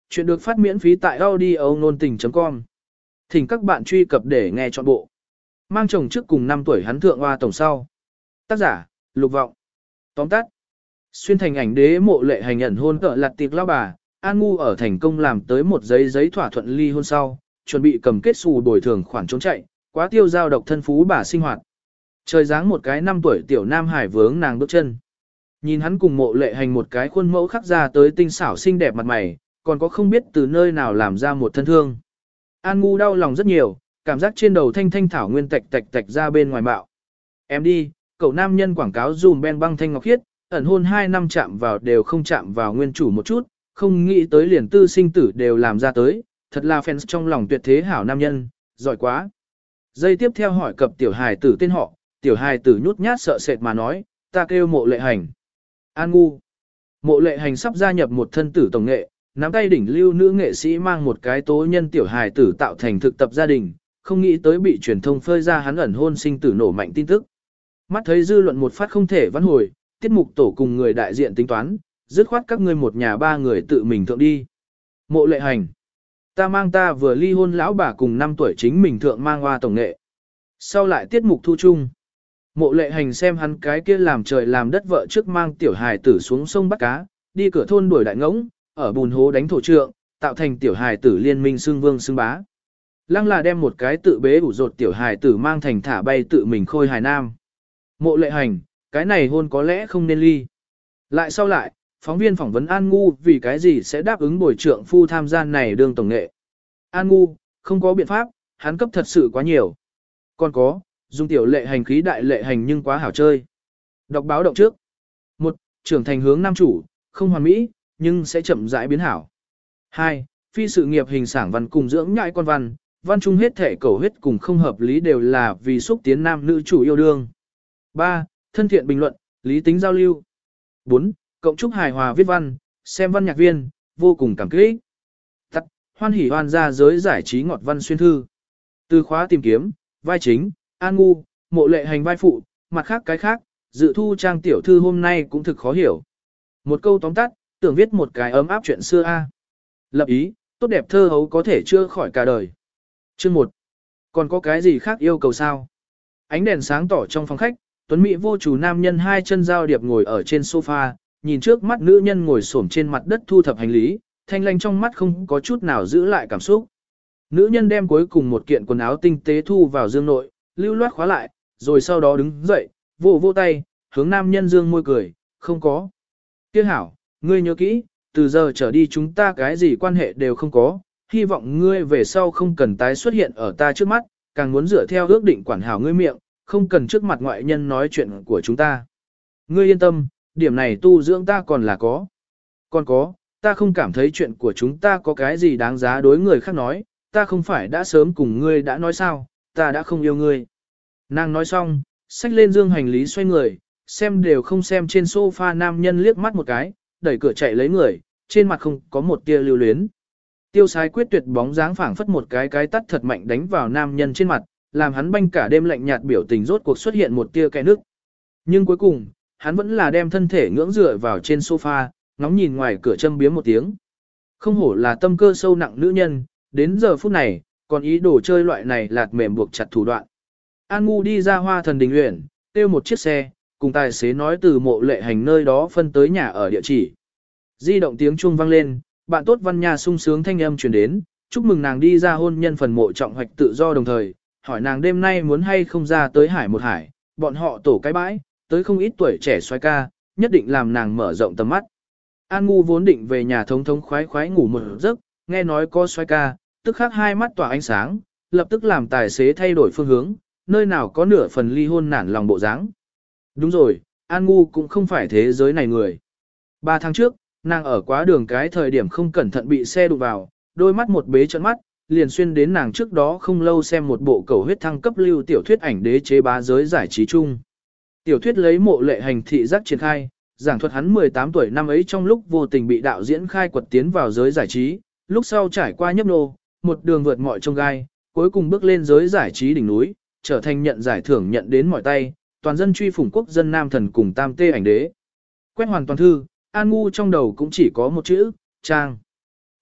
Chuyện được phát miễn phí tại audio nôn tình.com. Thỉnh các bạn truy cập để nghe trọn bộ. Mang chồng trước cùng 5 tuổi hắn thượng hoa tổng sau. Tác giả, Lục Vọng. Tóm tắt. Xuyên thành ảnh đế mộ lệ hành ẩn hôn cỡ lặt tiệc lao bà, An Ngu ở thành công làm tới một giấy thỏa thuận ly hôn sau, chuẩn bị cầm kết xù bồi thường khoản trốn chạy, quá tiêu giao độc thân phú bà sinh hoạt. Trời dáng một cái 5 tuổi tiểu nam hải vướng nàng bước chân. Nhìn hắn cùng mộ lệ hành một cái khuôn mẫu khắc ra tới tinh xảo xinh đẹp mặt mày, còn có không biết từ nơi nào làm ra một thân thương. An Ngu đau lòng rất nhiều, cảm giác trên đầu thanh thanh thảo nguyên tạch ra bên ngoài bạo. Em đi, cậu nam nhân quảng cáo dùm ben băng thanh ngọc khiết, ẩn hôn 2 năm chạm vào đều không chạm vào nguyên chủ một chút, không nghĩ tới liền tư sinh tử đều làm ra tới, thật là fans trong lòng tuyệt thế hảo nam nhân, giỏi quá. Giây tiếp theo hỏi cập tiểu hài tử tên họ, tiểu hài tử nhút nhát sợ sệt mà nói, ta kêu mộ lệ hành. An Ngu. Mộ lệ hành sắp gia nhập một thân tử tổng nghệ, nắm tay đỉnh lưu nữ nghệ sĩ mang một cái tố nhân tiểu hài tử tạo thành thực tập gia đình, không nghĩ tới bị truyền thông phơi ra hắn ẩn hôn sinh tử nổ mạnh tin tức. Mắt thấy dư luận một phát không thể vãn hồi, tiết mục tổ cùng người đại diện tính toán, dứt khoát các ngươi một nhà 3 người tự mình thượng đi. Mộ lệ hành. Ta vừa ly hôn lão bà cùng 5 tuổi chính mình thượng mang hoa tổng nghệ. Sau lại tiết mục thu chung. Mộ lệ hành xem hắn cái kia làm trời làm đất vợ trước mang tiểu hài tử xuống sông bắt cá, đi cửa thôn đuổi đại ngỗng, ở bùn hố đánh thổ trượng, tạo thành tiểu hài tử liên minh xưng vương xưng bá. Lăng là đem một cái tự bế ủ rột tiểu hài tử mang thành thả bay tự mình khôi hài nam. Mộ lệ hành, cái này hôn có lẽ không nên ly. Lại sau lại, phóng viên phỏng vấn An Ngu vì cái gì sẽ đáp ứng bồi trượng phu tham gia này đương tổng nghệ. An Ngu, không có biện pháp, hắn cấp thật sự quá nhiều. Còn có, dùng tiểu lệ hành khí đại lệ hành nhưng quá hảo chơi. Đọc báo động trước. 1. Trưởng thành hướng nam chủ, không hoàn mỹ, nhưng sẽ chậm rãi biến hảo. 2. Phi sự nghiệp hình sảng văn cùng dưỡng nhãi con văn, văn chung hết thể cầu huyết cùng không hợp lý đều là vì xúc tiến nam nữ chủ yêu đương. 3. Thân thiện bình luận, lý tính giao lưu. 4. Cộng chúc hài hòa viết văn, xem văn nhạc viên, vô cùng cảm kích. Tắt, hoan hỉ hoan ra giới giải trí ngọt văn xuyên thư. Từ khóa tìm kiếm, vai chính, An Ngu, mộ lệ hành vai phụ, mặt khác cái khác, dự thu trang tiểu thư hôm nay cũng thực khó hiểu. Một câu tóm tắt, tưởng viết một cái ấm áp chuyện xưa a. Lập ý, tốt đẹp thơ hấu có thể chữa khỏi cả đời. Chương 1. Còn có cái gì khác yêu cầu sao? Ánh đèn sáng tỏ trong phòng khách, tuấn mỹ vô chủ nam nhân 2 chân giao điệp ngồi ở trên sofa, nhìn trước mắt nữ nhân ngồi xổm trên mặt đất thu thập hành lý, thanh lanh trong mắt không có chút nào giữ lại cảm xúc. Nữ nhân đem cuối cùng một kiện quần áo tinh tế thu vào dương nội, lưu loát khóa lại, rồi sau đó đứng dậy, vỗ tay, hướng nam nhân dương môi cười, không có. Tiếc hảo, ngươi nhớ kỹ, từ giờ trở đi chúng ta cái gì quan hệ đều không có, hy vọng ngươi về sau không cần tái xuất hiện ở ta trước mắt, càng muốn dựa theo ước định quản hảo ngươi miệng, không cần trước mặt ngoại nhân nói chuyện của chúng ta. Ngươi yên tâm, điểm này tu dưỡng ta còn là có. Còn có, ta không cảm thấy chuyện của chúng ta có cái gì đáng giá đối người khác nói, ta không phải đã sớm cùng ngươi đã nói sao, ta đã không yêu ngươi. Nàng nói xong, xách lên dương hành lý xoay người, xem đều không xem trên sofa nam nhân liếc mắt một cái, đẩy cửa chạy lấy người, trên mặt không có một tia lưu luyến. Tiêu sái quyết tuyệt bóng dáng phảng phất một cái tắt thật mạnh đánh vào nam nhân trên mặt, làm hắn banh cả đêm lạnh nhạt biểu tình rốt cuộc xuất hiện một tia kẽ nước. Nhưng cuối cùng, hắn vẫn là đem thân thể ngưỡng dựa vào trên sofa, ngóng nhìn ngoài cửa châm biếm một tiếng. Không hổ là tâm cơ sâu nặng nữ nhân, đến giờ phút này, còn ý đồ chơi loại này lạt mềm buộc chặt thủ đoạn. An Ngu đi ra Hoa Thần Đình Uyển, kêu một chiếc xe, cùng tài xế nói từ mộ lệ hành nơi đó phân tới nhà ở địa chỉ. Di động tiếng chuông vang lên, bạn tốt Văn Nha sung sướng thanh âm truyền đến, chúc mừng nàng đi ra hôn nhân phần mộ trọng hoạch tự do đồng thời, hỏi nàng đêm nay muốn hay không ra tới hải một hải, bọn họ tổ cái bãi, tới không ít tuổi trẻ xoay ca, nhất định làm nàng mở rộng tầm mắt. An Ngu vốn định về nhà thống thống khoái khoái ngủ một giấc, nghe nói có xoay ca, tức khắc 2 mắt tỏa ánh sáng, lập tức làm tài xế thay đổi phương hướng, nơi nào có nửa phần ly hôn nản lòng bộ dáng. Đúng rồi, An Ngu cũng không phải thế giới này người. 3 tháng trước, nàng ở quá đường cái thời điểm không cẩn thận bị xe đụng vào, đôi mắt một bế trợn mắt, liền xuyên đến nàng trước đó không lâu xem một bộ cầu huyết thăng cấp lưu tiểu thuyết ảnh đế chế bá giới giải trí chung. Tiểu thuyết lấy mộ lệ hành thị giác triển khai, giảng thuật hắn 18 tuổi năm ấy trong lúc vô tình bị đạo diễn khai quật tiến vào giới giải trí, lúc sau trải qua nhấp nô, một đường vượt mọi chông gai, cuối cùng bước lên giới giải trí đỉnh núi, trở thành nhận giải thưởng nhận đến mọi tay, toàn dân truy phủng quốc dân nam thần cùng tam tê ảnh đế. Quét hoàn toàn thư, An Ngu trong đầu cũng chỉ có một chữ, trang.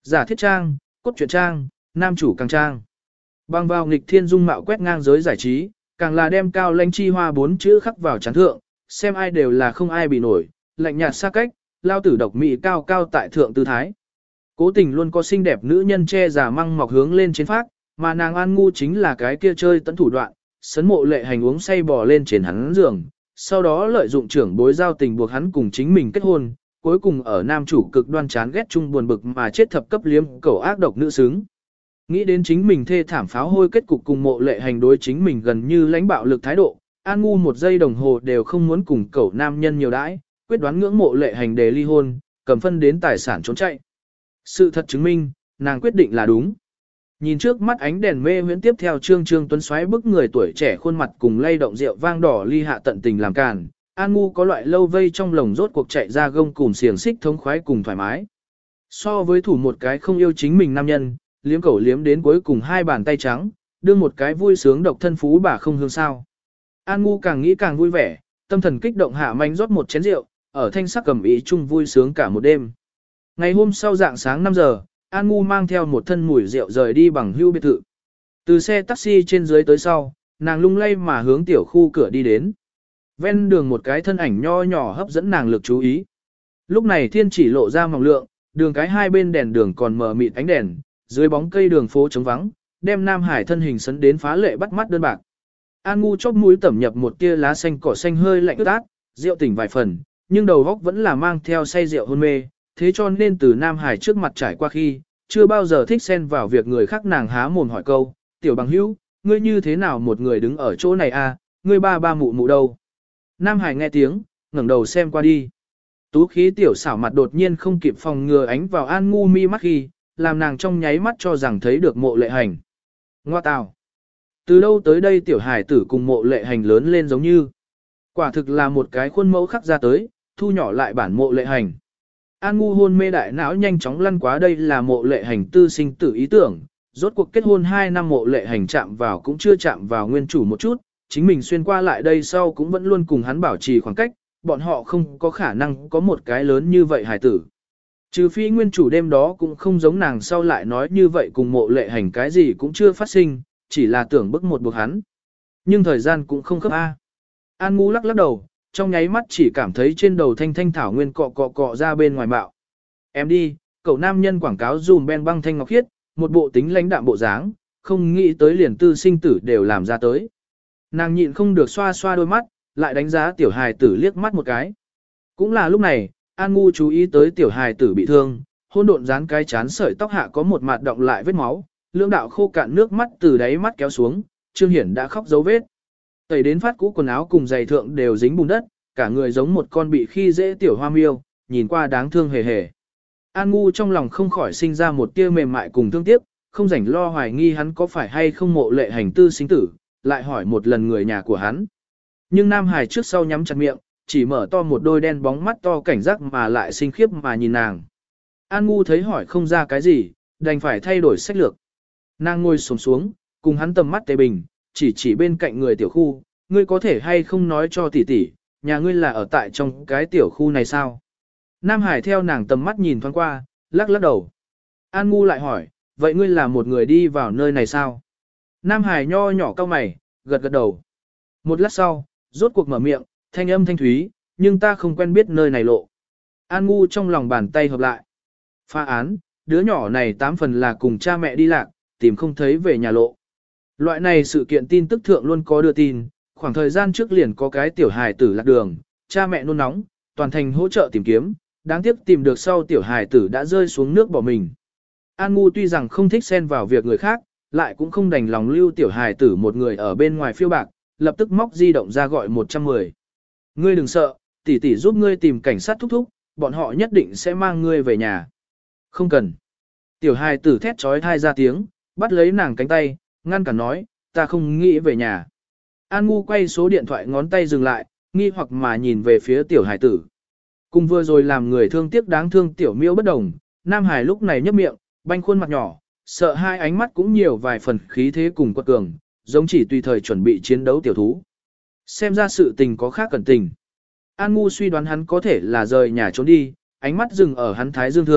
Giả thiết trang, cốt truyện trang, nam chủ càng trang. Bằng vào nghịch thiên dung mạo quét ngang giới giải trí, càng là đem cao lãnh chi hoa 4 chữ khắc vào chán thượng, xem ai đều là không ai bị nổi, lạnh nhạt xa cách, lao tử độc mỹ cao cao tại thượng tư thái. Cố tình luôn có xinh đẹp nữ nhân che giả măng mọc hướng lên trên phát, mà nàng An Ngu chính là cái kia chơi tận thủ đoạn, sấn Mộ Lệ Hành uống say bò lên trên hắn giường, sau đó lợi dụng trưởng bối giao tình buộc hắn cùng chính mình kết hôn, cuối cùng ở nam chủ cực đoan chán ghét chung buồn bực mà chết thập cấp liếm cẩu ác độc nữ xứng. Nghĩ đến chính mình thê thảm pháo hôi kết cục cùng Mộ Lệ Hành đối chính mình gần như lãnh bạo lực thái độ, An Ngu một giây đồng hồ đều không muốn cùng cẩu nam nhân nhiều đãi, quyết đoán ngưỡng Mộ Lệ Hành để ly hôn, cầm phân đến tài sản trốn chạy. Sự thật chứng minh, nàng quyết định là đúng. Nhìn trước mắt ánh đèn mê huyễn tiếp theo Trương Tuấn xoáy bức người tuổi trẻ khuôn mặt cùng lay động rượu vang đỏ ly hạ tận tình làm càn, An Ngu có loại lâu vây trong lồng rốt cuộc chạy ra gông cùng xiềng xích thống khoái cùng thoải mái. So với thủ một cái không yêu chính mình nam nhân, liếm cẩu liếm đến cuối cùng hai bàn tay trắng, đưa một cái vui sướng độc thân phú bà không hương sao. An Ngu càng nghĩ càng vui vẻ, tâm thần kích động hạ manh rót một chén rượu, ở thanh sắc cầm ý chung vui sướng cả một đêm. Ngày hôm sau dạng sáng 5 giờ, An Ngu mang theo một thân mùi rượu rời đi bằng hưu biệt thự. Từ xe taxi trên dưới tới sau, nàng lung lay mà hướng tiểu khu cửa đi đến. Ven đường một cái thân ảnh nho nhỏ hấp dẫn nàng lực chú ý. Lúc này thiên chỉ lộ ra mỏng lượng, đường cái hai bên đèn đường còn mờ mịt ánh đèn, dưới bóng cây đường phố trống vắng, đem Nam Hải thân hình sấn đến phá lệ bắt mắt đơn bạc. An Ngu chóp mũi tẩm nhập một tia lá xanh cỏ xanh hơi lạnh ướt át, rượu tỉnh vài phần, nhưng đầu óc vẫn là mang theo say rượu hôn mê, thế cho nên từ Nam Hải trước mặt trải qua khi, chưa bao giờ thích xen vào việc người khác, nàng há mồm hỏi câu, tiểu bằng hữu, ngươi như thế nào một người đứng ở chỗ này à, ngươi ba mụ mụ đâu? Nam Hải nghe tiếng, ngẩng đầu xem qua đi. Tú khí tiểu xảo mặt đột nhiên không kịp phòng ngừa ánh vào An Ngu mi mắt khi, làm nàng trong nháy mắt cho rằng thấy được Mộ Lệ Hành. Ngoa tào! Từ đâu tới đây tiểu hải tử cùng Mộ Lệ Hành lớn lên giống như. Quả thực là một cái khuôn mẫu khắc ra tới, thu nhỏ lại bản Mộ Lệ Hành. An Ngu hôn mê đại não nhanh chóng lăn quá đây là Mộ Lệ Hành tư sinh tử ý tưởng, rốt cuộc kết hôn 2 năm Mộ Lệ Hành chạm vào cũng chưa chạm vào nguyên chủ một chút, chính mình xuyên qua lại đây sau cũng vẫn luôn cùng hắn bảo trì khoảng cách, bọn họ không có khả năng có một cái lớn như vậy hài tử. Trừ phi nguyên chủ đêm đó cũng không giống nàng sau lại nói như vậy cùng Mộ Lệ Hành cái gì cũng chưa phát sinh, chỉ là tưởng bức một buộc hắn. Nhưng thời gian cũng không khớp A. An Ngu lắc lắc đầu, trong nháy mắt chỉ cảm thấy trên đầu thanh thanh thảo nguyên cọ cọ cọ ra bên ngoài bạo. Em đi, cậu nam nhân quảng cáo dùm ben băng thanh ngọc khiết, một bộ tính lãnh đạm bộ dáng, không nghĩ tới liền tư sinh tử đều làm ra tới. Nàng nhịn không được xoa xoa đôi mắt, lại đánh giá tiểu hài tử liếc mắt một cái. Cũng là lúc này, An Ngu chú ý tới tiểu hài tử bị thương, hôn độn dán cái chán sợi tóc hạ có một mạt động lại vết máu, lưỡng đạo khô cạn nước mắt từ đáy mắt kéo xuống, Trương Hiển đã khóc dấu vết. Tẩy đến phát cũ quần áo cùng giày thượng đều dính bùn đất, cả người giống một con bị khi dễ tiểu hoa miêu, nhìn qua đáng thương hề hề. An Ngu trong lòng không khỏi sinh ra một tia mềm mại cùng thương tiếc, không rảnh lo hoài nghi hắn có phải hay không Mộ Lệ Hành tư sinh tử, lại hỏi một lần người nhà của hắn. Nhưng Nam Hải trước sau nhắm chặt miệng, chỉ mở to một đôi đen bóng mắt to cảnh giác mà lại sinh khiếp mà nhìn nàng. An Ngu thấy hỏi không ra cái gì, đành phải thay đổi sách lược. Nàng ngồi xổm xuống, cùng hắn tầm mắt tề bình, chỉ bên cạnh người tiểu khu, ngươi có thể hay không nói cho tỷ tỷ, nhà ngươi là ở tại trong cái tiểu khu này sao? Nam Hải theo nàng tầm mắt nhìn thoáng qua, lắc lắc đầu. An Ngu lại hỏi, vậy ngươi là một người đi vào nơi này sao? Nam Hải nho nhỏ cau mày, gật gật đầu. Một lát sau, rốt cuộc mở miệng, thanh âm thanh thúy, nhưng ta không quen biết nơi này lộ. An Ngu trong lòng bàn tay hợp lại. Phá án, đứa nhỏ này 8 phần là cùng cha mẹ đi lạc, tìm không thấy về nhà lộ. Loại này sự kiện tin tức thượng luôn có đưa tin, khoảng thời gian trước liền có cái tiểu hài tử lạc đường, cha mẹ nôn nóng, toàn thành hỗ trợ tìm kiếm, đáng tiếc tìm được sau tiểu hài tử đã rơi xuống nước bỏ mình. An Ngu tuy rằng không thích xen vào việc người khác, lại cũng không đành lòng lưu tiểu hài tử một người ở bên ngoài phiêu bạc, lập tức móc di động ra gọi 110. Ngươi đừng sợ, tỷ tỷ giúp ngươi tìm cảnh sát thúc thúc, bọn họ nhất định sẽ mang ngươi về nhà. Không cần. Tiểu hài tử thét trói thai ra tiếng, bắt lấy nàng cánh tay, ngăn cản nói, ta không nghĩ về nhà. An Ngu quay số điện thoại ngón tay dừng lại, nghi hoặc mà nhìn về phía tiểu hài tử. Cùng vừa rồi làm người thương tiếc đáng thương tiểu miêu bất đồng, Nam Hải lúc này nhấp miệng, banh khuôn mặt nhỏ, sợ hai ánh mắt cũng nhiều vài phần khí thế cùng quật cường, giống chỉ tùy thời chuẩn bị chiến đấu tiểu thú. Xem ra sự tình có khác cẩn tình. An Ngu suy đoán hắn có thể là rời nhà trốn đi, ánh mắt dừng ở hắn thái dương thương,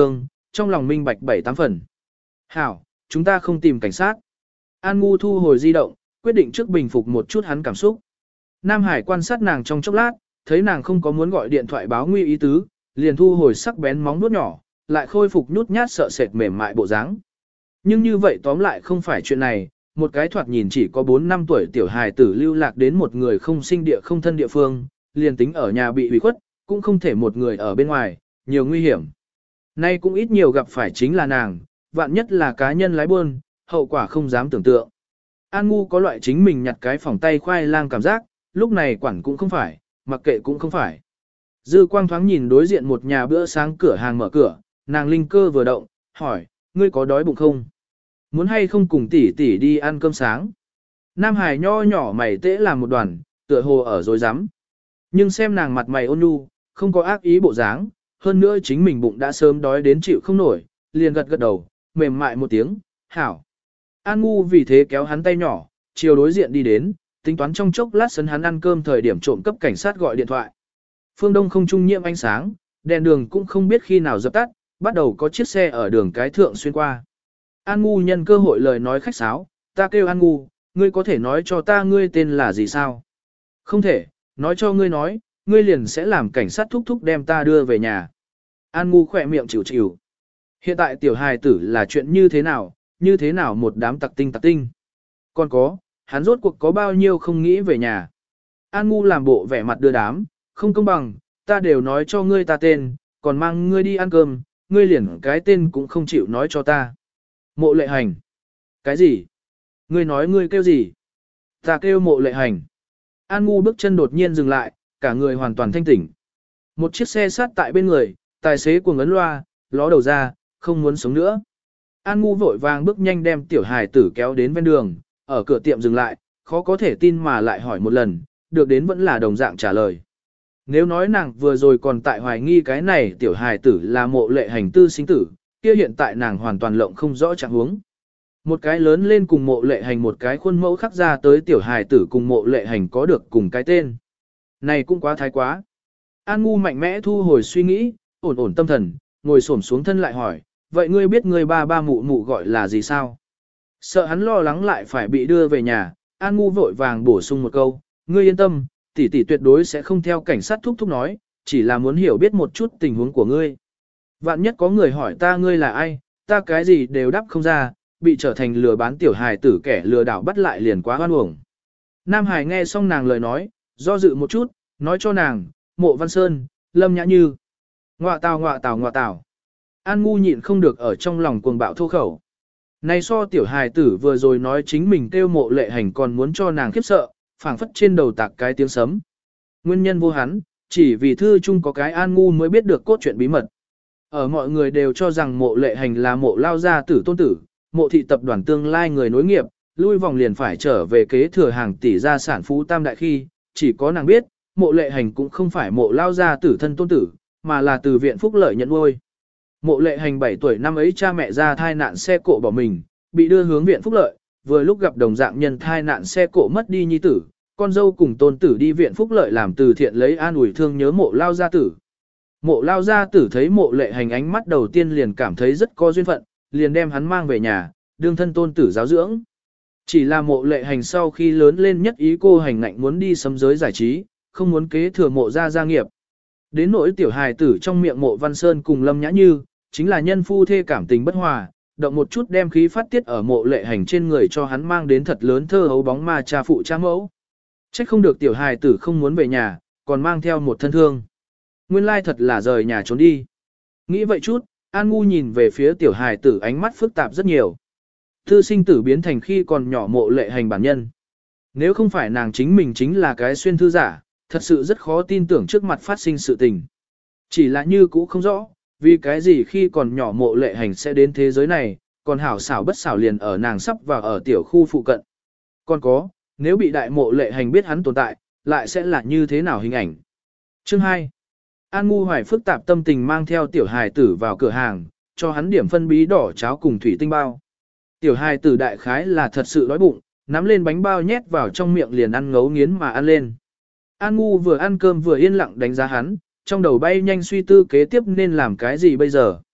trong lòng minh bạch 7-8 phần. Hảo, chúng ta không tìm cảnh sát. An Ngu thu hồi di động, quyết định trước bình phục một chút hắn cảm xúc. Nam Hải quan sát nàng trong chốc lát, thấy nàng không có muốn gọi điện thoại báo nguy ý tứ, liền thu hồi sắc bén móng vuốt nhỏ, lại khôi phục nhút nhát sợ sệt mềm mại bộ dáng. Nhưng như vậy tóm lại không phải chuyện này, một cái thoạt nhìn chỉ có 4-5 tuổi tiểu hài tử lưu lạc đến một người không sinh địa không thân địa phương, liền tính ở nhà bị hủy khuất, cũng không thể một người ở bên ngoài, nhiều nguy hiểm. Nay cũng ít nhiều gặp phải chính là nàng, vạn nhất là cá nhân lái buôn, hậu quả không dám tưởng tượng. An Ngu có loại chính mình nhặt cái phỏng tay khoai lang cảm giác, lúc này quản cũng không phải, mặc kệ cũng không phải. Dư quang thoáng nhìn đối diện một nhà bữa sáng cửa hàng mở cửa, nàng linh cơ vừa động, hỏi, ngươi có đói bụng không? Muốn hay không cùng tỷ tỷ đi ăn cơm sáng? Nam Hải nho nhỏ mày tễ làm một đoàn, tựa hồ ở dối rắm. Nhưng xem nàng mặt mày ôn nhu, không có ác ý bộ dáng, hơn nữa chính mình bụng đã sớm đói đến chịu không nổi, liền gật gật đầu, mềm mại một tiếng, hảo. An Ngu vì thế kéo hắn tay nhỏ, chiều đối diện đi đến, tính toán trong chốc lát sấn hắn ăn cơm thời điểm trộm cấp cảnh sát gọi điện thoại. Phương Đông không trung nhiễm ánh sáng, đèn đường cũng không biết khi nào dập tắt, bắt đầu có chiếc xe ở đường cái thượng xuyên qua. An Ngu nhân cơ hội lời nói khách sáo, ta kêu An Ngu, ngươi có thể nói cho ta ngươi tên là gì sao? Không thể, nói cho ngươi nói, ngươi liền sẽ làm cảnh sát thúc thúc đem ta đưa về nhà. An Ngu khỏe miệng chịu chịu. Hiện tại tiểu hài tử là chuyện như thế nào một đám tặc tinh. Còn có, hắn rốt cuộc có bao nhiêu không nghĩ về nhà. An Ngu làm bộ vẻ mặt đưa đám, không công bằng, ta đều nói cho ngươi ta tên, còn mang ngươi đi ăn cơm, ngươi liền cái tên cũng không chịu nói cho ta. Mộ Lệ Hành. Cái gì? Ngươi nói ngươi kêu gì? Ta kêu Mộ Lệ Hành. An Ngu bước chân đột nhiên dừng lại, cả người hoàn toàn thanh tỉnh. Một chiếc xe sát tại bên người, tài xế cuồng ấn loa, ló đầu ra, không muốn sống nữa. An Ngu vội vàng bước nhanh đem tiểu hài tử kéo đến ven đường, ở cửa tiệm dừng lại, khó có thể tin mà lại hỏi một lần, được đến vẫn là đồng dạng trả lời. Nếu nói nàng vừa rồi còn tại hoài nghi cái này tiểu hài tử là Mộ Lệ Hành tư sinh tử, kia hiện tại nàng hoàn toàn lộng không rõ trạng huống. Một cái lớn lên cùng Mộ Lệ Hành một cái khuôn mẫu khắc ra tới tiểu hài tử cùng Mộ Lệ Hành có được cùng cái tên. Này cũng quá thái quá. An Ngu mạnh mẽ thu hồi suy nghĩ, ổn tâm thần, ngồi xổm xuống thân lại hỏi, vậy ngươi biết ngươi ba mụ mụ gọi là gì sao? Sợ hắn lo lắng lại phải bị đưa về nhà, An Ngu vội vàng bổ sung một câu, ngươi yên tâm, tỷ tỷ tuyệt đối sẽ không theo cảnh sát thúc nói, chỉ là muốn hiểu biết một chút tình huống của ngươi. Vạn nhất có người hỏi ta ngươi là ai, ta cái gì đều đáp không ra, bị trở thành lừa bán tiểu hài tử kẻ lừa đảo bắt lại liền quá hoan uổng. Nam Hải nghe xong nàng lời nói, do dự một chút, nói cho nàng, Mộ Văn Sơn, Lâm Nhã Như. Ngoạ tào. An Ngu nhịn không được ở trong lòng cuồng bạo thô khẩu. Này so tiểu hài tử vừa rồi nói chính mình kêu Mộ Lệ Hành còn muốn cho nàng khiếp sợ, phảng phất trên đầu tạc cái tiếng sấm. Nguyên nhân vô hắn, chỉ vì thư chung có cái An Ngu mới biết được cốt truyện bí mật. Ở mọi người đều cho rằng Mộ Lệ Hành là Mộ lao gia tử tôn tử, Mộ thị tập đoàn tương lai người nối nghiệp, lui vòng liền phải trở về kế thừa hàng tỷ gia sản phú tam đại khi, chỉ có nàng biết, Mộ Lệ Hành cũng không phải Mộ lao gia tử thân tôn tử, mà là từ viện phúc lợi nhận nuôi. Mộ Lệ Hành 7 tuổi năm ấy cha mẹ ra thai nạn xe cộ bỏ mình, bị đưa hướng viện phúc lợi, vừa lúc gặp đồng dạng nhân thai nạn xe cộ mất đi nhi tử, con dâu cùng tôn tử đi viện phúc lợi làm từ thiện lấy an ủi thương nhớ Mộ lao gia tử. Mộ lao gia tử thấy Mộ Lệ Hành ánh mắt đầu tiên liền cảm thấy rất có duyên phận, liền đem hắn mang về nhà, đương thân tôn tử giáo dưỡng. Chỉ là Mộ Lệ Hành sau khi lớn lên nhất ý cô hành ngạnh muốn đi sấm giới giải trí, không muốn kế thừa Mộ gia nghiệp. Đến nỗi tiểu hài tử trong miệng Mộ Văn Sơn cùng Lâm Nhã Như, chính là nhân phu thê cảm tình bất hòa, động một chút đem khí phát tiết ở Mộ Lệ Hành trên người cho hắn mang đến thật lớn thơ hấu bóng ma cha phụ cha mẫu. Trách không được tiểu hài tử không muốn về nhà, còn mang theo một thân thương. Nguyên lai thật là rời nhà trốn đi. Nghĩ vậy chút, An Ngu nhìn về phía tiểu hài tử ánh mắt phức tạp rất nhiều. Thư sinh tử biến thành khi còn nhỏ Mộ Lệ Hành bản nhân. Nếu không phải nàng chính mình chính là cái xuyên thư giả, thật sự rất khó tin tưởng trước mặt phát sinh sự tình. Chỉ là như cũ không rõ, vì cái gì khi còn nhỏ Mộ Lệ Hành sẽ đến thế giới này, còn hảo xảo bất xảo liền ở nàng sắp vào ở tiểu khu phụ cận. Còn có, nếu bị đại Mộ Lệ Hành biết hắn tồn tại, lại sẽ là như thế nào hình ảnh. Chương 2. An Ngu hoài phức tạp tâm tình mang theo tiểu hài tử vào cửa hàng, cho hắn điểm phân bí đỏ cháo cùng thủy tinh bao. Tiểu hài tử đại khái là thật sự đói bụng, nắm lên bánh bao nhét vào trong miệng liền ăn ngấu nghiến mà ăn lên. An Ngu vừa ăn cơm vừa yên lặng đánh giá hắn, trong đầu bay nhanh suy tư kế tiếp nên làm cái gì bây giờ.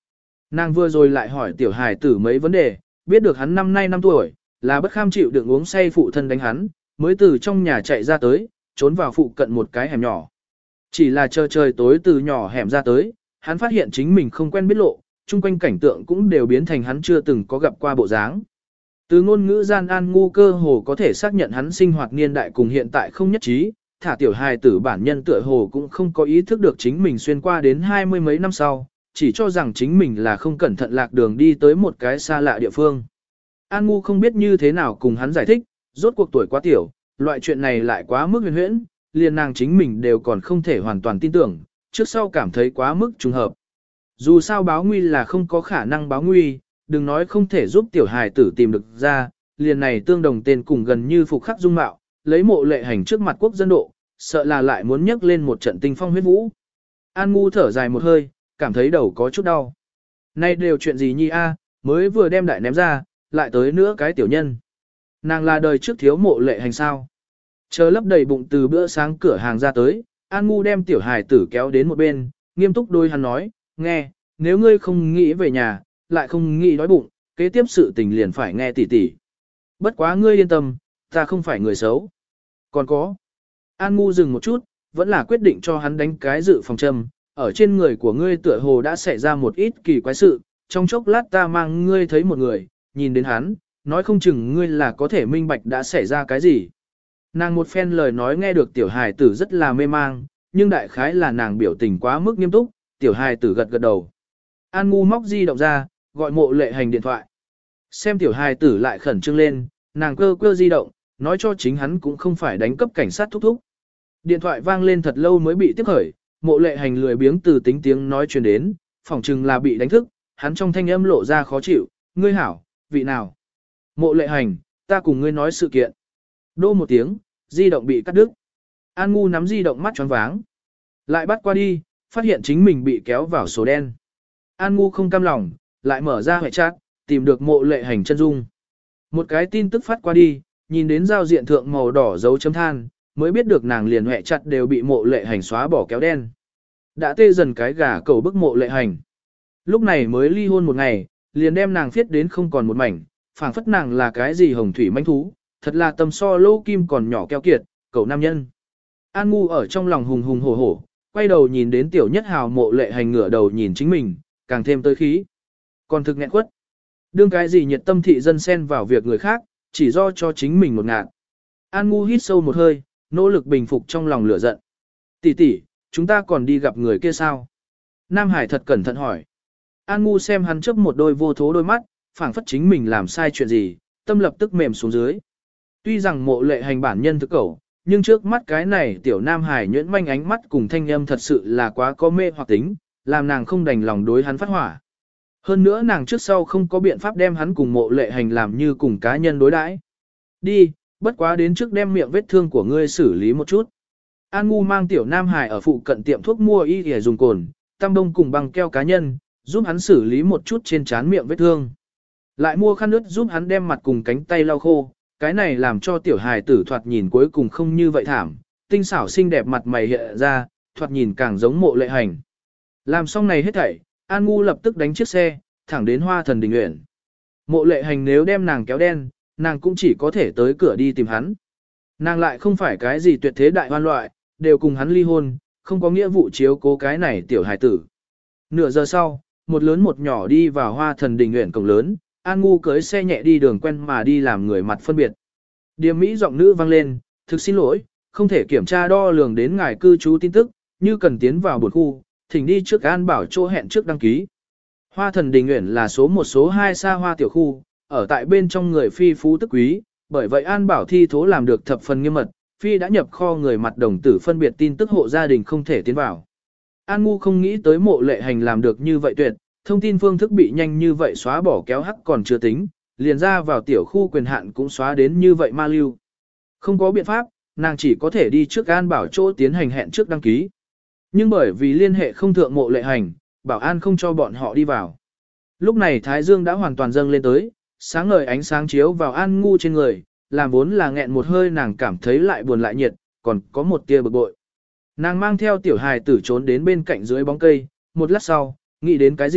Nàng vừa rồi lại hỏi tiểu hài tử mấy vấn đề, biết được hắn năm nay 5 tuổi, là bất kham chịu đựng uống say phụ thân đánh hắn, mới từ trong nhà chạy ra tới, trốn vào phụ cận một cái hẻm nhỏ. Chỉ là chờ trời tối từ nhỏ hẻm ra tới, hắn phát hiện chính mình không quen biết lộ, chung quanh cảnh tượng cũng đều biến thành hắn chưa từng có gặp qua bộ dáng. Từ ngôn ngữ gian An Ngu cơ hồ có thể xác nhận hắn sinh hoạt niên đại cùng hiện tại không nhất trí, thả tiểu hài tử bản nhân tựa hồ cũng không có ý thức được chính mình xuyên qua đến 20 mấy năm sau, chỉ cho rằng chính mình là không cẩn thận lạc đường đi tới một cái xa lạ địa phương. An Ngu không biết như thế nào cùng hắn giải thích, rốt cuộc tuổi quá tiểu, loại chuyện này lại quá mức huyền huyễn, liền nàng chính mình đều còn không thể hoàn toàn tin tưởng, trước sau cảm thấy quá mức trùng hợp. Dù sao báo nguy là không có khả năng báo nguy, đừng nói không thể giúp tiểu hài tử tìm được ra, liền này tương đồng tên cùng gần như phục khắc dung mạo, lấy Mộ Lệ Hành trước mặt quốc dân độ, sợ là lại muốn nhấc lên một trận tinh phong huyết vũ. An Ngu thở dài một hơi, cảm thấy đầu có chút đau. Nay đều chuyện gì nhi a, mới vừa đem đại ném ra, lại tới nữa cái tiểu nhân. Nàng là đời trước thiếu Mộ Lệ Hành sao. Chờ lấp đầy bụng từ bữa sáng cửa hàng ra tới, An Ngu đem tiểu hài tử kéo đến một bên, nghiêm túc đôi hắn nói, nghe, nếu ngươi không nghĩ về nhà, lại không nghĩ đói bụng, kế tiếp sự tình liền phải nghe tỉ tỉ. Bất quá ngươi yên tâm, ta không phải người xấu. Còn có. An Ngu dừng một chút, vẫn là quyết định cho hắn đánh cái dự phòng châm, ở trên người của ngươi tựa hồ đã xảy ra một ít kỳ quái sự, trong chốc lát ta mang ngươi thấy một người, nhìn đến hắn, nói không chừng ngươi là có thể minh bạch đã xảy ra cái gì. Nàng một phen lời nói nghe được tiểu hài tử rất là mê mang, nhưng đại khái là nàng biểu tình quá mức nghiêm túc, tiểu hài tử gật gật đầu. An Ngu móc di động ra, gọi Mộ Lệ Hành điện thoại. Xem tiểu hài tử lại khẩn trương lên, nàng cơ cơ di động, nói cho chính hắn cũng không phải đánh cấp cảnh sát thúc thúc. Điện thoại vang lên thật lâu mới bị tiếp khởi, Mộ Lệ Hành lười biếng từ tính tiếng nói truyền đến, phỏng chừng là bị đánh thức, hắn trong thanh âm lộ ra khó chịu, ngươi hảo, vị nào? Mộ Lệ Hành, ta cùng ngươi nói sự kiện. Đô một tiếng, di động bị cắt đứt. An Ngu nắm di động mắt choáng váng. Lại bắt qua đi, phát hiện chính mình bị kéo vào số đen. An Ngu không cam lòng, lại mở ra hệ chat, tìm được Mộ Lệ Hành chân dung. Một cái tin tức phát qua đi, nhìn đến giao diện thượng màu đỏ dấu chấm than, mới biết được nàng liền hệ chặt đều bị Mộ Lệ Hành xóa bỏ kéo đen. Đã tê dần cái gà cầu bức Mộ Lệ Hành. Lúc này mới ly hôn một ngày, liền đem nàng viết đến không còn một mảnh, phảng phất nàng là cái gì hồng thủy manh thú, thật là tầm so lô kim còn nhỏ keo kiệt, cầu nam nhân. An Ngu ở trong lòng hùng hùng hổ hổ, quay đầu nhìn đến tiểu nhất hào Mộ Lệ Hành ngửa đầu nhìn chính mình, càng thêm tới khí. Còn thực nghẹn quất. Đương cái gì nhiệt tâm thị dân xen vào việc người khác, chỉ do cho chính mình một ngạt. An Ngu hít sâu một hơi, nỗ lực bình phục trong lòng lửa giận. Tỷ tỷ, chúng ta còn đi gặp người kia sao? Nam Hải thật cẩn thận hỏi. An Ngu xem hắn chớp một đôi vô thố đôi mắt, phảng phất chính mình làm sai chuyện gì, tâm lập tức mềm xuống dưới. Tuy rằng Mộ Lệ Hành bản nhân thực cẩu, nhưng trước mắt cái này tiểu Nam Hải nhuyễn manh ánh mắt cùng thanh âm thật sự là quá có mê hoặc tính, làm nàng không đành lòng đối hắn phát hỏa. Hơn nữa nàng trước sau không có biện pháp đem hắn cùng Mộ Lệ Hành làm như cùng cá nhân đối đãi. Đi, bất quá đến trước đem miệng vết thương của ngươi xử lý một chút. An Ngu mang tiểu Nam Hải ở phụ cận tiệm thuốc mua y để dùng cồn, tăm đông cùng băng keo cá nhân, giúp hắn xử lý một chút trên trán miệng vết thương. Lại mua khăn ướt giúp hắn đem mặt cùng cánh tay lau khô, cái này làm cho tiểu hài tử thoạt nhìn cuối cùng không như vậy thảm, tinh xảo xinh đẹp mặt mày hiện ra, thoạt nhìn càng giống Mộ Lệ Hành. Làm xong này hết thảy, An Ngu lập tức đánh chiếc xe, thẳng đến Hoa Thần Đình Uyển. Mộ Lệ Hành nếu đem nàng kéo đen, nàng cũng chỉ có thể tới cửa đi tìm hắn. Nàng lại không phải cái gì tuyệt thế đại hoan loại, đều cùng hắn ly hôn, không có nghĩa vụ chiếu cố cái này tiểu hài tử. Nửa giờ sau, một lớn một nhỏ đi vào Hoa Thần Đình Uyển cổng lớn, An Ngu cưới xe nhẹ đi đường quen mà đi làm người mặt phân biệt. Điềm mỹ giọng nữ vang lên, thực xin lỗi, không thể kiểm tra đo lường đến ngài cư trú tin tức, như cần tiến vào buồn khu, thỉnh đi trước An Bảo chỗ hẹn trước đăng ký. Hoa Thần Đình Uyển là số 1 số 2 xa hoa tiểu khu, ở tại bên trong người phi phú tức quý, bởi vậy An Bảo thi thố làm được thập phần nghiêm mật, phi đã nhập kho người mặt đồng tử phân biệt tin tức hộ gia đình không thể tiến vào. An Ngu không nghĩ tới Mộ Lệ Hành làm được như vậy tuyệt, thông tin phương thức bị nhanh như vậy xóa bỏ kéo hắc còn chưa tính, liền ra vào tiểu khu quyền hạn cũng xóa đến như vậy ma lưu. Không có biện pháp, nàng chỉ có thể đi trước An Bảo chỗ tiến hành hẹn trước đăng ký. Nhưng bởi vì liên hệ không thượng Mộ Lệ Hành, bảo an không cho bọn họ đi vào. Lúc này Thái Dương đã hoàn toàn dâng lên tới, sáng ngời ánh sáng chiếu vào An Ngu trên người, làm vốn là nghẹn một hơi nàng cảm thấy lại buồn lại nhiệt, còn có một tia bực bội. Nàng mang theo tiểu hài tử trốn đến bên cạnh dưới bóng cây, một lát sau, nghĩ đến cái gì,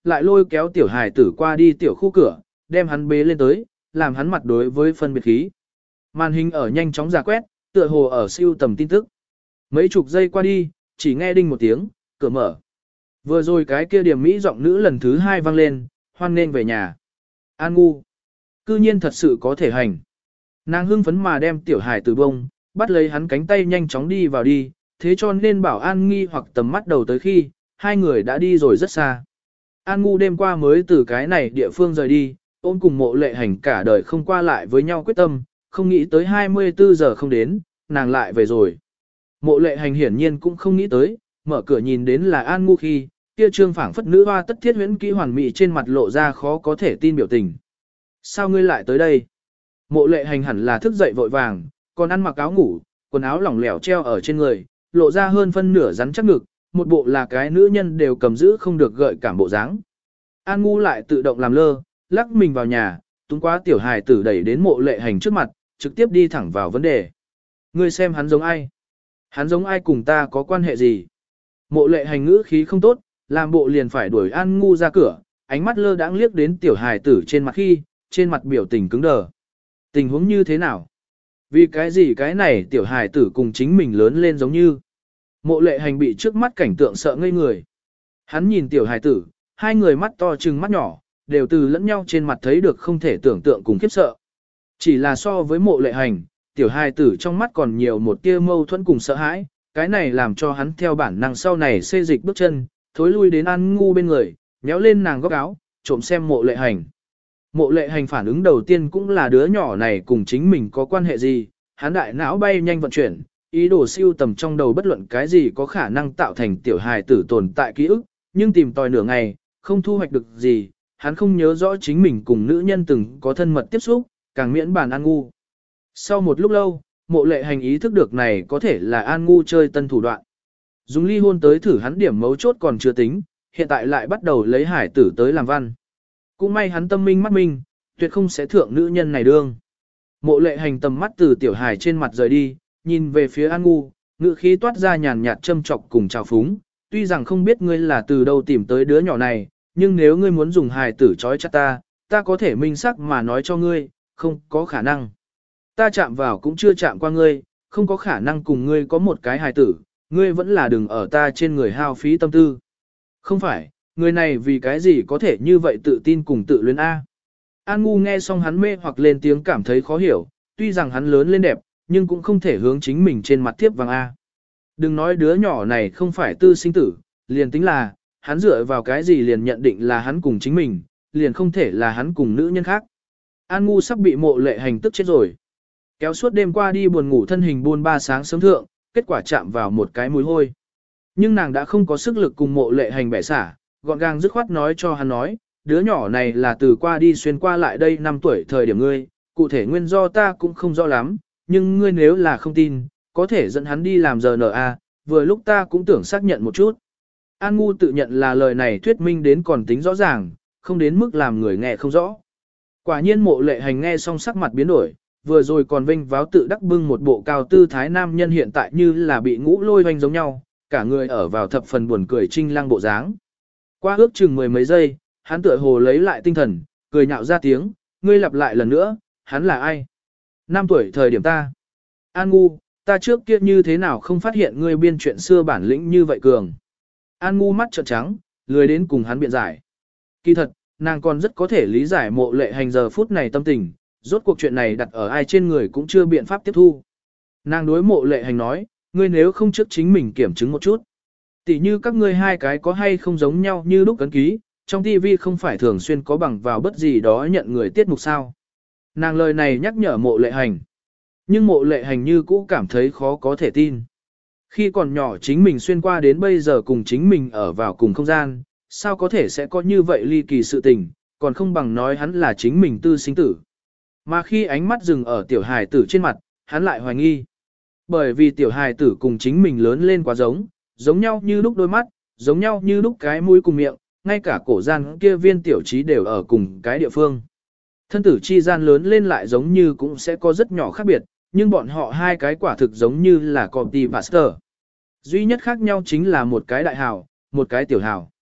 lại lôi kéo tiểu hài tử qua đi tiểu khu cửa, đem hắn bế lên tới, làm hắn mặt đối với phân biệt khí. Màn hình ở nhanh chóng giả quét, tựa hồ ở siêu tầm tin tức. Mấy chục giây qua đi, chỉ nghe đinh một tiếng, cửa mở. Vừa rồi cái kia điểm mỹ giọng nữ lần thứ 2 vang lên, hoan nên về nhà. An ngu. Cư nhiên thật sự có thể hành. Nàng hưng phấn mà đem tiểu hài tử bông, bắt lấy hắn cánh tay nhanh chóng đi vào đi, thế cho nên bảo An nghi hoặc tầm mắt đầu tới khi, hai người đã đi rồi rất xa. An ngu đêm qua mới từ cái này địa phương rời đi, ôm cùng mộ lệ hành cả đời không qua lại với nhau quyết tâm, không nghĩ tới 24 giờ không đến, nàng lại về rồi. Mộ lệ hành hiển nhiên cũng không nghĩ tới, mở cửa nhìn đến là An ngu khi, kia trương phảng phất nữ hoa tất thiết huyễn kỹ hoàn mỹ trên mặt lộ ra khó có thể tin biểu tình. Sao ngươi lại tới đây? Mộ lệ hành hẳn là thức dậy vội vàng, còn ăn mặc áo ngủ, quần áo lỏng lẻo treo ở trên người, lộ ra hơn phân nửa rắn chắc ngực, một bộ là cái nữ nhân đều cầm giữ không được gợi cảm bộ dáng. An ngu lại tự động làm lơ, lắc mình vào nhà, túm quá tiểu hài tử đẩy đến mộ lệ hành trước mặt, trực tiếp đi thẳng vào vấn đề. Ngươi xem hắn giống ai? Hắn giống ai cùng ta có quan hệ gì? Mộ lệ hành ngữ khí không tốt, làm bộ liền phải đuổi An ngu ra cửa, ánh mắt lơ đãng liếc đến tiểu hài tử trên mặt khi, trên mặt biểu tình cứng đờ. Tình huống như thế nào? Vì cái gì cái này tiểu hài tử cùng chính mình lớn lên giống như? Mộ lệ hành bị trước mắt cảnh tượng sợ ngây người. Hắn nhìn tiểu hài tử, hai người mắt to trừng mắt nhỏ, đều từ lẫn nhau trên mặt thấy được không thể tưởng tượng cùng khiếp sợ. Chỉ là so với mộ lệ hành, tiểu hài tử trong mắt còn nhiều một tia mâu thuẫn cùng sợ hãi, cái này làm cho hắn theo bản năng sau này xê dịch bước chân, thối lui đến An ngu bên người, nhéo lên nàng góc áo, trộm xem mộ lệ hành. Mộ lệ hành phản ứng đầu tiên cũng là đứa nhỏ này cùng chính mình có quan hệ gì, hắn đại não bay nhanh vận chuyển, ý đồ siêu tầm trong đầu bất luận cái gì có khả năng tạo thành tiểu hài tử tồn tại ký ức, nhưng tìm tòi nửa ngày, không thu hoạch được gì, hắn không nhớ rõ chính mình cùng nữ nhân từng có thân mật tiếp xúc, càng miễn bàn An ngu. Sau một lúc lâu, mộ lệ hành ý thức được này có thể là An ngu chơi tân thủ đoạn. Dùng ly hôn tới thử hắn điểm mấu chốt còn chưa tính, hiện tại lại bắt đầu lấy hải tử tới làm văn. Cũng may hắn tâm minh mắt minh, tuyệt không sẽ thượng nữ nhân này đương. Mộ lệ hành tầm mắt từ tiểu hài trên mặt rời đi, nhìn về phía An ngu, ngữ khí toát ra nhàn nhạt châm chọc cùng chào phúng. Tuy rằng không biết ngươi là từ đâu tìm tới đứa nhỏ này, nhưng nếu ngươi muốn dùng hài tử trói chặt ta có thể minh xác mà nói cho ngươi, không có khả năng. Ta chạm vào cũng chưa chạm qua ngươi, không có khả năng cùng ngươi có một cái hài tử, ngươi vẫn là đừng ở ta trên người hao phí tâm tư. Không phải, người này vì cái gì có thể như vậy tự tin cùng tự luyến A. An ngu nghe xong hắn mê hoặc lên tiếng cảm thấy khó hiểu, tuy rằng hắn lớn lên đẹp, nhưng cũng không thể hướng chính mình trên mặt tiếp vàng A. Đừng nói đứa nhỏ này không phải tư sinh tử, liền tính là, hắn dựa vào cái gì liền nhận định là hắn cùng chính mình, liền không thể là hắn cùng nữ nhân khác. An ngu sắp bị mộ lệ hành tức chết rồi. Kéo suốt đêm qua đi buồn ngủ thân hình buôn ba sáng sớm thượng, kết quả chạm vào một cái mùi hôi. Nhưng nàng đã không có sức lực cùng mộ lệ hành bẻ xả, gọn gàng dứt khoát nói cho hắn nói, đứa nhỏ này là từ qua đi xuyên qua lại đây 5 tuổi thời điểm ngươi, cụ thể nguyên do ta cũng không rõ lắm, nhưng ngươi nếu là không tin, có thể dẫn hắn đi làm RNA, vừa lúc ta cũng tưởng xác nhận một chút. An ngu tự nhận là lời này thuyết minh đến còn tính rõ ràng, không đến mức làm người nghe không rõ. Quả nhiên mộ lệ hành nghe xong sắc mặt biến đổi, vừa rồi còn vinh váo tự đắc bưng một bộ cao tư thái nam nhân hiện tại như là bị ngũ lôi hoành giống nhau, cả người ở vào thập phần buồn cười trinh lăng bộ dáng. Qua ước chừng mười mấy giây, hắn tựa hồ lấy lại tinh thần, cười nhạo ra tiếng, ngươi lặp lại lần nữa, hắn là ai? 5 tuổi thời điểm ta. An ngu, ta trước kia như thế nào không phát hiện ngươi biên chuyện xưa bản lĩnh như vậy cường. An ngu mắt trợn trắng, lười đến cùng hắn biện giải. Kỳ thật, nàng còn rất có thể lý giải mộ lệ hành giờ phút này tâm tình, rốt cuộc chuyện này đặt ở ai trên người cũng chưa biện pháp tiếp thu. Nàng đối mộ lệ hành nói, ngươi nếu không trước chính mình kiểm chứng một chút. Tỷ như các ngươi hai cái có hay không giống nhau như lúc cấn ký, trong TV không phải thường xuyên có bằng vào bất gì đó nhận người tiết mục sao. Nàng lời này nhắc nhở mộ lệ hành. Nhưng mộ lệ hành như cũ cảm thấy khó có thể tin. Khi còn nhỏ chính mình xuyên qua đến bây giờ cùng chính mình ở vào cùng không gian, sao có thể sẽ có như vậy ly kỳ sự tình, còn không bằng nói hắn là chính mình tư sinh tử. Mà khi ánh mắt dừng ở tiểu hài tử trên mặt, hắn lại hoài nghi. Bởi vì tiểu hài tử cùng chính mình lớn lên quá giống, giống nhau như lúc đôi mắt, giống nhau như lúc cái mũi cùng miệng, ngay cả cổ gian kia viên tiểu trí đều ở cùng cái địa phương. Thân tử chi gian lớn lên lại giống như cũng sẽ có rất nhỏ khác biệt, nhưng bọn họ hai cái quả thực giống như là copy pasteur. Duy nhất khác nhau chính là một cái đại hào, một cái tiểu hào.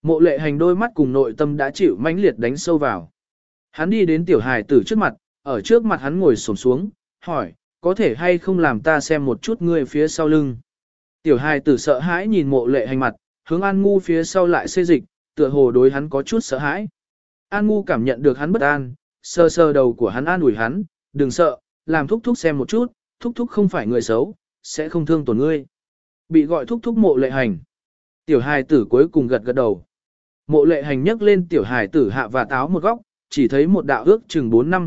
Mộ lệ hành đôi mắt cùng nội tâm đã chịu mãnh liệt đánh sâu vào. Hắn đi đến tiểu hài tử trước mặt, ở trước mặt hắn ngồi xổm xuống, hỏi, có thể hay không làm ta xem một chút ngươi phía sau lưng. Tiểu hài tử sợ hãi nhìn mộ lệ hành mặt, hướng An Ngu phía sau lại xê dịch, tựa hồ đối hắn có chút sợ hãi. An Ngu cảm nhận được hắn bất an, sờ sờ đầu của hắn an ủi hắn, đừng sợ, làm thúc thúc xem một chút, thúc thúc không phải người xấu, sẽ không thương tổn ngươi. Bị gọi thúc thúc mộ lệ hành. Tiểu hài tử cuối cùng gật gật đầu. Mộ lệ hành nhấc lên tiểu hài tử hạ và táo một góc, chỉ thấy một đạo ước chừng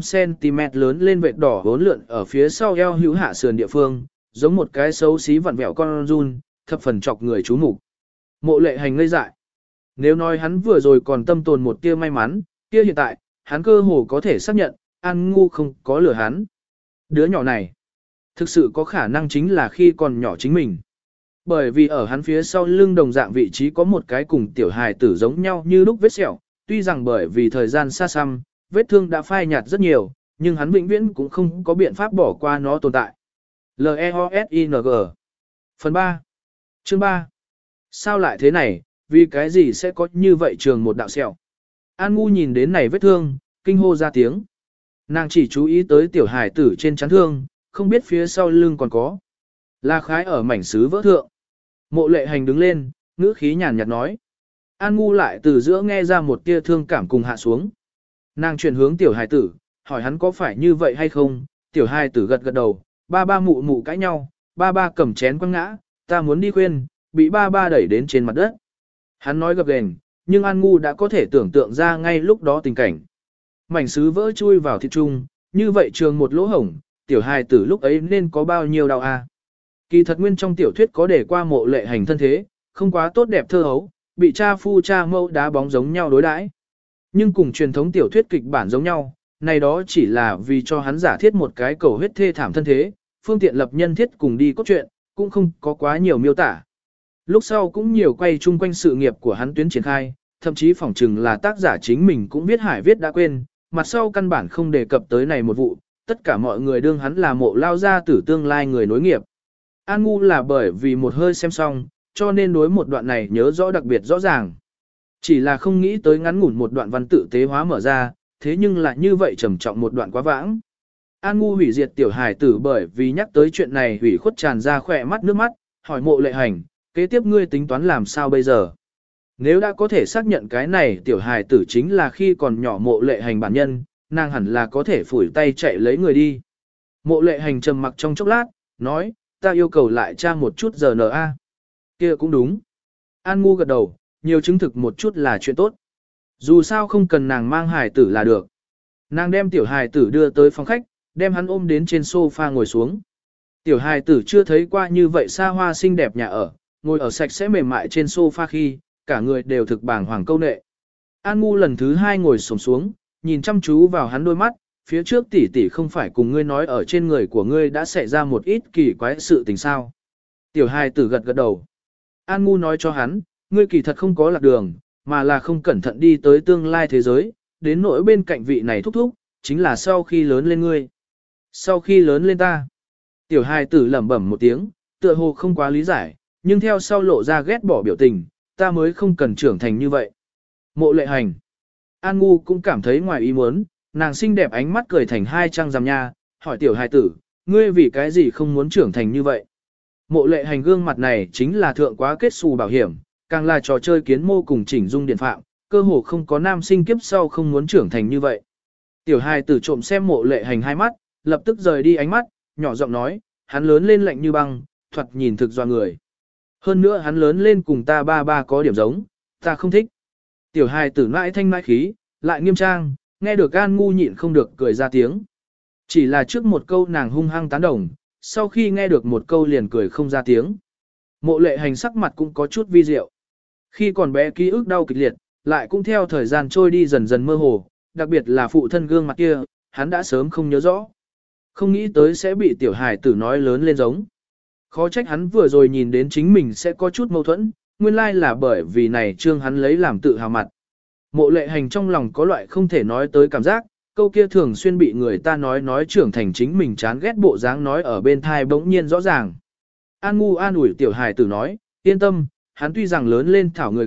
4-5 cm lớn lên vệt đỏ vốn lượn ở phía sau eo hữu hạ sườn địa phương, giống một cái xấu xí vặn vẹo con run, thập phần chọc người chú mục. Mộ lệ hành ngây dại. Nếu nói hắn vừa rồi còn tâm tồn một tia may mắn, kia hiện tại, hắn cơ hồ có thể xác nhận, An Ngu không có lừa hắn. Đứa nhỏ này, thực sự có khả năng chính là khi còn nhỏ chính mình. Bởi vì ở hắn phía sau lưng đồng dạng vị trí có một cái cùng tiểu hài tử giống nhau như lúc vết sẹo, tuy rằng bởi vì thời gian xa xăm, vết thương đã phai nhạt rất nhiều, nhưng hắn vĩnh viễn cũng không có biện pháp bỏ qua nó tồn tại. L-E-O-S-I-N-G Phần 3 Chương 3 Sao lại thế này, vì cái gì sẽ có như vậy trường một đạo sẹo? An Ngu nhìn đến này vết thương, kinh hô ra tiếng. Nàng chỉ chú ý tới tiểu hài tử trên trán thương, không biết phía sau lưng còn có. Là khái ở mảnh sứ vỡ thượng. Mộ lệ hành đứng lên, ngữ khí nhàn nhạt nói. An Ngu lại từ giữa nghe ra một tia thương cảm cùng hạ xuống. Nàng chuyển hướng tiểu hài tử, hỏi hắn có phải như vậy hay không. Tiểu hài tử gật gật đầu, ba ba mụ mụ cãi nhau, ba ba cầm chén quăng ngã, ta muốn đi khuyên, bị ba ba đẩy đến trên mặt đất. Hắn nói gập ghềnh, nhưng An Ngu đã có thể tưởng tượng ra ngay lúc đó tình cảnh. Mảnh sứ vỡ chui vào thịt trung, như vậy trường một lỗ hổng, tiểu hài tử lúc ấy nên có bao nhiêu đau a? Kỳ thật nguyên trong tiểu thuyết có để qua mộ lệ hành thân thế, không quá tốt đẹp thơ hấu, bị cha phu cha mẫu đá bóng giống nhau đối đãi. Nhưng cùng truyền thống tiểu thuyết kịch bản giống nhau, này đó chỉ là vì cho hắn giả thiết một cái cầu huyết thê thảm thân thế, phương tiện lập nhân thiết cùng đi cốt truyện, cũng không có quá nhiều miêu tả. Lúc sau cũng nhiều quay chung quanh sự nghiệp của hắn tuyến triển khai, thậm chí phỏng chừng là tác giả chính mình cũng viết hải viết đã quên, mặt sau căn bản không đề cập tới này một vụ, tất cả mọi người đương hắn là mộ lao gia tử tương lai người nối nghiệp. An Ngu là bởi vì một hơi xem xong, cho nên đối một đoạn này nhớ rõ đặc biệt rõ ràng. Chỉ là không nghĩ tới ngắn ngủn một đoạn văn tự tế hóa mở ra, thế nhưng lại như vậy trầm trọng một đoạn quá vãng. An Ngu hủy diệt tiểu hài tử bởi vì nhắc tới chuyện này hủy khuất tràn ra khỏe mắt nước mắt, hỏi mộ lệ hành, kế tiếp ngươi tính toán làm sao bây giờ? Nếu đã có thể xác nhận cái này tiểu hài tử chính là khi còn nhỏ mộ lệ hành bản nhân, nàng hẳn là có thể phủi tay chạy lấy người đi. Mộ lệ hành trầm mặc trong chốc lát, nói, ta yêu cầu lại tra một chút RNA. Kia cũng đúng. An Ngu gật đầu, nhiều chứng thực một chút là chuyện tốt. Dù sao không cần nàng mang hài tử là được. Nàng đem tiểu hài tử đưa tới phòng khách, đem hắn ôm đến trên sofa ngồi xuống. Tiểu hài tử chưa thấy qua như vậy xa hoa xinh đẹp nhà ở, ngồi ở sạch sẽ mềm mại trên sofa khi, cả người đều thực bàng hoàng câu nệ. An Ngu lần thứ hai ngồi xổm xuống, nhìn chăm chú vào hắn đôi mắt, phía trước tỷ tỷ không phải cùng ngươi nói ở trên người của ngươi đã xảy ra một ít kỳ quái sự tình sao. Tiểu hài tử gật gật đầu. An Ngu nói cho hắn, ngươi kỳ thật không có lạc đường, mà là không cẩn thận đi tới tương lai thế giới, đến nỗi bên cạnh vị này thúc thúc, chính là sau khi lớn lên ngươi. Sau khi lớn lên ta. Tiểu hài tử lẩm bẩm một tiếng, tựa hồ không quá lý giải, nhưng theo sau lộ ra ghét bỏ biểu tình, ta mới không cần trưởng thành như vậy. Mộ lệ hành. An Ngu cũng cảm thấy ngoài ý muốn, nàng xinh đẹp ánh mắt cười thành hai trăng rằm nha, hỏi tiểu hài tử, ngươi vì cái gì không muốn trưởng thành như vậy? Mộ lệ hành gương mặt này chính là thượng quá kết xù bảo hiểm, càng là trò chơi kiến mô cùng chỉnh dung điện phạm, cơ hồ không có nam sinh kiếp sau không muốn trưởng thành như vậy. Tiểu hài tử trộm xem mộ lệ hành hai mắt, lập tức rời đi ánh mắt, nhỏ giọng nói, hắn lớn lên lạnh như băng, thoạt nhìn thực doa người. Hơn nữa hắn lớn lên cùng ta ba ba có điểm giống, ta không thích. Tiểu hài tử mãi thanh mãi khí, lại nghiêm trang, nghe được An Ngu nhịn không được cười ra tiếng. Chỉ là trước một câu nàng hung hăng tán đồng, sau khi nghe được một câu liền cười không ra tiếng. Mộ lệ hành sắc mặt cũng có chút vi diệu. Khi còn bé ký ức đau kịch liệt, lại cũng theo thời gian trôi đi dần dần mơ hồ, đặc biệt là phụ thân gương mặt kia, hắn đã sớm không nhớ rõ. Không nghĩ tới sẽ bị tiểu hài tử nói lớn lên giống. Khó trách hắn vừa rồi nhìn đến chính mình sẽ có chút mâu thuẫn, nguyên lai là bởi vì này trương hắn lấy làm tự hào mặt. Mộ lệ hành trong lòng có loại không thể nói tới cảm giác, câu kia thường xuyên bị người ta nói trưởng thành chính mình chán ghét bộ dáng nói ở bên thai bỗng nhiên rõ ràng. An Ngu an ủi tiểu hài tử nói, yên tâm, hắn tuy rằng lớn lên thảo người ghét,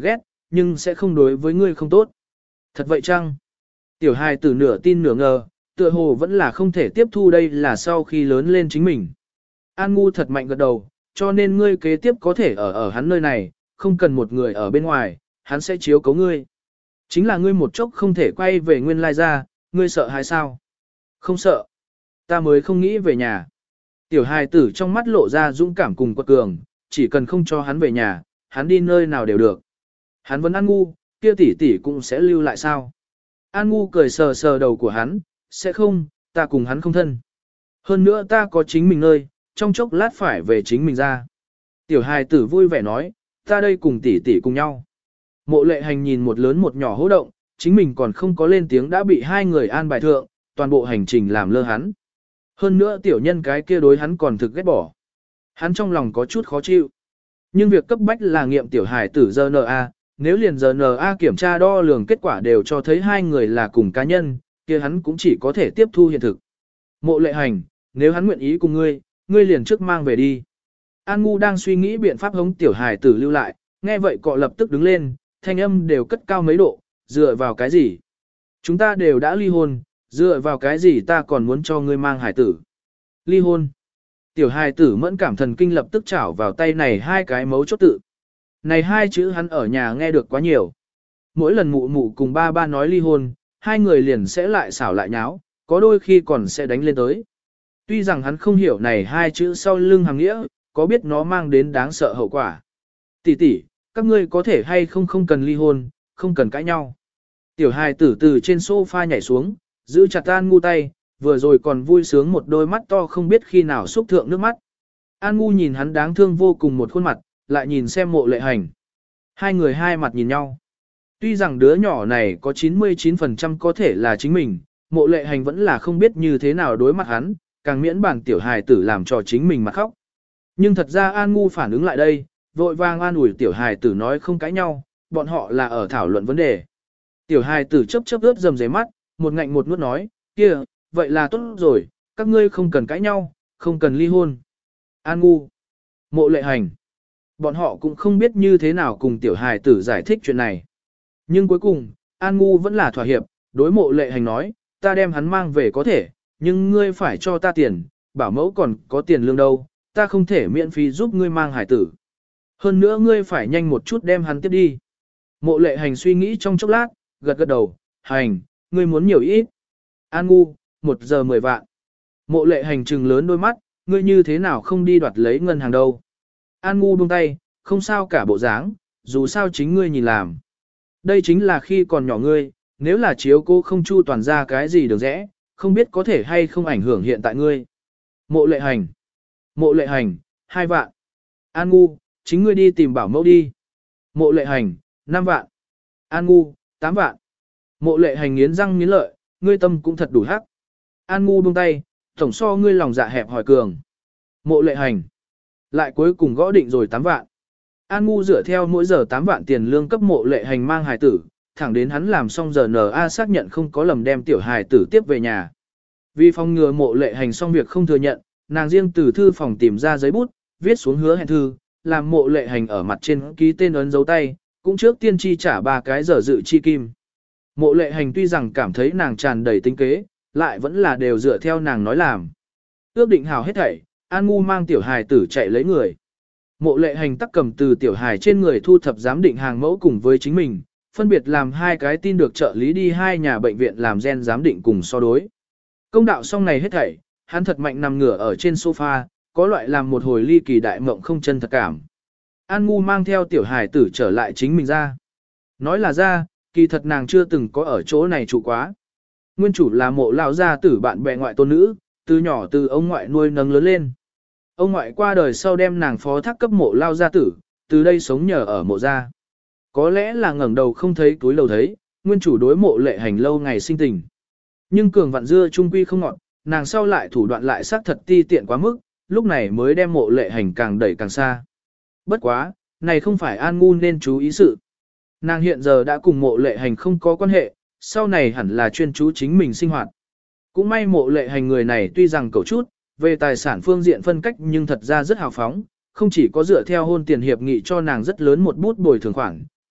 nhưng sẽ không đối với ngươi không tốt. Thật vậy chăng? Tiểu hài tử nửa tin nửa ngờ, tựa hồ vẫn là không thể tiếp thu đây là sau khi lớn lên chính mình. An Ngu thật mạnh gật đầu, cho nên ngươi kế tiếp có thể ở hắn nơi này, không cần một người ở bên ngoài, hắn sẽ chiếu cố ngươi. Chính là ngươi một chốc không thể quay về nguyên lai ra, ngươi sợ hay sao? Không sợ. Ta mới không nghĩ về nhà. Tiểu hài tử trong mắt lộ ra dũng cảm cùng quật cường, chỉ cần không cho hắn về nhà, hắn đi nơi nào đều được. Hắn vẫn An Ngu, kia tỷ tỷ cũng sẽ lưu lại sao? An Ngu cười sờ sờ đầu của hắn, sẽ không, ta cùng hắn không thân. Hơn nữa ta có chính mình nơi, trong chốc lát phải về chính mình ra. Tiểu hài tử vui vẻ nói, ta đây cùng tỷ tỷ cùng nhau. Mộ Lệ Hành nhìn một lớn một nhỏ hô động, chính mình còn không có lên tiếng đã bị hai người an bài thượng, toàn bộ hành trình làm lơ hắn. Hơn nữa tiểu nhân cái kia đối hắn còn thực ghét bỏ. Hắn trong lòng có chút khó chịu. Nhưng việc cấp bách là nghiệm tiểu hài tử DNA, nếu liền DNA kiểm tra đo lường kết quả đều cho thấy hai người là cùng cá nhân, kia hắn cũng chỉ có thể tiếp thu hiện thực. Mộ Lệ Hành, nếu hắn nguyện ý cùng ngươi, ngươi liền trước mang về đi. An Ngu đang suy nghĩ biện pháp hống tiểu hài tử lưu lại, nghe vậy cọ lập tức đứng lên, thanh âm đều cất cao mấy độ, dựa vào cái gì? Chúng ta đều đã ly hôn, dựa vào cái gì ta còn muốn cho ngươi mang hài tử? Ly hôn. Tiểu hài tử mẫn cảm thần kinh lập tức chảo vào tay này hai cái mấu chốt tự. Này hai chữ hắn ở nhà nghe được quá nhiều. Mỗi lần mụ mụ cùng ba ba nói ly hôn, hai người liền sẽ lại xảo lại nháo, có đôi khi còn sẽ đánh lên tới. Tuy rằng hắn không hiểu này hai chữ sau lưng hàng nghĩa, có biết nó mang đến đáng sợ hậu quả. Tỷ tỷ, các ngươi có thể hay không cần ly hôn, không cần cãi nhau. Tiểu hài tử từ trên sofa nhảy xuống, giữ chặt An Ngu tay, vừa rồi còn vui sướng một đôi mắt to không biết khi nào xúc thượng nước mắt. An Ngu nhìn hắn đáng thương vô cùng một khuôn mặt, lại nhìn xem Mộ Lệ Hành. Hai người hai mặt nhìn nhau. Tuy rằng đứa nhỏ này có 99% có thể là chính mình, Mộ Lệ Hành vẫn là không biết như thế nào đối mặt hắn, càng miễn bản tiểu hài tử làm cho chính mình mà khóc. Nhưng thật ra An Ngu phản ứng lại đây, vội vàng an ủi tiểu hài tử nói không cãi nhau, bọn họ là ở thảo luận vấn đề. Tiểu hài tử chớp chớp ướt dầm dày mắt, một ngạnh một nuốt nói, kia, vậy là tốt rồi, các ngươi không cần cãi nhau, không cần ly hôn. An Ngu, Mộ Lệ Hành, bọn họ cũng không biết như thế nào cùng tiểu hài tử giải thích chuyện này. Nhưng cuối cùng, An Ngu vẫn là thỏa hiệp, đối Mộ Lệ Hành nói, ta đem hắn mang về có thể, nhưng ngươi phải cho ta tiền, bảo mẫu còn có tiền lương đâu, ta không thể miễn phí giúp ngươi mang hải tử. Hơn nữa ngươi phải nhanh một chút đem hắn tiếp đi. Mộ Lệ Hành suy nghĩ trong chốc lát, gật gật đầu, Hành, ngươi muốn nhiều ít. An Ngu, 1 giờ 10 vạn. Mộ Lệ Hành trừng lớn đôi mắt, ngươi như thế nào không đi đoạt lấy ngân hàng đâu. An Ngu buông tay, không sao cả bộ dáng, dù sao chính ngươi nhìn làm. Đây chính là khi còn nhỏ ngươi, nếu là chiếu cô không chu toàn ra cái gì được rẽ, không biết có thể hay không ảnh hưởng hiện tại ngươi. Mộ Lệ Hành. Mộ Lệ Hành, 2 vạn. An Ngu, chính ngươi đi tìm bảo mẫu đi. Mộ Lệ Hành, 5 vạn. An Ngu, 8 vạn. Mộ Lệ Hành nghiến răng nghiến lợi, ngươi tâm cũng thật đủ hắc. An Ngu buông tay, tổng so ngươi lòng dạ hẹp hỏi cường. Mộ Lệ Hành. Lại cuối cùng gõ định rồi 8 vạn. An Ngu dựa theo mỗi giờ 8 vạn tiền lương cấp Mộ Lệ Hành mang hài tử, thẳng đến hắn làm xong giờ NA xác nhận không có lầm đem tiểu hài tử tiếp về nhà. Vì phòng ngừa Mộ Lệ Hành xong việc không thừa nhận, nàng riêng từ thư phòng tìm ra giấy bút, viết xuống hứa hẹn thư, làm Mộ Lệ Hành ở mặt trên ký tên ấn dấu tay, cũng trước tiên chi trả 3 cái giờ dự chi kim. Mộ Lệ Hành tuy rằng cảm thấy nàng tràn đầy tính kế, lại vẫn là đều dựa theo nàng nói làm. Ước định hảo hết thảy, An Ngu mang tiểu hài tử chạy lấy người. Mộ Lệ Hành tắc cầm từ tiểu hài trên người thu thập giám định hàng mẫu cùng với chính mình, phân biệt làm 2 cái tin được trợ lý đi 2 nhà bệnh viện làm gen giám định cùng so đối. Công đạo xong này hết thảy, hắn thật mạnh nằm ngửa ở trên sofa, có loại làm một hồi ly kỳ đại mộng không chân thật cảm. An Ngu mang theo tiểu hài tử trở lại chính mình ra. Nói là ra, kỳ thật nàng chưa từng có ở chỗ này trụ quá. Nguyên chủ là Mộ lão gia tử bạn bè ngoại tôn nữ, từ nhỏ từ ông ngoại nuôi nấng lớn lên. Ông ngoại qua đời sau đem nàng phó thác cấp Mộ lão gia tử, từ đây sống nhờ ở Mộ gia. Có lẽ là ngẩng đầu không thấy túi lầu thấy, nguyên chủ đối Mộ Lệ Hành lâu ngày sinh tình. Nhưng cường vặn dưa trung quy không ngọt, nàng sau lại thủ đoạn lại xác thật ti tiện quá mức, lúc này mới đem Mộ Lệ Hành càng đẩy càng xa. Bất quá, này không phải An Ngu nên chú ý sự. Nàng hiện giờ đã cùng Mộ Lệ Hành không có quan hệ, sau này hẳn là chuyên chú chính mình sinh hoạt. Cũng may Mộ Lệ Hành người này tuy rằng cầu chút, về tài sản phương diện phân cách nhưng thật ra rất hào phóng, không chỉ có dựa theo hôn tiền hiệp nghị cho nàng rất lớn một bút bồi thường khoản,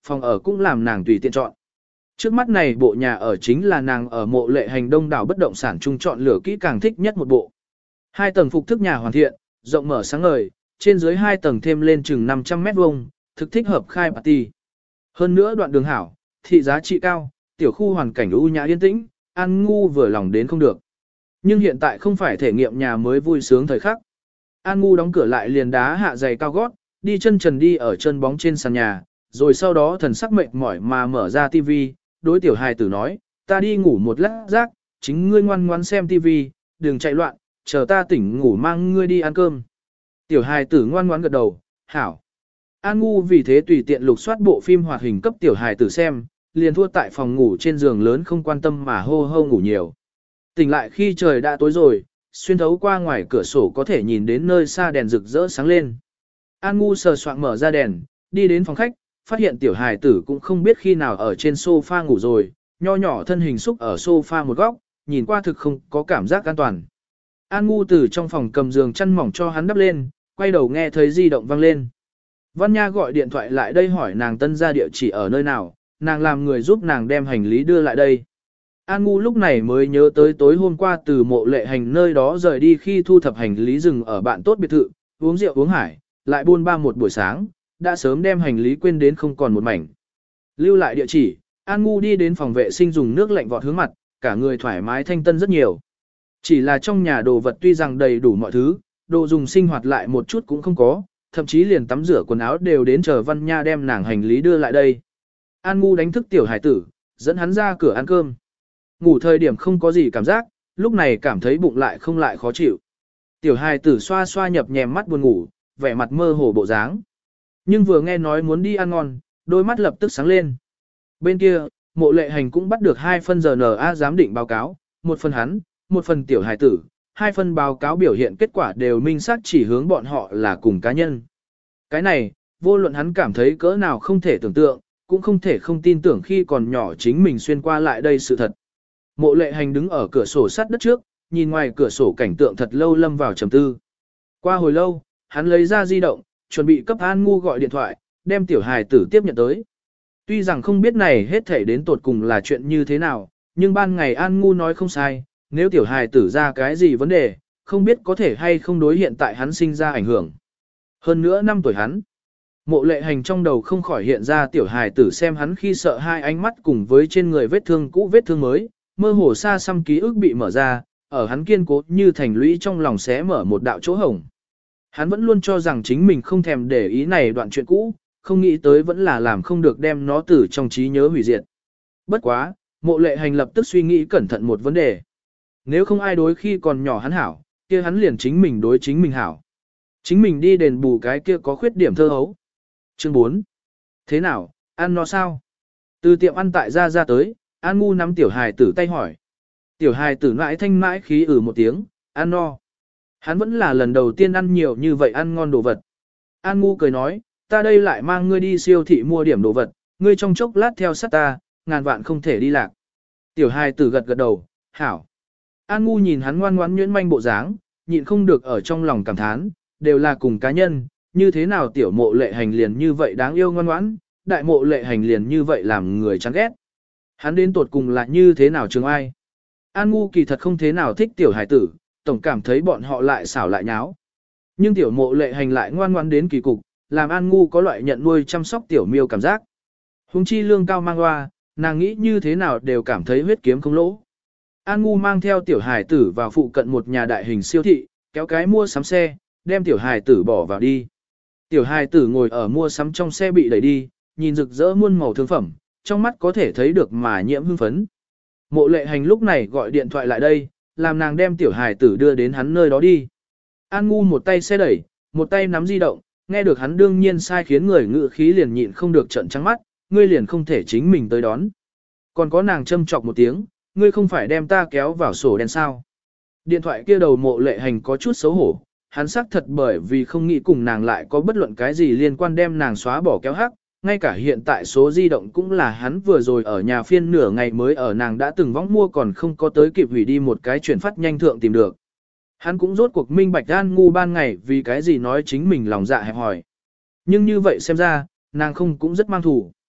phòng ở cũng làm nàng tùy tiện chọn. Trước mắt này bộ nhà ở chính là nàng ở Mộ Lệ Hành đông đảo bất động sản trung chọn lựa kỹ càng thích nhất một bộ. 2 tầng phục thức nhà hoàn thiện, rộng mở sáng ngời, trên dưới 2 tầng thêm lên chừng 500 mét vuông, thực thích hợp khai party. Hơn nữa đoạn đường hảo, thị giá trị cao, tiểu khu hoàn cảnh u nhã yên tĩnh, An Ngu vừa lòng đến không được. Nhưng hiện tại không phải thể nghiệm nhà mới vui sướng thời khắc. An Ngu đóng cửa lại liền đá hạ giày cao gót, đi chân trần đi ở chân bóng trên sàn nhà, rồi sau đó thần sắc mệt mỏi mà mở ra tivi, đối tiểu hài tử nói, ta đi ngủ một lát rác, chính ngươi ngoan ngoãn xem tivi, đừng chạy loạn, chờ ta tỉnh ngủ mang ngươi đi ăn cơm. Tiểu hài tử ngoan ngoãn gật đầu, hảo. An Ngu vì thế tùy tiện lục soát bộ phim hoạt hình cấp tiểu hài tử xem, liền thua tại phòng ngủ trên giường lớn không quan tâm mà hô hô ngủ nhiều. Tỉnh lại khi trời đã tối rồi, xuyên thấu qua ngoài cửa sổ có thể nhìn đến nơi xa đèn rực rỡ sáng lên. An Ngu sờ soạng mở ra đèn, đi đến phòng khách, phát hiện tiểu hài tử cũng không biết khi nào ở trên sofa ngủ rồi, nho nhỏ thân hình xúc ở sofa một góc, nhìn qua thực không có cảm giác an toàn. An Ngu từ trong phòng cầm giường chăn mỏng cho hắn đắp lên, quay đầu nghe thấy di động vang lên. Văn Nha gọi điện thoại lại đây hỏi nàng tân gia địa chỉ ở nơi nào, nàng làm người giúp nàng đem hành lý đưa lại đây. An Ngu lúc này mới nhớ tới tối hôm qua từ Mộ Lệ Hành nơi đó rời đi khi thu thập hành lý dừng ở bạn tốt biệt thự, uống rượu uống hải, lại buôn ba một buổi sáng, đã sớm đem hành lý quên đến không còn một mảnh. Lưu lại địa chỉ, An Ngu đi đến phòng vệ sinh dùng nước lạnh vọt hướng mặt, cả người thoải mái thanh tân rất nhiều. Chỉ là trong nhà đồ vật tuy rằng đầy đủ mọi thứ, đồ dùng sinh hoạt lại một chút cũng không có, thậm chí liền tắm rửa quần áo đều đến chờ Văn Nha đem nàng hành lý đưa lại đây. An Ngu đánh thức tiểu hải tử, dẫn hắn ra cửa ăn cơm. Ngủ thời điểm không có gì cảm giác, lúc này cảm thấy bụng lại không lại khó chịu. Tiểu hải tử xoa xoa nhập nhèm mắt buồn ngủ, vẻ mặt mơ hồ bộ dáng. Nhưng vừa nghe nói muốn đi ăn ngon, đôi mắt lập tức sáng lên. Bên kia, Mộ Lệ Hành cũng bắt được 2 phân RNA giám định báo cáo, một phần hắn, một phần tiểu hải tử, 2 phần báo cáo biểu hiện kết quả đều minh xác chỉ hướng bọn họ là cùng cá nhân. Cái này, vô luận hắn cảm thấy cỡ nào không thể tưởng tượng, cũng không thể không tin tưởng khi còn nhỏ chính mình xuyên qua lại đây sự thật. Mộ Lệ Hành đứng ở cửa sổ sát đất trước, nhìn ngoài cửa sổ cảnh tượng thật lâu lâm vào trầm tư. Qua hồi lâu, hắn lấy ra di động, chuẩn bị cấp An Ngu gọi điện thoại, đem tiểu hài tử tiếp nhận tới. Tuy rằng không biết này hết thảy đến tột cùng là chuyện như thế nào, nhưng ban ngày An Ngu nói không sai, nếu tiểu hài tử ra cái gì vấn đề, không biết có thể hay không đối hiện tại hắn sinh ra ảnh hưởng. Hơn nữa 5 tuổi hắn. Mộ Lệ Hành trong đầu không khỏi hiện ra tiểu hài tử xem hắn khi sợ hai ánh mắt cùng với trên người vết thương cũ vết thương mới, mơ hồ xa xăm ký ức bị mở ra, ở hắn kiên cố như thành lũy trong lòng xé mở một đạo chỗ hổng. Hắn vẫn luôn cho rằng chính mình không thèm để ý này đoạn chuyện cũ, không nghĩ tới vẫn là làm không được đem nó từ trong trí nhớ hủy diệt. Bất quá, Mộ Lệ Hành lập tức suy nghĩ cẩn thận một vấn đề. Nếu không ai đối khi còn nhỏ hắn hảo, kia hắn liền chính mình đối chính mình hảo. Chính mình đi đền bù cái kia có khuyết điểm thơ hấu. Chương 4. Thế nào, ăn no sao? Từ tiệm ăn tại ra tới, An Ngu nắm tiểu hài tử tay hỏi. Tiểu hài tử mãi thanh mãi khí một tiếng, ăn no. Hắn vẫn là lần đầu tiên ăn nhiều như vậy ăn ngon đồ vật. An Ngu cười nói, ta đây lại mang ngươi đi siêu thị mua điểm đồ vật, ngươi trong chốc lát theo sát ta, ngàn vạn không thể đi lạc. Tiểu hài tử gật gật đầu, hảo. An Ngu nhìn hắn ngoan ngoãn nhuyễn manh bộ dáng, nhịn không được ở trong lòng cảm thán, đều là cùng cá nhân, như thế nào tiểu Mộ Lệ Hành liền như vậy đáng yêu ngoan ngoãn, đại Mộ Lệ Hành liền như vậy làm người chán ghét. Hắn đến tột cùng là như thế nào trường ai? An Ngu kỳ thật không thế nào thích tiểu hài tử, tổng cảm thấy bọn họ lại xảo lại nháo. Nhưng tiểu Mộ Lệ Hành lại ngoan ngoãn đến kỳ cục, làm An Ngu có loại nhận nuôi chăm sóc tiểu miêu cảm giác. Hùng chi lương cao mang hoa, nàng nghĩ như thế nào đều cảm thấy huyết kiếm không lỗ. An Ngu mang theo tiểu hài tử vào phụ cận một nhà đại hình siêu thị, kéo cái mua sắm xe, đem tiểu hài tử bỏ vào đi. Tiểu hài tử ngồi ở mua sắm trong xe bị đẩy đi, nhìn rực rỡ muôn màu thương phẩm, trong mắt có thể thấy được mà nhiễm hưng phấn. Mộ Lệ Hành lúc này gọi điện thoại lại đây, làm nàng đem tiểu hài tử đưa đến hắn nơi đó đi. An Ngu một tay xe đẩy, một tay nắm di động, nghe được hắn đương nhiên sai khiến người ngự khí liền nhịn không được trợn trắng mắt, ngươi liền không thể chính mình tới đón. Còn có nàng châm chọc một tiếng, ngươi không phải đem ta kéo vào sổ đen sao. Điện thoại kia đầu Mộ Lệ Hành có chút xấu hổ, hắn xác thật bởi vì không nghĩ cùng nàng lại có bất luận cái gì liên quan đem nàng xóa bỏ kéo hắc, ngay cả hiện tại số di động cũng là hắn vừa rồi ở nhà phiên nửa ngày mới ở nàng đã từng võng mua còn không có tới kịp hủy đi một cái chuyển phát nhanh thượng tìm được. Hắn cũng rốt cuộc minh bạch An Ngu ban ngày vì cái gì nói chính mình lòng dạ hẹp hòi. Nhưng như vậy xem ra, nàng không cũng rất mang thủ.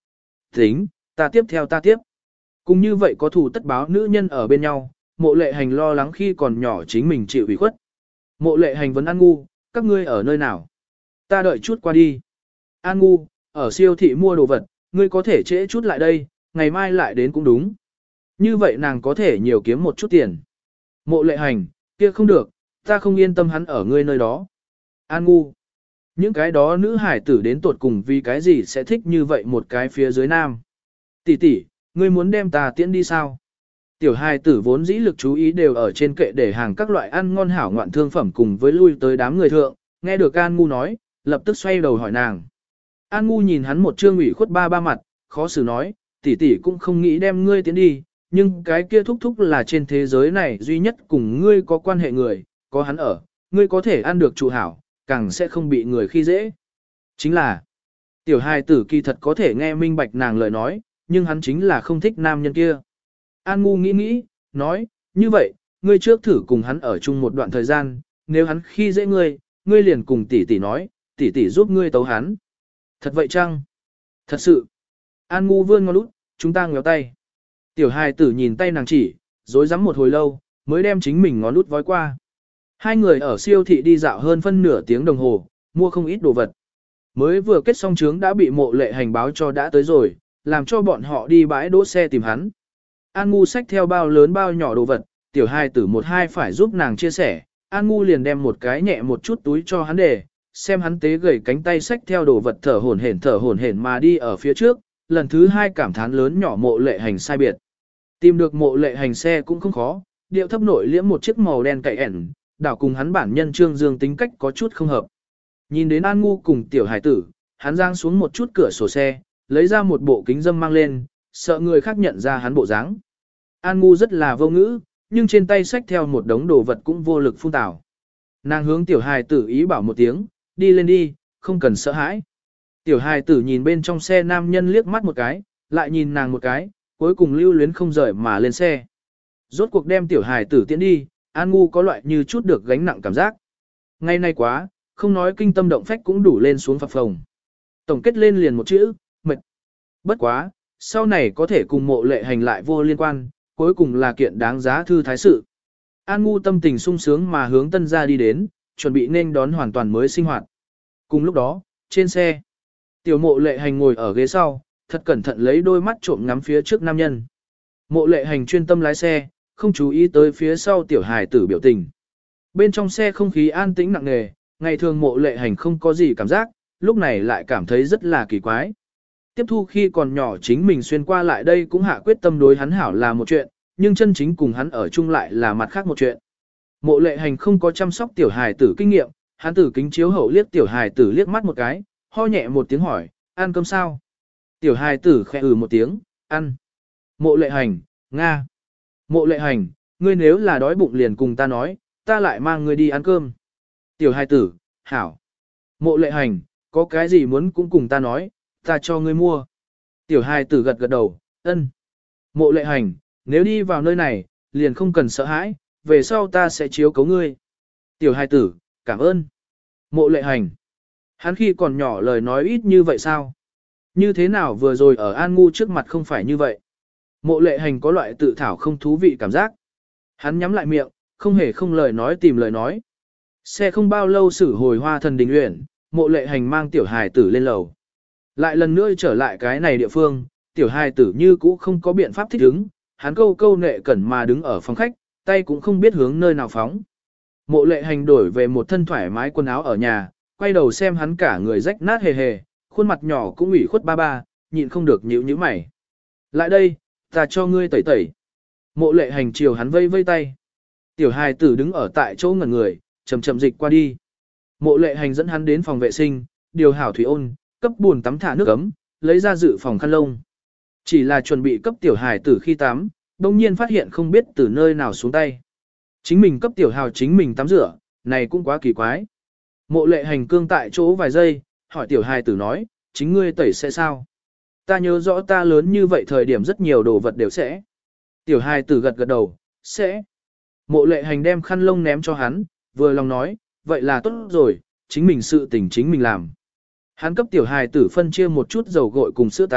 Tính, ta tiếp. Cũng như vậy có thù tất báo nữ nhân ở bên nhau, Mộ Lệ Hành lo lắng khi còn nhỏ chính mình chịu ủy khuất. Mộ Lệ Hành vấn An Ngu, các ngươi ở nơi nào? Ta đợi chút qua đi. An Ngu, ở siêu thị mua đồ vật, ngươi có thể trễ chút lại đây, ngày mai lại đến cũng đúng. Như vậy nàng có thể nhiều kiếm một chút tiền. Mộ Lệ Hành, kia không được, ta không yên tâm hắn ở ngươi nơi đó. An Ngu, những cái đó nữ hải tử đến tuột cùng vì cái gì sẽ thích như vậy một cái phía dưới nam. Tỷ tỷ, ngươi muốn đem ta tiễn đi sao? Tiểu hài tử vốn dĩ lực chú ý đều ở trên kệ để hàng các loại ăn ngon hảo ngoạn thương phẩm cùng với lui tới đám người thượng, nghe được An Ngu nói, lập tức xoay đầu hỏi nàng. An Ngu nhìn hắn một trương ủy khuất ba mặt, khó xử nói, tỷ tỷ cũng không nghĩ đem ngươi tiến đi, nhưng cái kia thúc thúc là trên thế giới này duy nhất cùng ngươi có quan hệ người, có hắn ở, ngươi có thể ăn được trụ hảo, càng sẽ không bị người khi dễ. Chính là, tiểu hài tử kỳ thật có thể nghe minh bạch nàng lời nói, nhưng hắn chính là không thích nam nhân kia. An Ngu nghĩ, nói, như vậy, ngươi trước thử cùng hắn ở chung một đoạn thời gian, nếu hắn khi dễ ngươi, ngươi liền cùng tỷ tỷ nói, tỷ tỷ giúp ngươi tấu hắn. Thật vậy chăng? Thật sự. An Ngu vươn ngón út, chúng ta ngéo tay. Tiểu hài tử nhìn tay nàng chỉ, dối rắm một hồi lâu, mới đem chính mình ngón út vói qua. Hai người ở siêu thị đi dạo hơn phân nửa tiếng đồng hồ, mua không ít đồ vật. Mới vừa kết xong trướng đã bị Mộ Lệ Hành báo cho đã tới rồi, làm cho bọn họ đi bãi đỗ xe tìm hắn. An Ngu xách theo bao lớn bao nhỏ đồ vật, tiểu hài tử một hai phải giúp nàng chia sẻ, An Ngu liền đem một cái nhẹ một chút túi cho hắn để, xem hắn tế gầy cánh tay xách theo đồ vật thở hổn hển mà đi ở phía trước, lần thứ hai cảm thán lớn nhỏ Mộ Lệ Hành sai biệt. Tìm được Mộ Lệ Hành xe cũng không khó, điệu thấp nội liễm một chiếc màu đen cậy ẻn, đảo cùng hắn bản nhân Trương Dương tính cách có chút không hợp. Nhìn đến An Ngu cùng tiểu hải tử, hắn giang xuống một chút cửa sổ xe, lấy ra một bộ kính dâm mang lên, sợ người khác nhận ra hắn bộ dáng. An Ngu rất là vô ngữ, nhưng trên tay xách theo một đống đồ vật cũng vô lực phun tảo. Nàng hướng tiểu hài tử ý bảo một tiếng, đi lên đi, không cần sợ hãi. Tiểu hài tử nhìn bên trong xe nam nhân liếc mắt một cái, lại nhìn nàng một cái, cuối cùng lưu luyến không rời mà lên xe. Rốt cuộc đem tiểu hài tử tiễn đi, An Ngu có loại như chút được gánh nặng cảm giác. Ngày nay quá, không nói kinh tâm động phách cũng đủ lên xuống phập phồng. Tổng kết lên liền một chữ, mệt. Bất quá, sau này có thể cùng Mộ Lệ Hành lại vô liên quan, cuối cùng là kiện đáng giá thư thái sự. An Ngu tâm tình sung sướng mà hướng tân gia đi đến, chuẩn bị nên đón hoàn toàn mới sinh hoạt. Cùng lúc đó, trên xe, tiểu Mộ Lệ Hành ngồi ở ghế sau, thật cẩn thận lấy đôi mắt trộm ngắm phía trước nam nhân. Mộ Lệ Hành chuyên tâm lái xe, không chú ý tới phía sau tiểu hài tử biểu tình. Bên trong xe không khí an tĩnh nặng nề, ngày thường Mộ Lệ Hành không có gì cảm giác, lúc này lại cảm thấy rất là kỳ quái. Tiếp thu khi còn nhỏ chính mình xuyên qua lại đây cũng hạ quyết tâm đối hắn hảo là một chuyện, nhưng chân chính cùng hắn ở chung lại là mặt khác một chuyện. Mộ Lệ Hành không có chăm sóc tiểu hài tử kinh nghiệm, hắn tử kính chiếu hậu liếc tiểu hài tử liếc mắt một cái, ho nhẹ một tiếng hỏi, ăn cơm sao? Tiểu hài tử khẽ một tiếng, ăn. Mộ Lệ Hành, Nga. Mộ Lệ Hành, ngươi nếu là đói bụng liền cùng ta nói, ta lại mang ngươi đi ăn cơm. Tiểu hài tử, hảo. Mộ Lệ Hành, có cái gì muốn cũng cùng ta nói, ta cho ngươi mua. Tiểu hài tử gật gật đầu, ân. Mộ Lệ Hành, nếu đi vào nơi này, liền không cần sợ hãi, về sau ta sẽ chiếu cố ngươi. Tiểu hài tử, cảm ơn. Mộ Lệ Hành, hắn khi còn nhỏ lời nói ít như vậy sao? Như thế nào vừa rồi ở An Ngu trước mặt không phải như vậy? Mộ Lệ Hành có loại tự thảo không thú vị cảm giác. Hắn nhắm lại miệng, không hề không lời nói tìm lời nói. Xe không bao lâu xử hồi Hoa Thần Đình Uyển, Mộ Lệ Hành mang tiểu hài tử lên lầu. Lại lần nữa trở lại cái này địa phương, tiểu hài tử như cũ không có biện pháp thích ứng, hắn câu nệ cẩn mà đứng ở phòng khách, tay cũng không biết hướng nơi nào phóng. Mộ Lệ Hành đổi về một thân thoải mái quần áo ở nhà, quay đầu xem hắn cả người rách nát hề hề, khuôn mặt nhỏ cũng ủy khuất ba, nhịn không được nhíu mày. Lại đây, ta cho ngươi tẩy tẩy. Mộ Lệ Hành chiều hắn vây vây tay. Tiểu hài tử đứng ở tại chỗ ngẩn người, chậm chậm dịch qua đi. Mộ Lệ Hành dẫn hắn đến phòng vệ sinh, điều hảo thủy ôn, cấp buồn tắm thả nước ấm, lấy ra dự phòng khăn lông. Chỉ là chuẩn bị cấp tiểu hài tử khi tắm, đồng nhiên phát hiện không biết từ nơi nào xuống tay. Chính mình cấp tiểu hào chính mình tắm rửa, này cũng quá kỳ quái. Mộ Lệ Hành cương tại chỗ vài giây, hỏi tiểu hài tử nói, chính ngươi tẩy sẽ sao? Ta nhớ rõ ta lớn như vậy thời điểm rất nhiều đồ vật đều sẽ. Tiểu hài tử gật gật đầu, sẽ. Mộ Lệ Hành đem khăn lông ném cho hắn, vừa lòng nói, vậy là tốt rồi, chính mình sự tình chính mình làm. Hắn cấp tiểu hài tử phân chia một chút dầu gội cùng sữa tắm,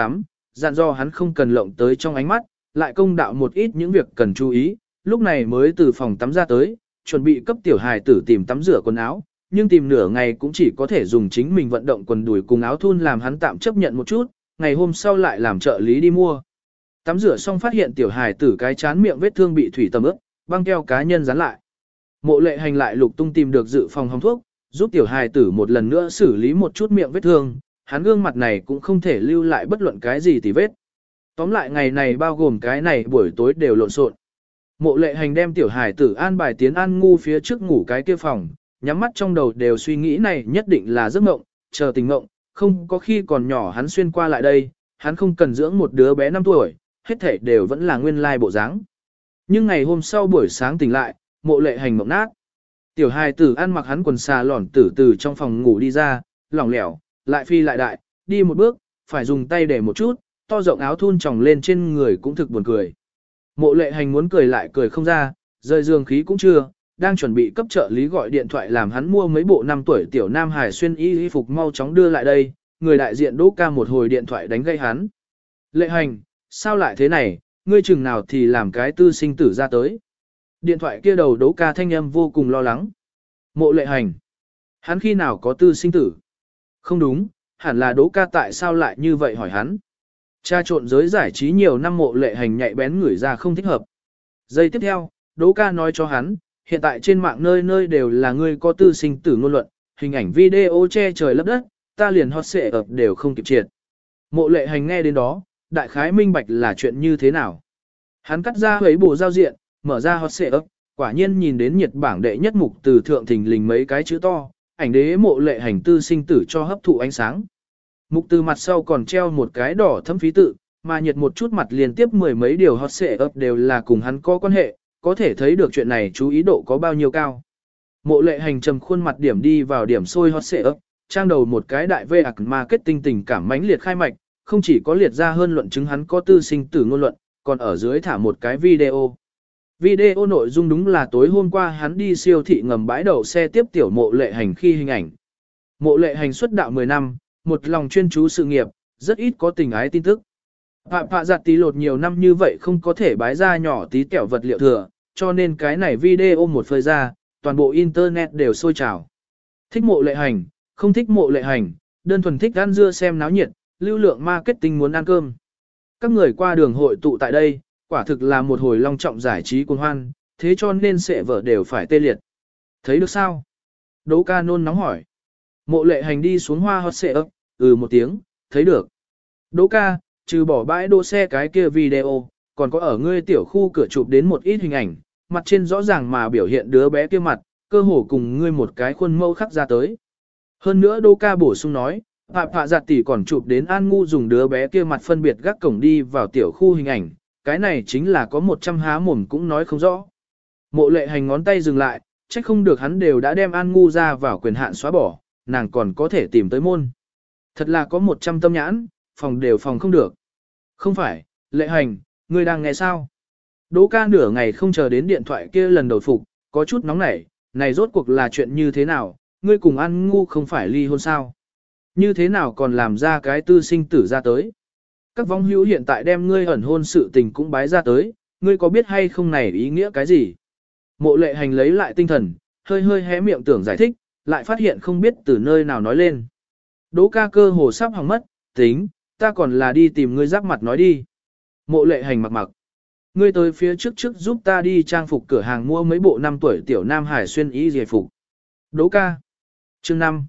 dặn dò hắn không cần lộng tới trong ánh mắt, lại công đạo một ít những việc cần chú ý, lúc này mới từ phòng tắm ra tới, chuẩn bị cấp tiểu hài tử tìm tắm rửa quần áo, nhưng tìm nửa ngày cũng chỉ có thể dùng chính mình vận động quần đùi cùng áo thun làm hắn tạm chấp nhận một chút, ngày hôm sau lại làm trợ lý đi mua. Tắm rửa xong phát hiện tiểu hài tử cái chán miệng vết thương bị thủy tầm ướt, băng keo cá nhân dán lại. Mộ Lệ Hành lại lục tung tìm được dự phòng hồng thuốc, giúp tiểu hài tử một lần nữa xử lý một chút miệng vết thương, hắn gương mặt này cũng không thể lưu lại bất luận cái gì tì vết. Tóm lại ngày này bao gồm cái này buổi tối đều lộn xộn. Mộ Lệ Hành đem tiểu hài tử an bài tiến ăn ngu phía trước ngủ cái kia phòng, nhắm mắt trong đầu đều suy nghĩ này nhất định là giấc mộng, chờ tình mộng, không có khi còn nhỏ hắn xuyên qua lại đây, hắn không cần dưỡng một đứa bé 5 tuổi, hết thảy đều vẫn là nguyên lai bộ dáng. Nhưng ngày hôm sau buổi sáng tỉnh lại, Mộ Lệ Hành mộng nát. Tiểu hài tử ăn mặc hắn quần xà lỏn tử từ trong phòng ngủ đi ra, lỏng lẻo, lại phi lại đại, đi một bước, phải dùng tay để một chút, to rộng áo thun tròng lên trên người cũng thực buồn cười. Mộ Lệ Hành muốn cười lại cười không ra, rơi dương khí cũng chưa, đang chuẩn bị cấp trợ lý gọi điện thoại làm hắn mua mấy bộ 5 tuổi tiểu nam hải xuyên y phục mau chóng đưa lại đây, người đại diện Đỗ Ca một hồi điện thoại đánh gây hắn. Lệ Hành, sao lại thế này, ngươi chừng nào thì làm cái tư sinh tử ra tới. Điện thoại kia đầu Đỗ Ca thanh âm vô cùng lo lắng. Mộ Lệ Hành, hắn khi nào có tư sinh tử? Không đúng, hẳn là Đỗ Ca tại sao lại như vậy hỏi hắn. Cha trộn giới giải trí nhiều năm Mộ Lệ Hành nhạy bén ngửi ra không thích hợp. Giây tiếp theo, Đỗ Ca nói cho hắn, hiện tại trên mạng nơi nơi đều là ngươi có tư sinh tử ngôn luận, hình ảnh video che trời lấp đất, ta liền hot xệ ập đều không kịp triệt. Mộ Lệ Hành nghe đến đó, đại khái minh bạch là chuyện như thế nào. Hắn cắt ra ấy bộ giao diện, mở ra hot xệ ập, quả nhiên nhìn đến nhiệt bảng đệ nhất mục từ thượng thình lình mấy cái chữ to, ảnh đế Mộ Lệ Hành tư sinh tử cho hấp thụ ánh sáng. Mục từ mặt sau còn treo một cái đỏ thâm phí tự, mà nhiệt một chút mặt liên tiếp mười mấy điều hot xệ ập đều là cùng hắn có quan hệ, có thể thấy được chuyện này chú ý độ có bao nhiêu cao. Mộ Lệ Hành trầm khuôn mặt điểm đi vào điểm sôi hot xệ ấp, trang đầu một cái đại vê ạc marketing tình cảm mãnh liệt khai mạch, không chỉ có liệt ra hơn luận chứng hắn có tư sinh tử ngôn luận, còn ở dưới thả một cái video. Video nội dung đúng là tối hôm qua hắn đi siêu thị ngầm bãi đậu xe tiếp tiểu Mộ Lệ Hành khi hình ảnh. Mộ Lệ Hành xuất đạo 10 năm, một lòng chuyên chú sự nghiệp, rất ít có tình ái tin tức. Pạ giặt tí lột nhiều năm như vậy không có thể bái ra nhỏ tí kẹo vật liệu thừa, cho nên cái này video một phơi ra, toàn bộ internet đều sôi trào. Thích Mộ Lệ Hành, không thích Mộ Lệ Hành, đơn thuần thích ăn dưa xem náo nhiệt, lưu lượng marketing muốn ăn cơm. Các người qua đường hội tụ tại đây, quả thực là một hồi long trọng giải trí cuồng hoan, thế cho nên sẽ vợ đều phải tê liệt. Thấy được sao? Đỗ Ca nôn nóng hỏi. Mộ Lệ Hành đi xuống hoa hot xệ ấp, một tiếng, thấy được. Đỗ Ca, trừ bỏ bãi đỗ xe cái kia video, còn có ở ngươi tiểu khu cửa chụp đến một ít hình ảnh, mặt trên rõ ràng mà biểu hiện đứa bé kia mặt, cơ hồ cùng ngươi một cái khuôn mẫu khắc ra tới. Hơn nữa Đỗ Ca bổ sung nói, Pạ giặt tỷ còn chụp đến An Ngu dùng đứa bé kia mặt phân biệt gác cổng đi vào tiểu khu hình ảnh, cái này chính là có 100 há mồm cũng nói không rõ. Mộ Lệ Hành ngón tay dừng lại, trách không được hắn đều đã đem An Ngu ra vào quyền hạn xóa bỏ, nàng còn có thể tìm tới môn. Thật là có 100 tâm nhãn, phòng đều phòng không được. Không phải, Lệ Hành, ngươi đang nghe sao? Đỗ Ca nửa ngày không chờ đến điện thoại kia lần đầu phục, có chút nóng nảy, này rốt cuộc là chuyện như thế nào, ngươi cùng An Ngu không phải ly hôn sao? Như thế nào còn làm ra cái tư sinh tử ra tới? Các vong hữu hiện tại đem ngươi ẩn hôn sự tình cũng bái ra tới, ngươi có biết hay không này ý nghĩa cái gì? Mộ Lệ Hành lấy lại tinh thần, hơi hơi hé miệng tưởng giải thích, lại phát hiện không biết từ nơi nào nói lên. Đỗ Ca cơ hồ sắp hỏng mất, tính, ta còn là đi tìm ngươi giáp mặt nói đi. Mộ Lệ Hành mặc mặc. Ngươi tới phía trước giúp ta đi trang phục cửa hàng mua mấy bộ 5 tuổi tiểu nam hải xuyên y giải phục. Đỗ Ca. Chương 5.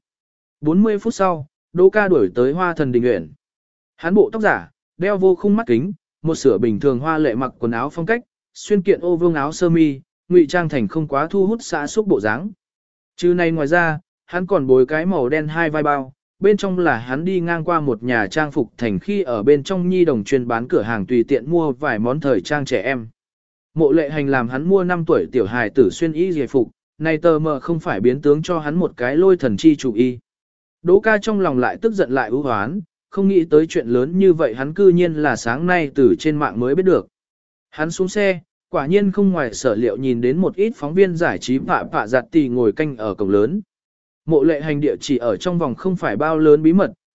40 phút sau, Đỗ Ca đuổi tới Hoa Thần Đình Uyển. Hắn bộ tóc giả, đeo vô khung mắt kính, một sửa bình thường hoa lệ mặc quần áo phong cách, xuyên kiện ô vương áo sơ mi, ngụy trang thành không quá thu hút xã xúc bộ dáng. Trừ này ngoài ra, hắn còn bối cái màu đen hai vai bao, bên trong là hắn đi ngang qua một nhà trang phục thành khi ở bên trong nhi đồng chuyên bán cửa hàng tùy tiện mua vài món thời trang trẻ em. Mộ Lệ Hành làm hắn mua 5 tuổi tiểu hài tử xuyên y giải phục, này tờ mờ không phải biến tướng cho hắn một cái lôi thần chi chủ y. Đỗ Ca trong lòng lại tức giận lại ưu hoán, không nghĩ tới chuyện lớn như vậy hắn cư nhiên là sáng nay từ trên mạng mới biết được. Hắn xuống xe, quả nhiên không ngoài sở liệu nhìn đến một ít phóng viên giải trí Pạ giặt tỷ ngồi canh ở cổng lớn. Mộ Lệ Hành địa chỉ ở trong vòng không phải bao lớn bí mật,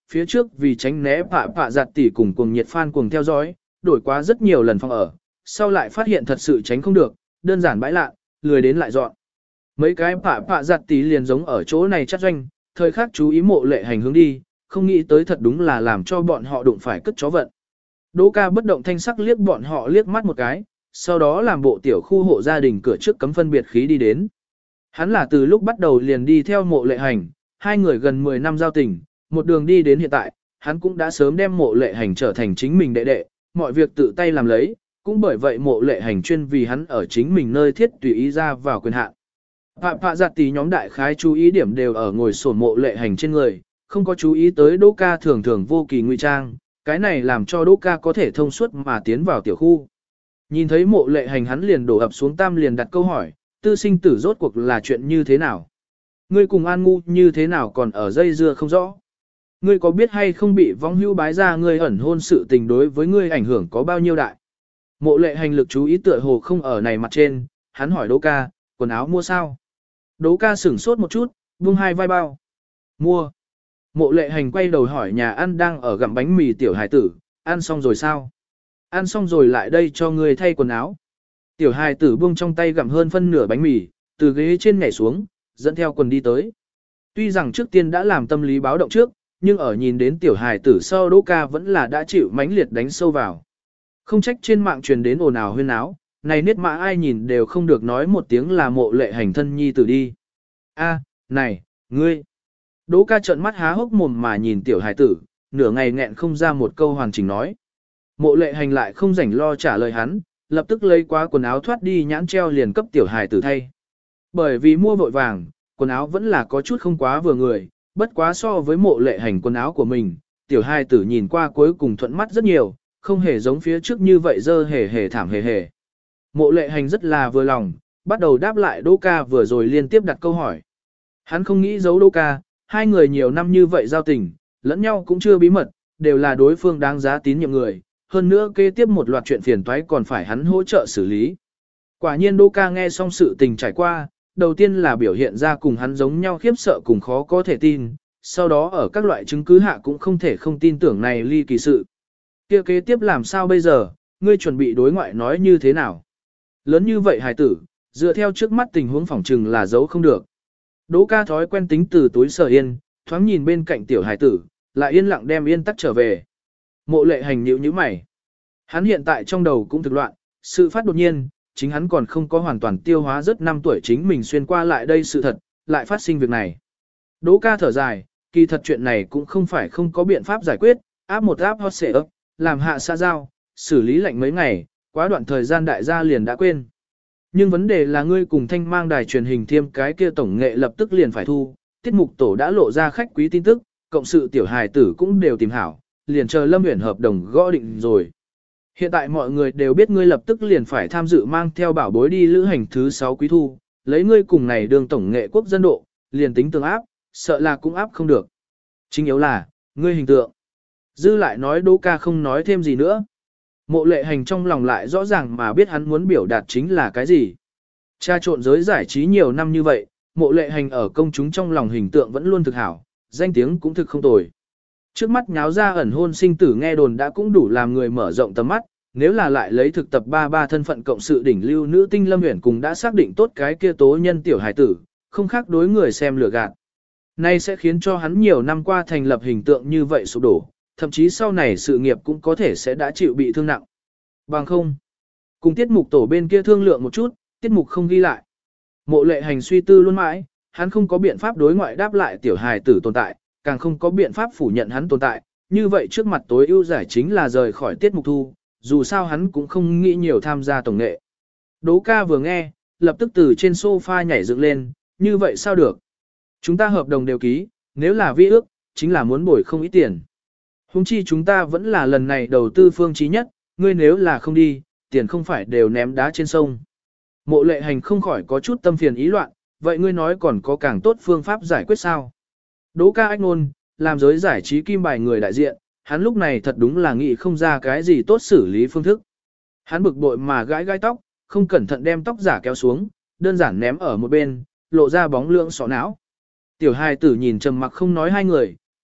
phía trước vì tránh né pạ pạ giặt tỉ cùng cuồng nhiệt fan cuồng theo dõi, đổi quá rất nhiều lần phòng ở, sau lại phát hiện thật sự tránh không được, đơn giản bãi lạ, lười đến lại dọn. Mấy cái pạ pạ giặt tỉ liền giống ở chỗ này chắc doanh, thời khắc chú ý Mộ Lệ Hành hướng đi, không nghĩ tới thật đúng là làm cho bọn họ đụng phải cất chó vận. Đỗ Ca bất động thanh sắc liếc bọn họ liếc mắt một cái, sau đó làm bộ tiểu khu hộ gia đình cửa trước cấm phân biệt khí đi đến. Hắn là từ lúc bắt đầu liền đi theo Mộ Lệ Hành, hai người gần 10 năm giao tình, một đường đi đến hiện tại, hắn cũng đã sớm đem Mộ Lệ Hành trở thành chính mình đệ đệ, mọi việc tự tay làm lấy, cũng bởi vậy Mộ Lệ Hành chuyên vì hắn ở chính mình nơi thiết tùy ý ra vào quyền hạn. Pạ giặt tí nhóm đại khái chú ý điểm đều ở ngồi sổn Mộ Lệ Hành trên người, không có chú ý tới Đỗ Ca thường thường vô kỳ ngụy trang, cái này làm cho Đỗ Ca có thể thông suốt mà tiến vào tiểu khu. Nhìn thấy Mộ Lệ Hành hắn liền đổ ập xuống tam liền đặt câu hỏi, tư sinh tử rốt cuộc là chuyện như thế nào? Ngươi cùng An Ngu như thế nào còn ở dây dưa không rõ? Ngươi có biết hay không bị vong hưu bái ra ngươi ẩn hôn sự tình đối với ngươi ảnh hưởng có bao nhiêu đại? Mộ Lệ Hành lực chú ý tựa hồ không ở này mặt trên, hắn hỏi Đỗ Ca, quần áo mua sao? Đỗ Ca sửng sốt một chút, buông hai vai bao. Mua. Mộ Lệ Hành quay đầu hỏi nhà ăn đang ở gặm bánh mì tiểu hài tử, ăn xong rồi sao? Ăn xong rồi lại đây cho ngươi thay quần áo. Tiểu hài tử buông trong tay gặm hơn phân nửa bánh mì, từ ghế trên nhảy xuống, dẫn theo quần đi tới. Tuy rằng trước tiên đã làm tâm lý báo động trước, nhưng ở nhìn đến tiểu hài tử sau Đỗ Ca vẫn là đã chịu mãnh liệt đánh sâu vào. Không trách trên mạng truyền đến ồn ào huyên áo, này niết mã ai nhìn đều không được nói một tiếng là Mộ Lệ Hành thân nhi tử đi. A, này, ngươi. Đỗ Ca trợn mắt há hốc mồm mà nhìn tiểu hài tử, nửa ngày nghẹn không ra một câu hoàn chỉnh nói. Mộ Lệ Hành lại không rảnh lo trả lời hắn, lập tức lấy quá quần áo thoát đi nhãn treo liền cấp tiểu hài tử thay. Bởi vì mua vội vàng, quần áo vẫn là có chút không quá vừa người, bất quá so với Mộ Lệ Hành quần áo của mình, tiểu hài tử nhìn qua cuối cùng thuận mắt rất nhiều, không hề giống phía trước như vậy dơ hề hề thảm hề hề. Mộ Lệ Hành rất là vừa lòng, bắt đầu đáp lại Đỗ Ca vừa rồi liên tiếp đặt câu hỏi. Hắn không nghĩ giấu Đỗ Ca, hai người nhiều năm như vậy giao tình, lẫn nhau cũng chưa bí mật, đều là đối phương đáng giá tín nhiệm người, hơn nữa kế tiếp một loạt chuyện phiền toái còn phải hắn hỗ trợ xử lý. Quả nhiên Đỗ Ca nghe xong sự tình trải qua, đầu tiên là biểu hiện ra cùng hắn giống nhau khiếp sợ cùng khó có thể tin, sau đó ở các loại chứng cứ hạ cũng không thể không tin tưởng này ly kỳ sự. Kia kế tiếp làm sao bây giờ, ngươi chuẩn bị đối ngoại nói như thế nào? Lớn như vậy hài tử, dựa theo trước mắt tình huống phỏng trừng là giấu không được. Đỗ Ca thói quen tính từ túi sở yên, thoáng nhìn bên cạnh tiểu hài tử, lại yên lặng đem yên tắc trở về. Mộ Lệ Hành nhíu nhíu mày. Hắn hiện tại trong đầu cũng thực loạn, sự phát đột nhiên, chính hắn còn không có hoàn toàn tiêu hóa rất 5 tuổi chính mình xuyên qua lại đây sự thật, lại phát sinh việc này. Đỗ Ca thở dài, kỳ thật chuyện này cũng không phải không có biện pháp giải quyết, áp một áp hot xệ ấp, làm hạ xã giao, xử lý lệnh mấy ngày, quá đoạn thời gian đại gia liền đã quên. Nhưng vấn đề là ngươi cùng Thanh Mang đài truyền hình thêm cái kia tổng nghệ lập tức liền phải thu, tiết mục tổ đã lộ ra khách quý tin tức, cộng sự tiểu hài tử cũng đều tìm hảo, liền chờ Lâm Uyển hợp đồng gõ định rồi. Hiện tại mọi người đều biết ngươi lập tức liền phải tham dự mang theo bảo bối đi lữ hành thứ 6 quý thu, lấy ngươi cùng này đường tổng nghệ quốc dân độ, liền tính tương áp, sợ là cũng áp không được. Chính yếu là, ngươi hình tượng. Dư lại nói Đỗ Ca không nói thêm gì nữa. Mộ Lệ Hành trong lòng lại rõ ràng mà biết hắn muốn biểu đạt chính là cái gì. Tra trộn giới giải trí nhiều năm như vậy, Mộ Lệ Hành ở công chúng trong lòng hình tượng vẫn luôn thực hảo, danh tiếng cũng thực không tồi. Trước mắt nháo ra ẩn hôn sinh tử nghe đồn đã cũng đủ làm người mở rộng tầm mắt, nếu là lại lấy thực tập 33 thân phận cộng sự đỉnh lưu nữ tinh Lâm Uyển cùng đã xác định tốt cái kia tố nhân tiểu hài tử, không khác đối người xem lừa gạt. Nay sẽ khiến cho hắn nhiều năm qua thành lập hình tượng như vậy sụp đổ, thậm chí sau này sự nghiệp cũng có thể sẽ đã chịu bị thương nặng. Bằng không, cùng tiết mục tổ bên kia thương lượng một chút, tiết mục không ghi lại. Mộ Lệ Hành suy tư luôn mãi, hắn không có biện pháp đối ngoại đáp lại tiểu hài tử tồn tại, càng không có biện pháp phủ nhận hắn tồn tại, như vậy trước mặt tối ưu giải chính là rời khỏi tiết mục thu, dù sao hắn cũng không nghĩ nhiều tham gia tổng nghệ. Đỗ Ca vừa nghe, lập tức từ trên sofa nhảy dựng lên, như vậy sao được? Chúng ta hợp đồng đều ký, nếu là vi ước, chính là muốn bồi không ít tiền. Hùng chi chúng ta vẫn là lần này đầu tư phương chí nhất, ngươi nếu là không đi, tiền không phải đều ném đá trên sông. Mộ Lệ Hành không khỏi có chút tâm phiền ý loạn, vậy ngươi nói còn có càng tốt phương pháp giải quyết sao? Đỗ Ca ách ngôn, làm giới giải trí kim bài người đại diện, hắn lúc này thật đúng là nghĩ không ra cái gì tốt xử lý phương thức. Hắn bực bội mà gãi gai tóc, không cẩn thận đem tóc giả kéo xuống, đơn giản ném ở một bên, lộ ra bóng lượng sọ não. Tiểu hài tử nhìn trầm mặc không nói hai người,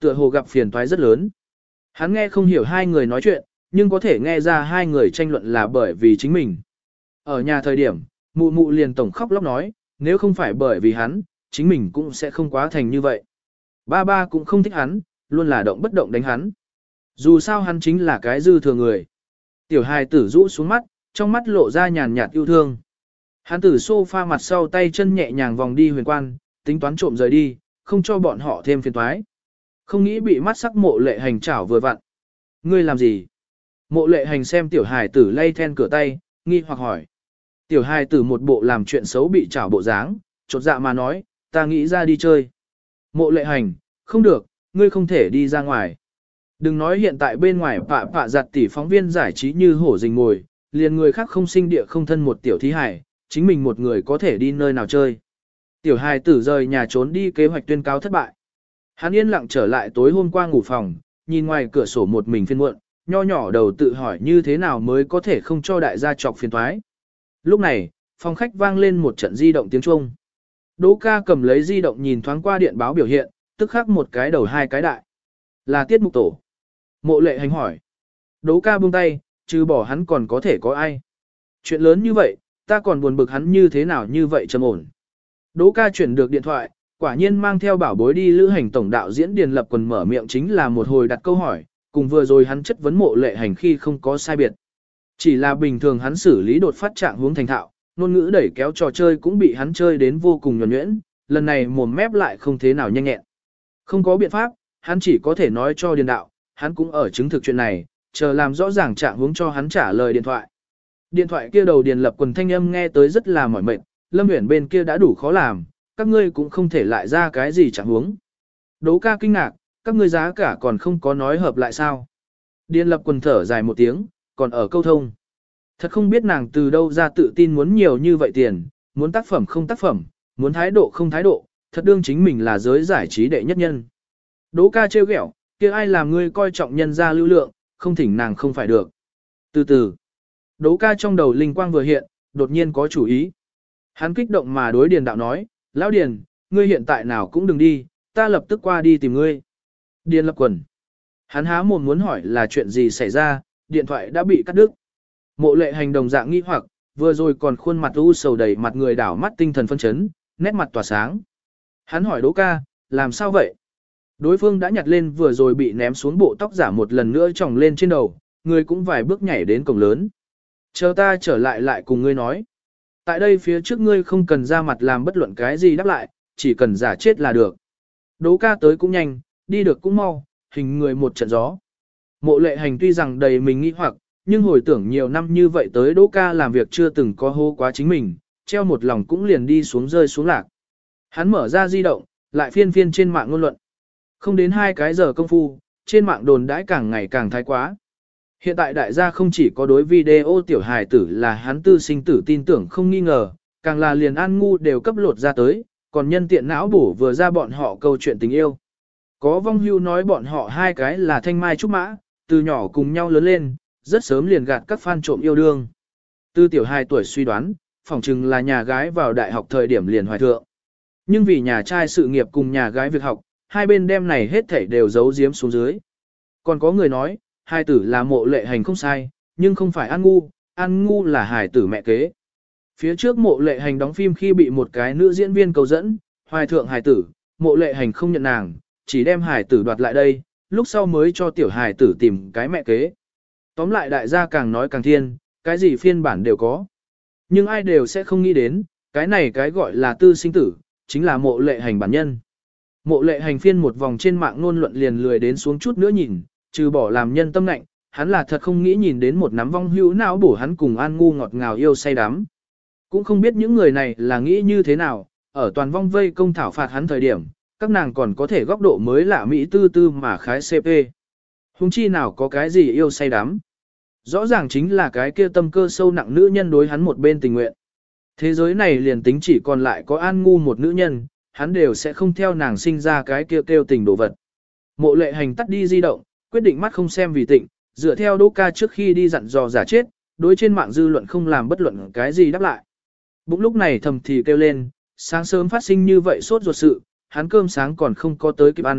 tựa hồ gặp phiền toái rất lớn. Hắn nghe không hiểu hai người nói chuyện, nhưng có thể nghe ra hai người tranh luận là bởi vì chính mình. Ở nhà thời điểm, mụ mụ liền tổng khóc lóc nói, nếu không phải bởi vì hắn, chính mình cũng sẽ không quá thành như vậy. Ba ba cũng không thích hắn, luôn là động bất động đánh hắn. Dù sao hắn chính là cái dư thừa người. Tiểu hài tử rũ xuống mắt, trong mắt lộ ra nhàn nhạt yêu thương. Hắn từ sofa mặt sau tay chân nhẹ nhàng vòng đi huyền quan, tính toán trộm rời đi, không cho bọn họ thêm phiền toái. Không nghĩ bị mắt sắc Mộ Lệ Hành chảo vừa vặn. Ngươi làm gì? Mộ Lệ Hành xem tiểu hài tử lay then cửa tay, nghi hoặc hỏi. Tiểu hài tử một bộ làm chuyện xấu bị chảo bộ dáng, chột dạ mà nói, ta nghĩ ra đi chơi. Mộ Lệ Hành, không được, ngươi không thể đi ra ngoài. Đừng nói hiện tại bên ngoài pạ giặt tỷ phóng viên giải trí như hổ rình mồi, liền người khác không sinh địa không thân một tiểu thí hải, chính mình một người có thể đi nơi nào chơi. Tiểu hài tử rời nhà trốn đi kế hoạch tuyên cáo thất bại. Hắn yên lặng trở lại tối hôm qua ngủ phòng, nhìn ngoài cửa sổ một mình phiên muộn, nho nhỏ đầu tự hỏi như thế nào mới có thể không cho đại gia chọc phiền toái. Lúc này, phòng khách vang lên một trận di động tiếng chuông. Đỗ ca cầm lấy di động nhìn thoáng qua điện báo biểu hiện, tức khắc một cái đầu hai cái đại. Là tiết mục tổ. Mộ Lệ Hành hỏi. Đỗ ca buông tay, trừ bỏ hắn còn có thể có ai. Chuyện lớn như vậy, ta còn buồn bực hắn như thế nào như vậy trầm ổn. Đỗ ca chuyển được điện thoại, quả nhiên mang theo bảo bối đi lữ hành tổng đạo diễn Điền Lập Quần mở miệng chính là một hồi đặt câu hỏi, cùng vừa rồi hắn chất vấn Mộ Lệ Hành khi không có sai biệt. Chỉ là bình thường hắn xử lý đột phát trạng hướng thành thạo, ngôn ngữ đẩy kéo trò chơi cũng bị hắn chơi đến vô cùng nhuần nhuyễn, lần này mồm mép lại không thế nào nhanh nhẹn. Không có biện pháp, hắn chỉ có thể nói cho Điền đạo, hắn cũng ở chứng thực chuyện này, chờ làm rõ ràng trạng hướng cho hắn trả lời điện thoại. Điện thoại kia đầu Điền Lập Quần thanh âm nghe tới rất là mỏi mệt, Lâm Uyển bên kia đã đủ khó làm, các ngươi cũng không thể lại ra cái gì trạng hướng. Đỗ ca kinh ngạc, các ngươi giá cả còn không có nói hợp lại sao. Điền Lập Quần thở dài một tiếng, còn ở câu thông. Thật không biết nàng từ đâu ra tự tin muốn nhiều như vậy tiền, muốn tác phẩm không tác phẩm, muốn thái độ không thái độ, thật đương chính mình là giới giải trí đệ nhất nhân. Đỗ ca trêu ghẹo, kia ai làm ngươi coi trọng nhân gia lưu lượng, không thỉnh nàng không phải được. Từ từ, Đỗ ca trong đầu linh quang vừa hiện, đột nhiên có chủ ý. Hắn kích động mà đối Điền đạo nói, Lão Điền, ngươi hiện tại nào cũng đừng đi, ta lập tức qua đi tìm ngươi. Điền Lập Quần. Hắn há mồm muốn hỏi là chuyện gì xảy ra, điện thoại đã bị cắt đứt. Mộ Lệ Hành đồng dạng nghi hoặc, vừa rồi còn khuôn mặt u sầu đầy mặt người đảo mắt tinh thần phân chấn, nét mặt tỏa sáng. Hắn hỏi Đỗ ca, làm sao vậy? Đối phương đã nhặt lên vừa rồi bị ném xuống bộ tóc giả một lần nữa tròng lên trên đầu, người cũng vài bước nhảy đến cổng lớn. Chờ ta trở lại lại cùng ngươi nói. Tại đây phía trước ngươi không cần ra mặt làm bất luận cái gì đáp lại, chỉ cần giả chết là được. Đỗ ca tới cũng nhanh, đi được cũng mau, hình người một trận gió. Mộ Lệ Hành tuy rằng đầy mình nghi hoặc, nhưng hồi tưởng nhiều năm như vậy tới Đỗ ca làm việc chưa từng có hô quá chính mình, treo một lòng cũng liền đi xuống rơi xuống lạc. Hắn mở ra di động, lại phiên phiên trên mạng ngôn luận. Không đến 2 cái giờ công phu, trên mạng đồn đãi càng ngày càng thái quá. Hiện tại đại gia không chỉ có đối video tiểu hài tử là hắn tư sinh tử tin tưởng không nghi ngờ, càng là liền An Ngu đều cấp lột ra tới, còn nhân tiện não bổ vừa ra bọn họ câu chuyện tình yêu. Có vong hưu nói bọn họ hai cái là thanh mai trúc mã, từ nhỏ cùng nhau lớn lên, rất sớm liền gạt các fan trộm yêu đương. Từ tiểu 2 tuổi suy đoán, phỏng chừng là nhà gái vào đại học thời điểm liền hoài thượng. Nhưng vì nhà trai sự nghiệp cùng nhà gái việc học, hai bên đêm này hết thảy đều giấu giếm xuống dưới. Còn có người nói, hài tử là Mộ Lệ Hành không sai, nhưng không phải An Ngu là hài tử mẹ kế. Phía trước Mộ Lệ Hành đóng phim khi bị một cái nữ diễn viên cầu dẫn, hoài thượng hài tử, Mộ Lệ Hành không nhận nàng, chỉ đem hài tử đoạt lại đây, lúc sau mới cho tiểu hài tử tìm cái mẹ kế. Tóm lại đại gia càng nói càng thiên, cái gì phiên bản đều có. Nhưng ai đều sẽ không nghĩ đến, cái này cái gọi là tư sinh tử, chính là Mộ Lệ Hành bản nhân. Mộ Lệ Hành phiên một vòng trên mạng ngôn luận liền lười đến xuống chút nữa nhìn, trừ bỏ làm nhân tâm lạnh, hắn là thật không nghĩ nhìn đến một nắm vong hữu não bổ hắn cùng An Ngu ngọt ngào yêu say đắm. Cũng không biết những người này là nghĩ như thế nào, ở toàn vong vây công thảo phạt hắn thời điểm, các nàng còn có thể góc độ mới lạ Mỹ tư tư mà khái CP. Hùng chi nào có cái gì yêu say đắm. Rõ ràng chính là cái kia tâm cơ sâu nặng nữ nhân đối hắn một bên tình nguyện. Thế giới này liền tính chỉ còn lại có An Ngu một nữ nhân, hắn đều sẽ không theo nàng sinh ra cái kia kêu tình đồ vật. Mộ Lệ Hành tắt đi di động, quyết định mắt không xem vì tịnh, dựa theo Đỗ ca trước khi đi dặn dò giả chết, đối trên mạng dư luận không làm bất luận cái gì đáp lại. Bụng lúc này thầm thì kêu lên, sáng sớm phát sinh như vậy sốt ruột sự, hắn cơm sáng còn không có tới kịp ăn,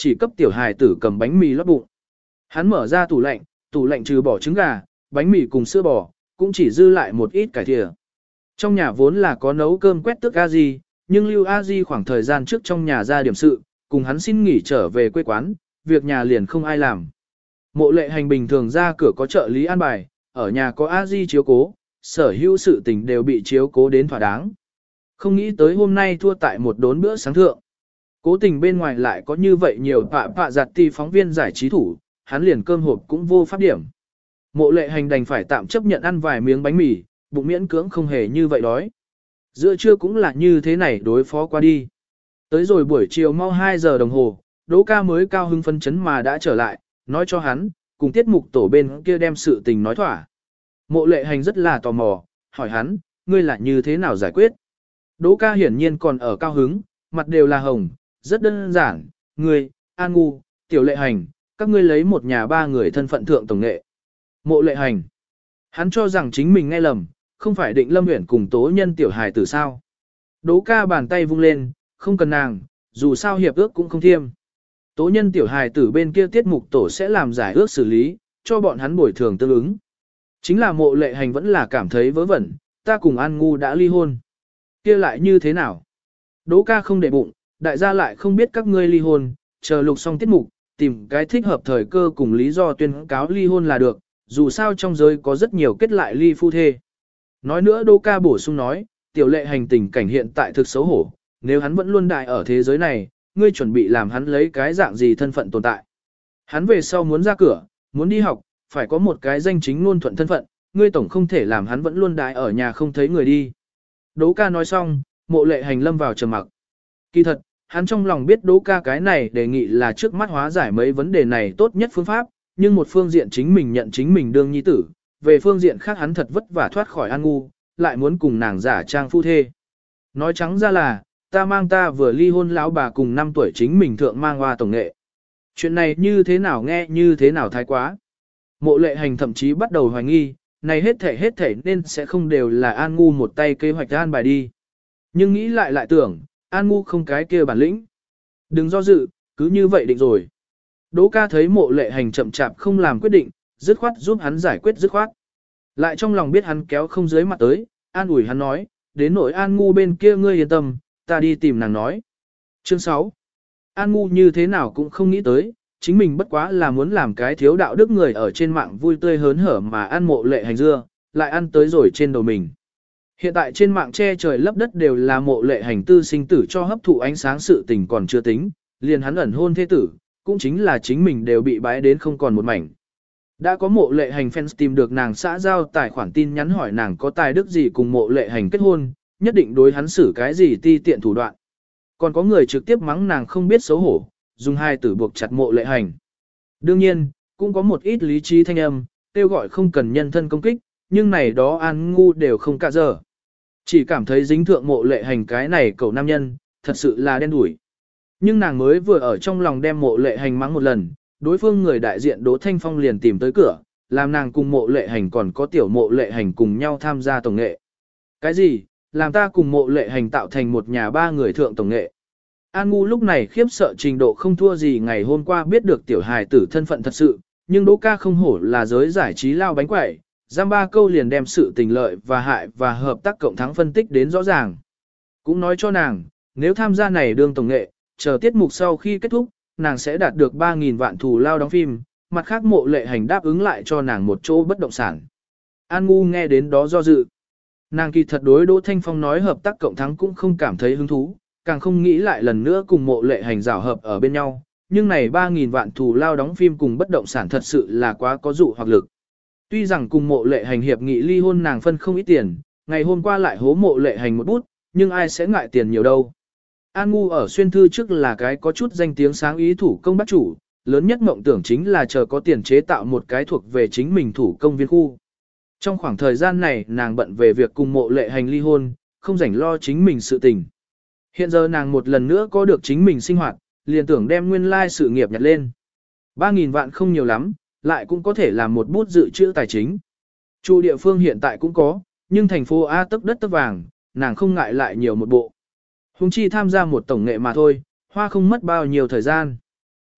chỉ cấp tiểu hài tử cầm bánh mì lót bụng. Hắn mở ra tủ lạnh trừ bỏ trứng gà, bánh mì cùng sữa bò, cũng chỉ dư lại một ít cải thìa. Trong nhà vốn là có nấu cơm quét tước a di, nhưng Lưu a di khoảng thời gian trước trong nhà ra điểm sự, cùng hắn xin nghỉ trở về quê quán, việc nhà liền không ai làm. Mộ Lệ Hành bình thường ra cửa có trợ lý an bài, ở nhà có a di chiếu cố, sở hữu sự tình đều bị chiếu cố đến thỏa đáng. Không nghĩ tới hôm nay thua tại một đốn bữa sáng thượng. Cố tình bên ngoài lại có như vậy nhiều pạ giặt ti phóng viên giải trí thủ, hắn liền cơm hộp cũng vô pháp điểm. Mộ Lệ Hành đành phải tạm chấp nhận ăn vài miếng bánh mì, bụng miễn cưỡng không hề như vậy đói. Giữa trưa cũng là như thế này đối phó qua đi. Tới rồi buổi chiều mau 2 giờ đồng hồ, Đỗ ca mới cao hưng phấn chấn mà đã trở lại, nói cho hắn, cùng tiết mục tổ bên kia đem sự tình nói thỏa. Mộ Lệ Hành rất là tò mò, hỏi hắn, ngươi là như thế nào giải quyết? Đỗ ca hiển nhiên còn ở cao hứng, mặt đều là hồng, rất đơn giản, ngươi, An Ngu, Tiểu Lệ Hành, các ngươi lấy một nhà 3 người thân phận thượng tổng nghệ. Mộ Lệ Hành, hắn cho rằng chính mình nghe lầm, không phải Định Lâm Uyển cùng Tố Nhân tiểu hài tử sao? Đỗ ca bàn tay vung lên, không cần nàng, dù sao hiệp ước cũng không thiêm. Tố Nhân tiểu hài tử bên kia tiết mục tổ sẽ làm giải ước xử lý, cho bọn hắn bồi thường tương ứng. Chính là Mộ Lệ Hành vẫn là cảm thấy vớ vẩn, ta cùng An Ngu đã ly hôn. Kia lại như thế nào? Đỗ ca không để bụng, đại gia lại không biết các ngươi ly hôn, chờ lục xong tiết mục, tìm cái thích hợp thời cơ cùng lý do tuyên cáo ly hôn là được, dù sao trong giới có rất nhiều kết lại ly phu thê. Nói nữa Đỗ ca bổ sung nói, Tiểu Lệ Hành tình cảnh hiện tại thực xấu hổ, nếu hắn vẫn luôn đại ở thế giới này, ngươi chuẩn bị làm hắn lấy cái dạng gì thân phận tồn tại. Hắn về sau muốn ra cửa, muốn đi học, phải có một cái danh chính ngôn thuận thân phận, ngươi tổng không thể làm hắn vẫn luôn đại ở nhà không thấy người đi. Đỗ ca nói xong, Mộ Lệ Hành lâm vào trầm mặc. Kỳ thật, hắn trong lòng biết Đỗ ca cái này đề nghị là trước mắt hóa giải mấy vấn đề này tốt nhất phương pháp, nhưng một phương diện chính mình nhận chính mình đương nhi tử, về phương diện khác hắn thật vất vả thoát khỏi An Ngu, lại muốn cùng nàng giả trang phu thê. Nói trắng ra là, ta vừa ly hôn lão bà cùng 5 tuổi chính mình thượng mang hoa tổng nghệ. Chuyện này như thế nào nghe như thế nào thái quá. Mộ Lệ Hành thậm chí bắt đầu hoài nghi, này hết thể nên sẽ không đều là An Ngu một tay kế hoạch an bài đi. Nhưng nghĩ lại tưởng, An Ngu không cái kia bản lĩnh. Đừng do dự, cứ như vậy định rồi. Đỗ ca thấy Mộ Lệ Hành chậm chạp không làm quyết định, dứt khoát giúp hắn giải quyết dứt khoát. Lại trong lòng biết hắn kéo không dưới mặt tới, an ủi hắn nói, đến nỗi An Ngu bên kia ngươi yên tâm, ta đi tìm nàng nói. Chương 6. An Ngu như thế nào cũng không nghĩ tới, chính mình bất quá là muốn làm cái thiếu đạo đức người ở trên mạng vui tươi hớn hở mà ăn Mộ Lệ Hành dưa, lại ăn tới rồi trên đầu mình. Hiện tại trên mạng che trời lấp đất đều là Mộ Lệ Hành tư sinh tử cho hấp thụ ánh sáng sự tình còn chưa tính, liền hắn ẩn hôn thế tử, cũng chính là chính mình đều bị bái đến không còn một mảnh. Đã có Mộ Lệ Hành fans tìm được nàng xã giao tài khoản tin nhắn hỏi nàng có tài đức gì cùng Mộ Lệ Hành kết hôn, nhất định đối hắn xử cái gì ti tiện thủ đoạn. Còn có người trực tiếp mắng nàng không biết xấu hổ, dùng hai tử buộc chặt Mộ Lệ Hành. Đương nhiên, cũng có một ít lý trí thanh âm, kêu gọi không cần nhân thân công kích, nhưng này đó An Ngu đều không cả giờ. Chỉ cảm thấy dính thượng Mộ Lệ Hành cái này cậu nam nhân, thật sự là đen đủi. Nhưng nàng mới vừa ở trong lòng đem Mộ Lệ Hành mắng một lần, đối phương người đại diện Đỗ Thanh Phong liền tìm tới cửa, làm nàng cùng Mộ Lệ Hành còn có tiểu Mộ Lệ Hành cùng nhau tham gia tổng nghệ. Cái gì? Làm ta cùng Mộ Lệ Hành tạo thành một nhà 3 người thượng tổng nghệ. An Ngu lúc này khiếp sợ trình độ không thua gì ngày hôm qua biết được tiểu hài tử thân phận thật sự, nhưng Đỗ ca không hổ là giới giải trí lao bánh quẩy, giam 3 câu liền đem sự tình lợi và hại và hợp tác cộng thắng phân tích đến rõ ràng. Cũng nói cho nàng, nếu tham gia này đương tổng nghệ, chờ tiết mục sau khi kết thúc, nàng sẽ đạt được 3.000 vạn thù lao đóng phim, mặt khác Mộ Lệ Hành đáp ứng lại cho nàng một chỗ bất động sản. An Ngu nghe đến đó do dự. Nàng kỳ thật đối Đỗ Thanh Phong nói hợp tác cộng thắng cũng không cảm thấy hứng thú, càng không nghĩ lại lần nữa cùng Mộ Lệ Hành rào hợp ở bên nhau, nhưng này 3.000 vạn thù lao đóng phim cùng bất động sản thật sự là quá có dụ hoặc lực. Tuy rằng cùng Mộ Lệ Hành hiệp nghị ly hôn nàng phân không ít tiền, ngày hôm qua lại hố Mộ Lệ Hành một bút, nhưng ai sẽ ngại tiền nhiều đâu. An Ngu ở xuyên thư trước là cái có chút danh tiếng sáng ý thủ công bác chủ, lớn nhất mộng tưởng chính là chờ có tiền chế tạo một cái thuộc về chính mình thủ công viên khu. Trong khoảng thời gian này nàng bận về việc cùng Mộ Lệ Hành ly hôn, không rảnh lo chính mình sự tình. Hiện giờ nàng một lần nữa có được chính mình sinh hoạt, liền tưởng đem nguyên lai sự nghiệp nhặt lên. 3.000 vạn không nhiều lắm, lại cũng có thể làm một bút dự trữ tài chính. Chu địa phương hiện tại cũng có, nhưng thành phố A tấc đất tấc vàng, nàng không ngại lại nhiều một bộ. Hùng chi tham gia một tổng nghệ mà thôi, hoa không mất bao nhiêu thời gian.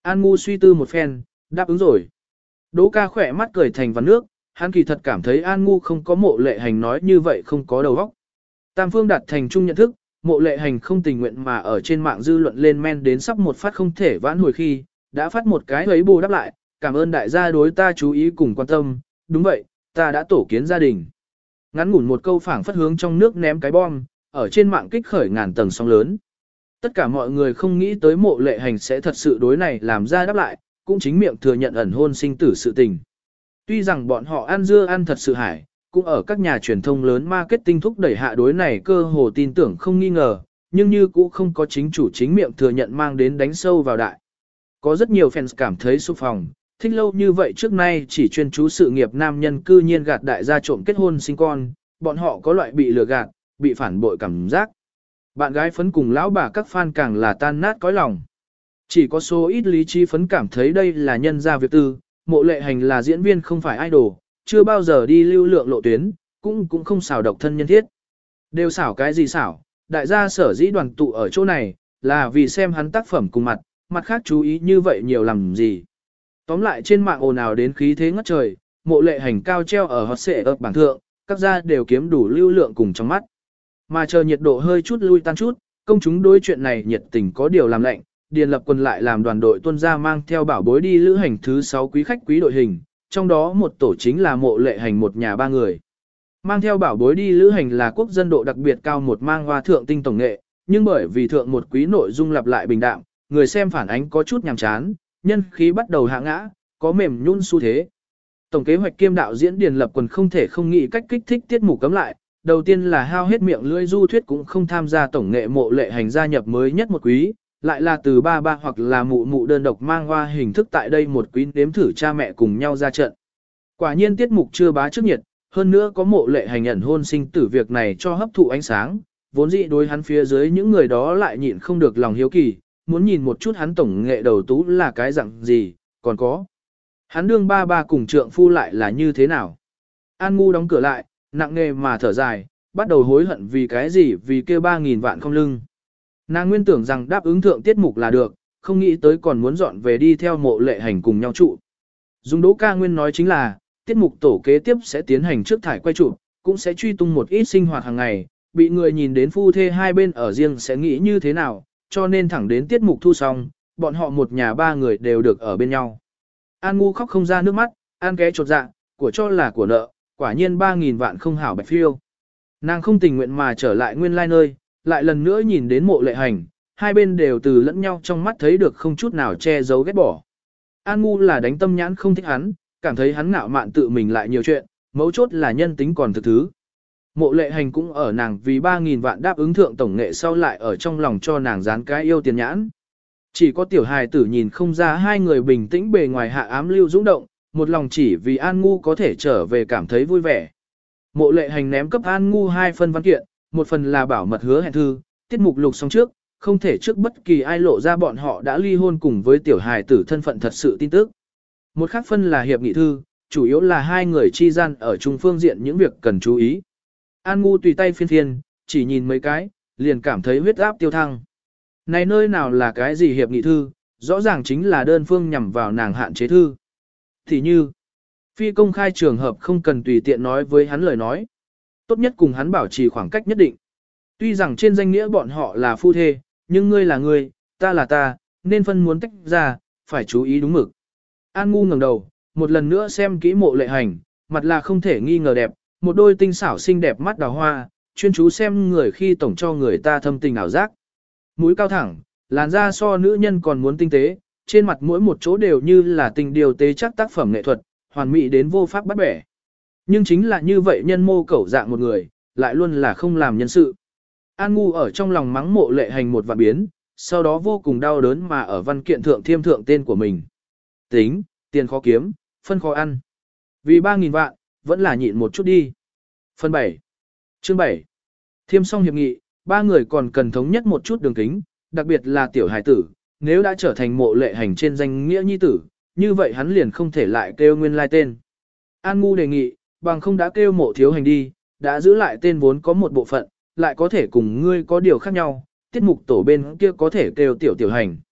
An Ngu suy tư một phen, đáp ứng rồi. Đỗ ca khỏe mắt cười thành vằn nước, hắn kỳ thật cảm thấy An Ngu không có Mộ Lệ Hành nói như vậy không có đầu óc. Tam phương đạt thành chung nhận thức, Mộ Lệ Hành không tình nguyện mà ở trên mạng dư luận lên men đến sắp một phát không thể vãn hồi khi, đã phát một cái ấy bù đáp lại, cảm ơn đại gia đối ta chú ý cùng quan tâm, đúng vậy, ta đã tổ kiến gia đình. Ngắn ngủn một câu phảng phất hướng trong nước ném cái bom, ở trên mạng kích khởi ngàn tầng sóng lớn. Tất cả mọi người không nghĩ tới Mộ Lệ Hành sẽ thật sự đối này làm ra đáp lại, cũng chính miệng thừa nhận ẩn hôn sinh tử sự tình. Tuy rằng bọn họ ăn dưa ăn thật sự hải, cũng ở các nhà truyền thông lớn marketing thúc đẩy hạ đối này cơ hồ tin tưởng không nghi ngờ, nhưng như cũng không có chính chủ chính miệng thừa nhận mang đến đánh sâu vào đại. Có rất nhiều fans cảm thấy xúc phòng, thích lâu như vậy trước nay chỉ chuyên chú sự nghiệp nam nhân cư nhiên gạt đại gia trộm kết hôn sinh con, bọn họ có loại bị lừa gạt, bị phản bội cảm giác. Bạn gái phấn cùng lão bà các fan càng là tan nát cõi lòng. Chỉ có số ít lý trí phấn cảm thấy đây là nhân gia việc tư, Mộ Lệ Hành là diễn viên không phải idol, chưa bao giờ đi lưu lượng lộ tuyến, cũng không xảo độc thân nhân thiết. Đều xảo cái gì xảo, đại gia sở dĩ đoàn tụ ở chỗ này, là vì xem hắn tác phẩm cùng mặt khác chú ý như vậy nhiều làm gì. Tóm lại trên mạng ồn ào đến khí thế ngất trời, Mộ Lệ Hành cao treo ở hot xệ ấp bảng thượng, các gia đều kiếm đủ lưu lượng cùng trong mắt. Mà chờ nhiệt độ hơi chút lui tan chút, công chúng đối chuyện này nhiệt tình có điều làm lạnh, Điền Lập Quân lại làm đoàn đội tuân gia mang theo bảo bối đi lữ hành thứ 6 quý khách quý đội hình, trong đó một tổ chính là Mộ Lệ Hành một nhà ba người. Mang theo bảo bối đi lữ hành là quốc dân độ đặc biệt cao một mang hoa thượng tinh tổng nghệ, nhưng bởi vì thượng một quý nội dung lặp lại bình đạm, người xem phản ánh có chút nhàm chán, nhân khí bắt đầu hạ ngã, có mềm nhún xu thế. Tổng kế hoạch kiêm đạo diễn Điền Lập Quân không thể không nghĩ cách kích thích tiết mục cấm lại, đầu tiên là hao hết miệng lưỡi du thuyết cũng không tham gia tổng nghệ Mộ Lệ Hành gia nhập mới nhất một quý, lại là từ ba ba hoặc là mụ mụ đơn độc mang hoa hình thức tại đây một quý nếm thử cha mẹ cùng nhau ra trận. Quả nhiên tiết mục chưa bá trước nhiệt, hơn nữa có Mộ Lệ Hành ẩn hôn sinh tử việc này cho hấp thụ ánh sáng, vốn dĩ đối hắn phía dưới những người đó lại nhịn không được lòng hiếu kỳ, muốn nhìn một chút hắn tổng nghệ đầu tú là cái dạng gì, còn có. Hắn đương ba ba cùng trượng phu lại là như thế nào. An Ngu đóng cửa lại, nặng nề mà thở dài, bắt đầu hối hận vì cái gì vì kêu 3.000 vạn không lưng. Nàng nguyên tưởng rằng đáp ứng thượng tiết mục là được, không nghĩ tới còn muốn dọn về đi theo Mộ Lệ Hành cùng nhau trụ. Dung Đỗ ca nguyên nói chính là, tiết mục tổ kế tiếp sẽ tiến hành trước thải quay chụp, cũng sẽ truy tung một ít sinh hoạt hàng ngày, bị người nhìn đến phu thê hai bên ở riêng sẽ nghĩ như thế nào, cho nên thẳng đến tiết mục thu xong, bọn họ một nhà ba người đều được ở bên nhau. An Ngu khóc không ra nước mắt, An ké chột dạ, của cho là của nợ, quả nhiên 3.000 vạn không hảo bạch phiêu. Nàng không tình nguyện mà trở lại nguyên lai nơi, lại lần nữa nhìn đến Mộ Lệ Hành, hai bên đều từ lẫn nhau trong mắt thấy được không chút nào che giấu ghét bỏ. An Ngu là đánh tâm nhãn không thích hắn, cảm thấy hắn ngạo mạn tự mình lại nhiều chuyện, mấu chốt là nhân tính còn thực thứ. Mộ Lệ Hành cũng ở nàng vì 3.000 vạn đáp ứng thượng tổng nghệ sau lại ở trong lòng cho nàng dán cái yêu tiền nhãn. Chỉ có tiểu hài tử nhìn không ra hai người bình tĩnh bề ngoài hạ ám lưu dũng động, một lòng chỉ vì An Ngu có thể trở về cảm thấy vui vẻ. Mộ Lệ Hành ném cấp An Ngu 2 phần văn kiện, một phần là bảo mật hứa hẹn thư, tiết mục lục xong trước, không thể trước bất kỳ ai lộ ra bọn họ đã ly hôn cùng với tiểu hài tử thân phận thật sự tin tức. Một khác phân là hiệp nghị thư, chủ yếu là hai người chi gian ở chung phương diện những việc cần chú ý. An Ngu tùy tay phiên phiên, chỉ nhìn mấy cái, liền cảm thấy huyết áp tiêu thăng. Này nơi nào là cái gì hiệp nghị thư, rõ ràng chính là đơn phương nhằm vào nàng hạn chế thư. Thì như, phi công khai trường hợp không cần tùy tiện nói với hắn lời nói. Tốt nhất cùng hắn bảo trì khoảng cách nhất định. Tuy rằng trên danh nghĩa bọn họ là phu thê, nhưng ngươi là ngươi, ta là ta, nên phân muốn tách ra, phải chú ý đúng mực. An Ngu ngẩng đầu, một lần nữa xem kỹ Mộ Lệ Hành, mặt là không thể nghi ngờ đẹp, một đôi tinh xảo xinh đẹp mắt đào hoa, chuyên chú xem người khi tổng cho người ta thâm tình ảo giác. Mũi cao thẳng, làn da so nữ nhân còn muốn tinh tế, trên mặt mỗi một chỗ đều như là tình điều tế chắc tác phẩm nghệ thuật, hoàn mỹ đến vô pháp bắt bẻ. Nhưng chính là như vậy nhân mô cẩu dạng một người, lại luôn là không làm nhân sự. An Ngu ở trong lòng mắng Mộ Lệ Hành một vạn biến, sau đó vô cùng đau đớn mà ở văn kiện thượng thiêm thượng tên của mình. Tính, tiền khó kiếm, phân khó ăn. Vì 3.000 vạn, vẫn là nhịn một chút đi. Phần 7. Chương 7. Thiêm xong hiệp nghị, ba người còn cần thống nhất một chút đường kính, đặc biệt là tiểu hài tử, nếu đã trở thành Mộ Lệ Hành trên danh nghĩa nhi tử, như vậy hắn liền không thể lại kêu nguyên lai tên. An Ngu đề nghị, bằng không đã kêu Mộ Thiếu Hành đi, đã giữ lại tên vốn có một bộ phận, lại có thể cùng ngươi có điều khác nhau, tiết mục tổ bên kia có thể kêu tiểu tiểu hành.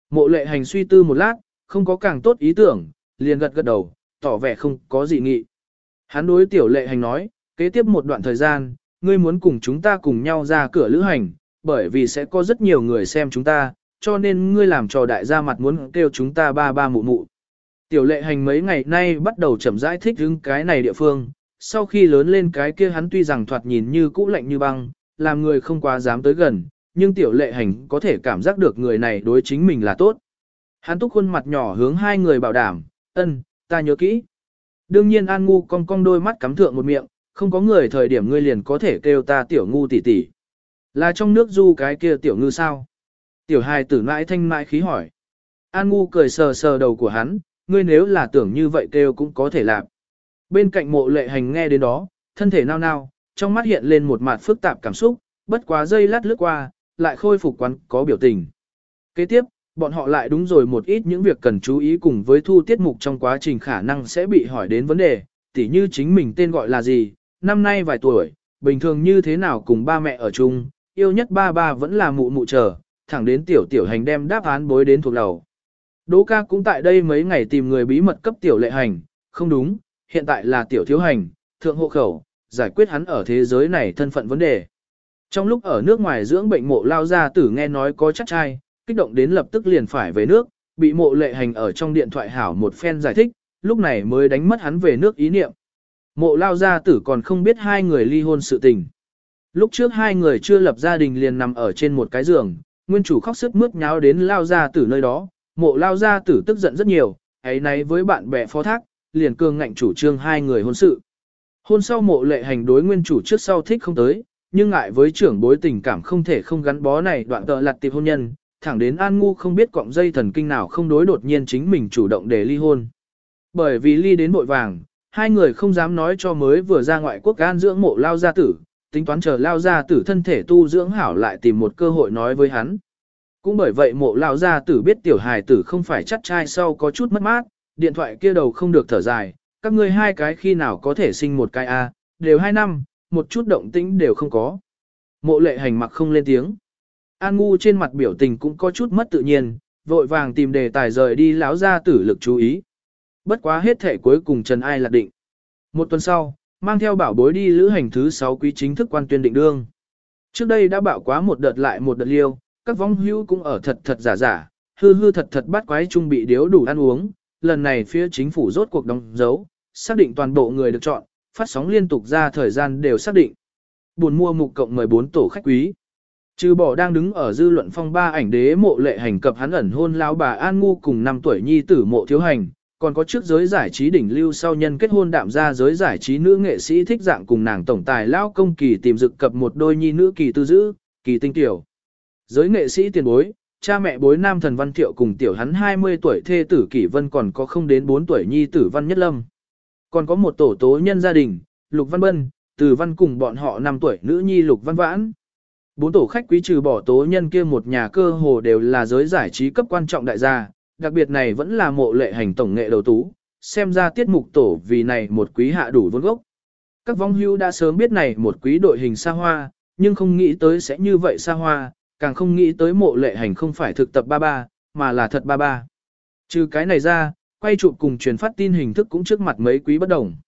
Mộ lệ hành suy tư một lát, không có càng tốt ý tưởng, liền gật gật đầu, tỏ vẻ không có gì nghị. Hắn đối tiểu lệ hành nói, kế tiếp một đoạn thời gian, ngươi muốn cùng chúng ta cùng nhau ra cửa lữ hành, bởi vì sẽ có rất nhiều người xem chúng ta, cho nên ngươi làm trò đại gia mặt muốn kêu chúng ta ba ba mụ mụ. Tiểu lệ hành mấy ngày nay bắt đầu chậm rãi thích hứng cái này địa phương, sau khi lớn lên cái kia hắn tuy rằng thoạt nhìn như cũ lạnh như băng, làm người không quá dám tới gần, nhưng tiểu lệ hành có thể cảm giác được người này đối chính mình là tốt. Hắn túc khuôn mặt nhỏ hướng hai người bảo đảm, ân, ta nhớ kỹ. Đương nhiên An Ngu cong cong đôi mắt cắm thượng một miệng, không có người thời điểm ngươi liền có thể kêu ta tiểu ngu tỷ tỷ. Là trong nước du cái kia tiểu ngư sao? Tiểu hài tử mãi thanh mãi khí hỏi. An Ngu cười sờ sờ đầu của hắn, ngươi nếu là tưởng như vậy kêu cũng có thể làm. Bên cạnh mộ lệ hành nghe đến đó, thân thể nao nao, trong mắt hiện lên một mặt phức tạp cảm xúc, bất quá giây lát lướt qua, lại khôi phục quán có biểu tình. Kế tiếp, bọn họ lại đúng rồi một ít những việc cần chú ý cùng với thu tiết mục trong quá trình khả năng sẽ bị hỏi đến vấn đề, tỉ như chính mình tên gọi là gì, năm nay vài tuổi, bình thường như thế nào cùng ba mẹ ở chung, yêu nhất ba ba vẫn là mụ mụ chờ, thẳng đến tiểu tiểu hành đem đáp án bối đến thuộc đầu. Đỗ ca cũng tại đây mấy ngày tìm người bí mật cấp tiểu lệ hành, không đúng, hiện tại là tiểu thiếu hành, thượng hộ khẩu, giải quyết hắn ở thế giới này thân phận vấn đề. Trong lúc ở nước ngoài dưỡng bệnh mộ lao gia tử nghe nói có chắc trai, kích động đến lập tức liền phải về nước, bị mộ lệ hành ở trong điện thoại hảo một phen giải thích, lúc này mới đánh mất hắn về nước ý niệm. Mộ lao gia tử còn không biết hai người ly hôn sự tình. Lúc trước hai người chưa lập gia đình liền nằm ở trên một cái giường, nguyên chủ khóc sướt mướt nháo đến lao gia tử nơi đó, mộ lao gia tử tức giận rất nhiều, ấy nấy với bạn bè phó thác, liền cương ngạnh chủ trương hai người hôn sự. Hôn sau mộ lệ hành đối nguyên chủ trước sau thích không tới, nhưng ngại với trưởng bối tình cảm không thể không gắn bó này đoạn tợ lặt tiệp hôn nhân, thẳng đến An Ngu không biết cọng dây thần kinh nào không đối đột nhiên chính mình chủ động để ly hôn. Bởi vì ly đến vội vàng, hai người không dám nói cho mới vừa ra ngoại quốc gan dưỡng mộ lao gia tử, tính toán chờ lao gia tử thân thể tu dưỡng hảo lại tìm một cơ hội nói với hắn. Cũng bởi vậy mộ lao gia tử biết tiểu hài tử không phải chắc trai sau có chút mất mát, điện thoại kia đầu không được thở dài, các ngươi hai cái khi nào có thể sinh một cái a, đều 2 năm, một chút động tĩnh đều không có. Mộ lệ hành mặc không lên tiếng. An Ngu trên mặt biểu tình cũng có chút mất tự nhiên, vội vàng tìm đề tài rời đi lão gia tử lực chú ý. Bất quá hết thể cuối cùng Trần Ai lạc định. Một tuần sau, mang theo bảo bối đi lữ hành thứ 6 quý chính thức quan tuyên định đương. Trước đây đã bảo quá một đợt lại một đợt liêu, các vong hữu cũng ở thật thật giả giả, hư hư thật thật bắt quái trung bị điếu đủ ăn uống. Lần này phía chính phủ rốt cuộc đóng dấu, xác định toàn bộ người được chọn, phát sóng liên tục ra thời gian đều xác định. Buồn mua mục cộng 14 tổ khách quý. Trừ bỏ đang đứng ở dư luận phong ba ảnh đế mộ lệ hành cập hắn ẩn hôn lão bà An Ngu cùng 5 tuổi nhi tử mộ thiếu hành, còn có trước giới giải trí đỉnh lưu sau nhân kết hôn đạm ra giới giải trí nữ nghệ sĩ thích dạng cùng nàng tổng tài lão công kỳ tìm dực cập một đôi nhi nữ kỳ tư dữ, kỳ tinh tiểu. Giới nghệ sĩ tiền bối, cha mẹ bối nam thần Văn Thiệu cùng tiểu hắn 20 tuổi thê tử Kỷ Vân còn có không đến 4 tuổi nhi tử Văn Nhất Lâm. Còn có một tổ tố nhân gia đình, Lục Văn Bân, Từ Văn cùng bọn họ 5 tuổi nữ nhi Lục Văn Vãn. 4 tổ khách quý trừ bỏ tố nhân kia một nhà cơ hồ đều là giới giải trí cấp quan trọng đại gia, đặc biệt này vẫn là mộ lệ hành tổng nghệ đầu tú, xem ra tiết mục tổ vì này một quý hạ đủ vốn gốc. Các vong hưu đã sớm biết này một quý đội hình xa hoa, nhưng không nghĩ tới sẽ như vậy xa hoa, càng không nghĩ tới mộ lệ hành không phải thực tập 33, mà là thật 33. Trừ cái này ra, quay chụp cùng truyền phát tin hình thức cũng trước mặt mấy quý bất đồng.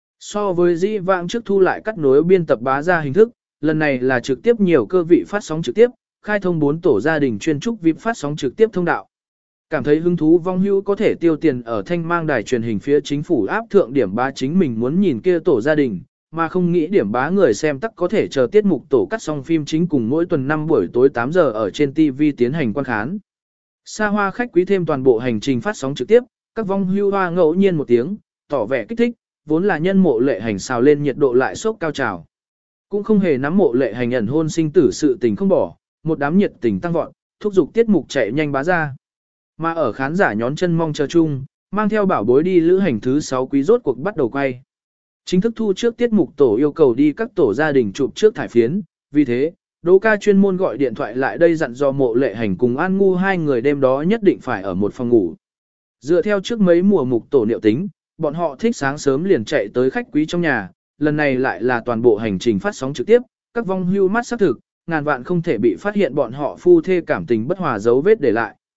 So với dĩ vãng trước thu lại cắt nối biên tập bá ra hình thức, lần này là trực tiếp nhiều cơ vị phát sóng trực tiếp, khai thông 4 tổ gia đình chuyên trúc VIP phát sóng trực tiếp thông đạo. Cảm thấy hứng thú vong hữu có thể tiêu tiền ở thanh mang đài truyền hình phía chính phủ áp thượng điểm bá chính mình muốn nhìn kia tổ gia đình, mà không nghĩ điểm bá người xem tắc có thể chờ tiết mục tổ cắt xong phim chính cùng mỗi tuần 5 buổi tối 8 giờ ở trên TV tiến hành quan khán. Xa hoa khách quý thêm toàn bộ hành trình phát sóng trực tiếp, các vong hưu hoa ngẫu nhiên một tiếng, tỏ vẻ kích thích, vốn là nhân mộ lệ hành xào lên nhiệt độ lại sốc cao trào. Cũng không hề nắm mộ lệ hành ẩn hôn sinh tử sự tình không bỏ, một đám nhiệt tình tăng vọt, thúc giục tiết mục chạy nhanh bá ra. Mà ở khán giả nhón chân mong chờ chung, mang theo bảo bối đi lữ hành thứ 6 quý rốt cuộc bắt đầu quay. Chính thức thu trước tiết mục tổ yêu cầu đi các tổ gia đình chụp trước thải phiến, vì thế, Đỗ ca chuyên môn gọi điện thoại lại đây dặn dò mộ lệ hành cùng An Ngu hai người đêm đó nhất định phải ở một phòng ngủ. Dựa theo trước mấy mùa mục tổ liệu tính, bọn họ thích sáng sớm liền chạy tới khách quý trong nhà, lần này lại là toàn bộ hành trình phát sóng trực tiếp, các vong hưu mắt xác thực, ngàn vạn không thể bị phát hiện bọn họ phu thê cảm tình bất hòa dấu vết để lại.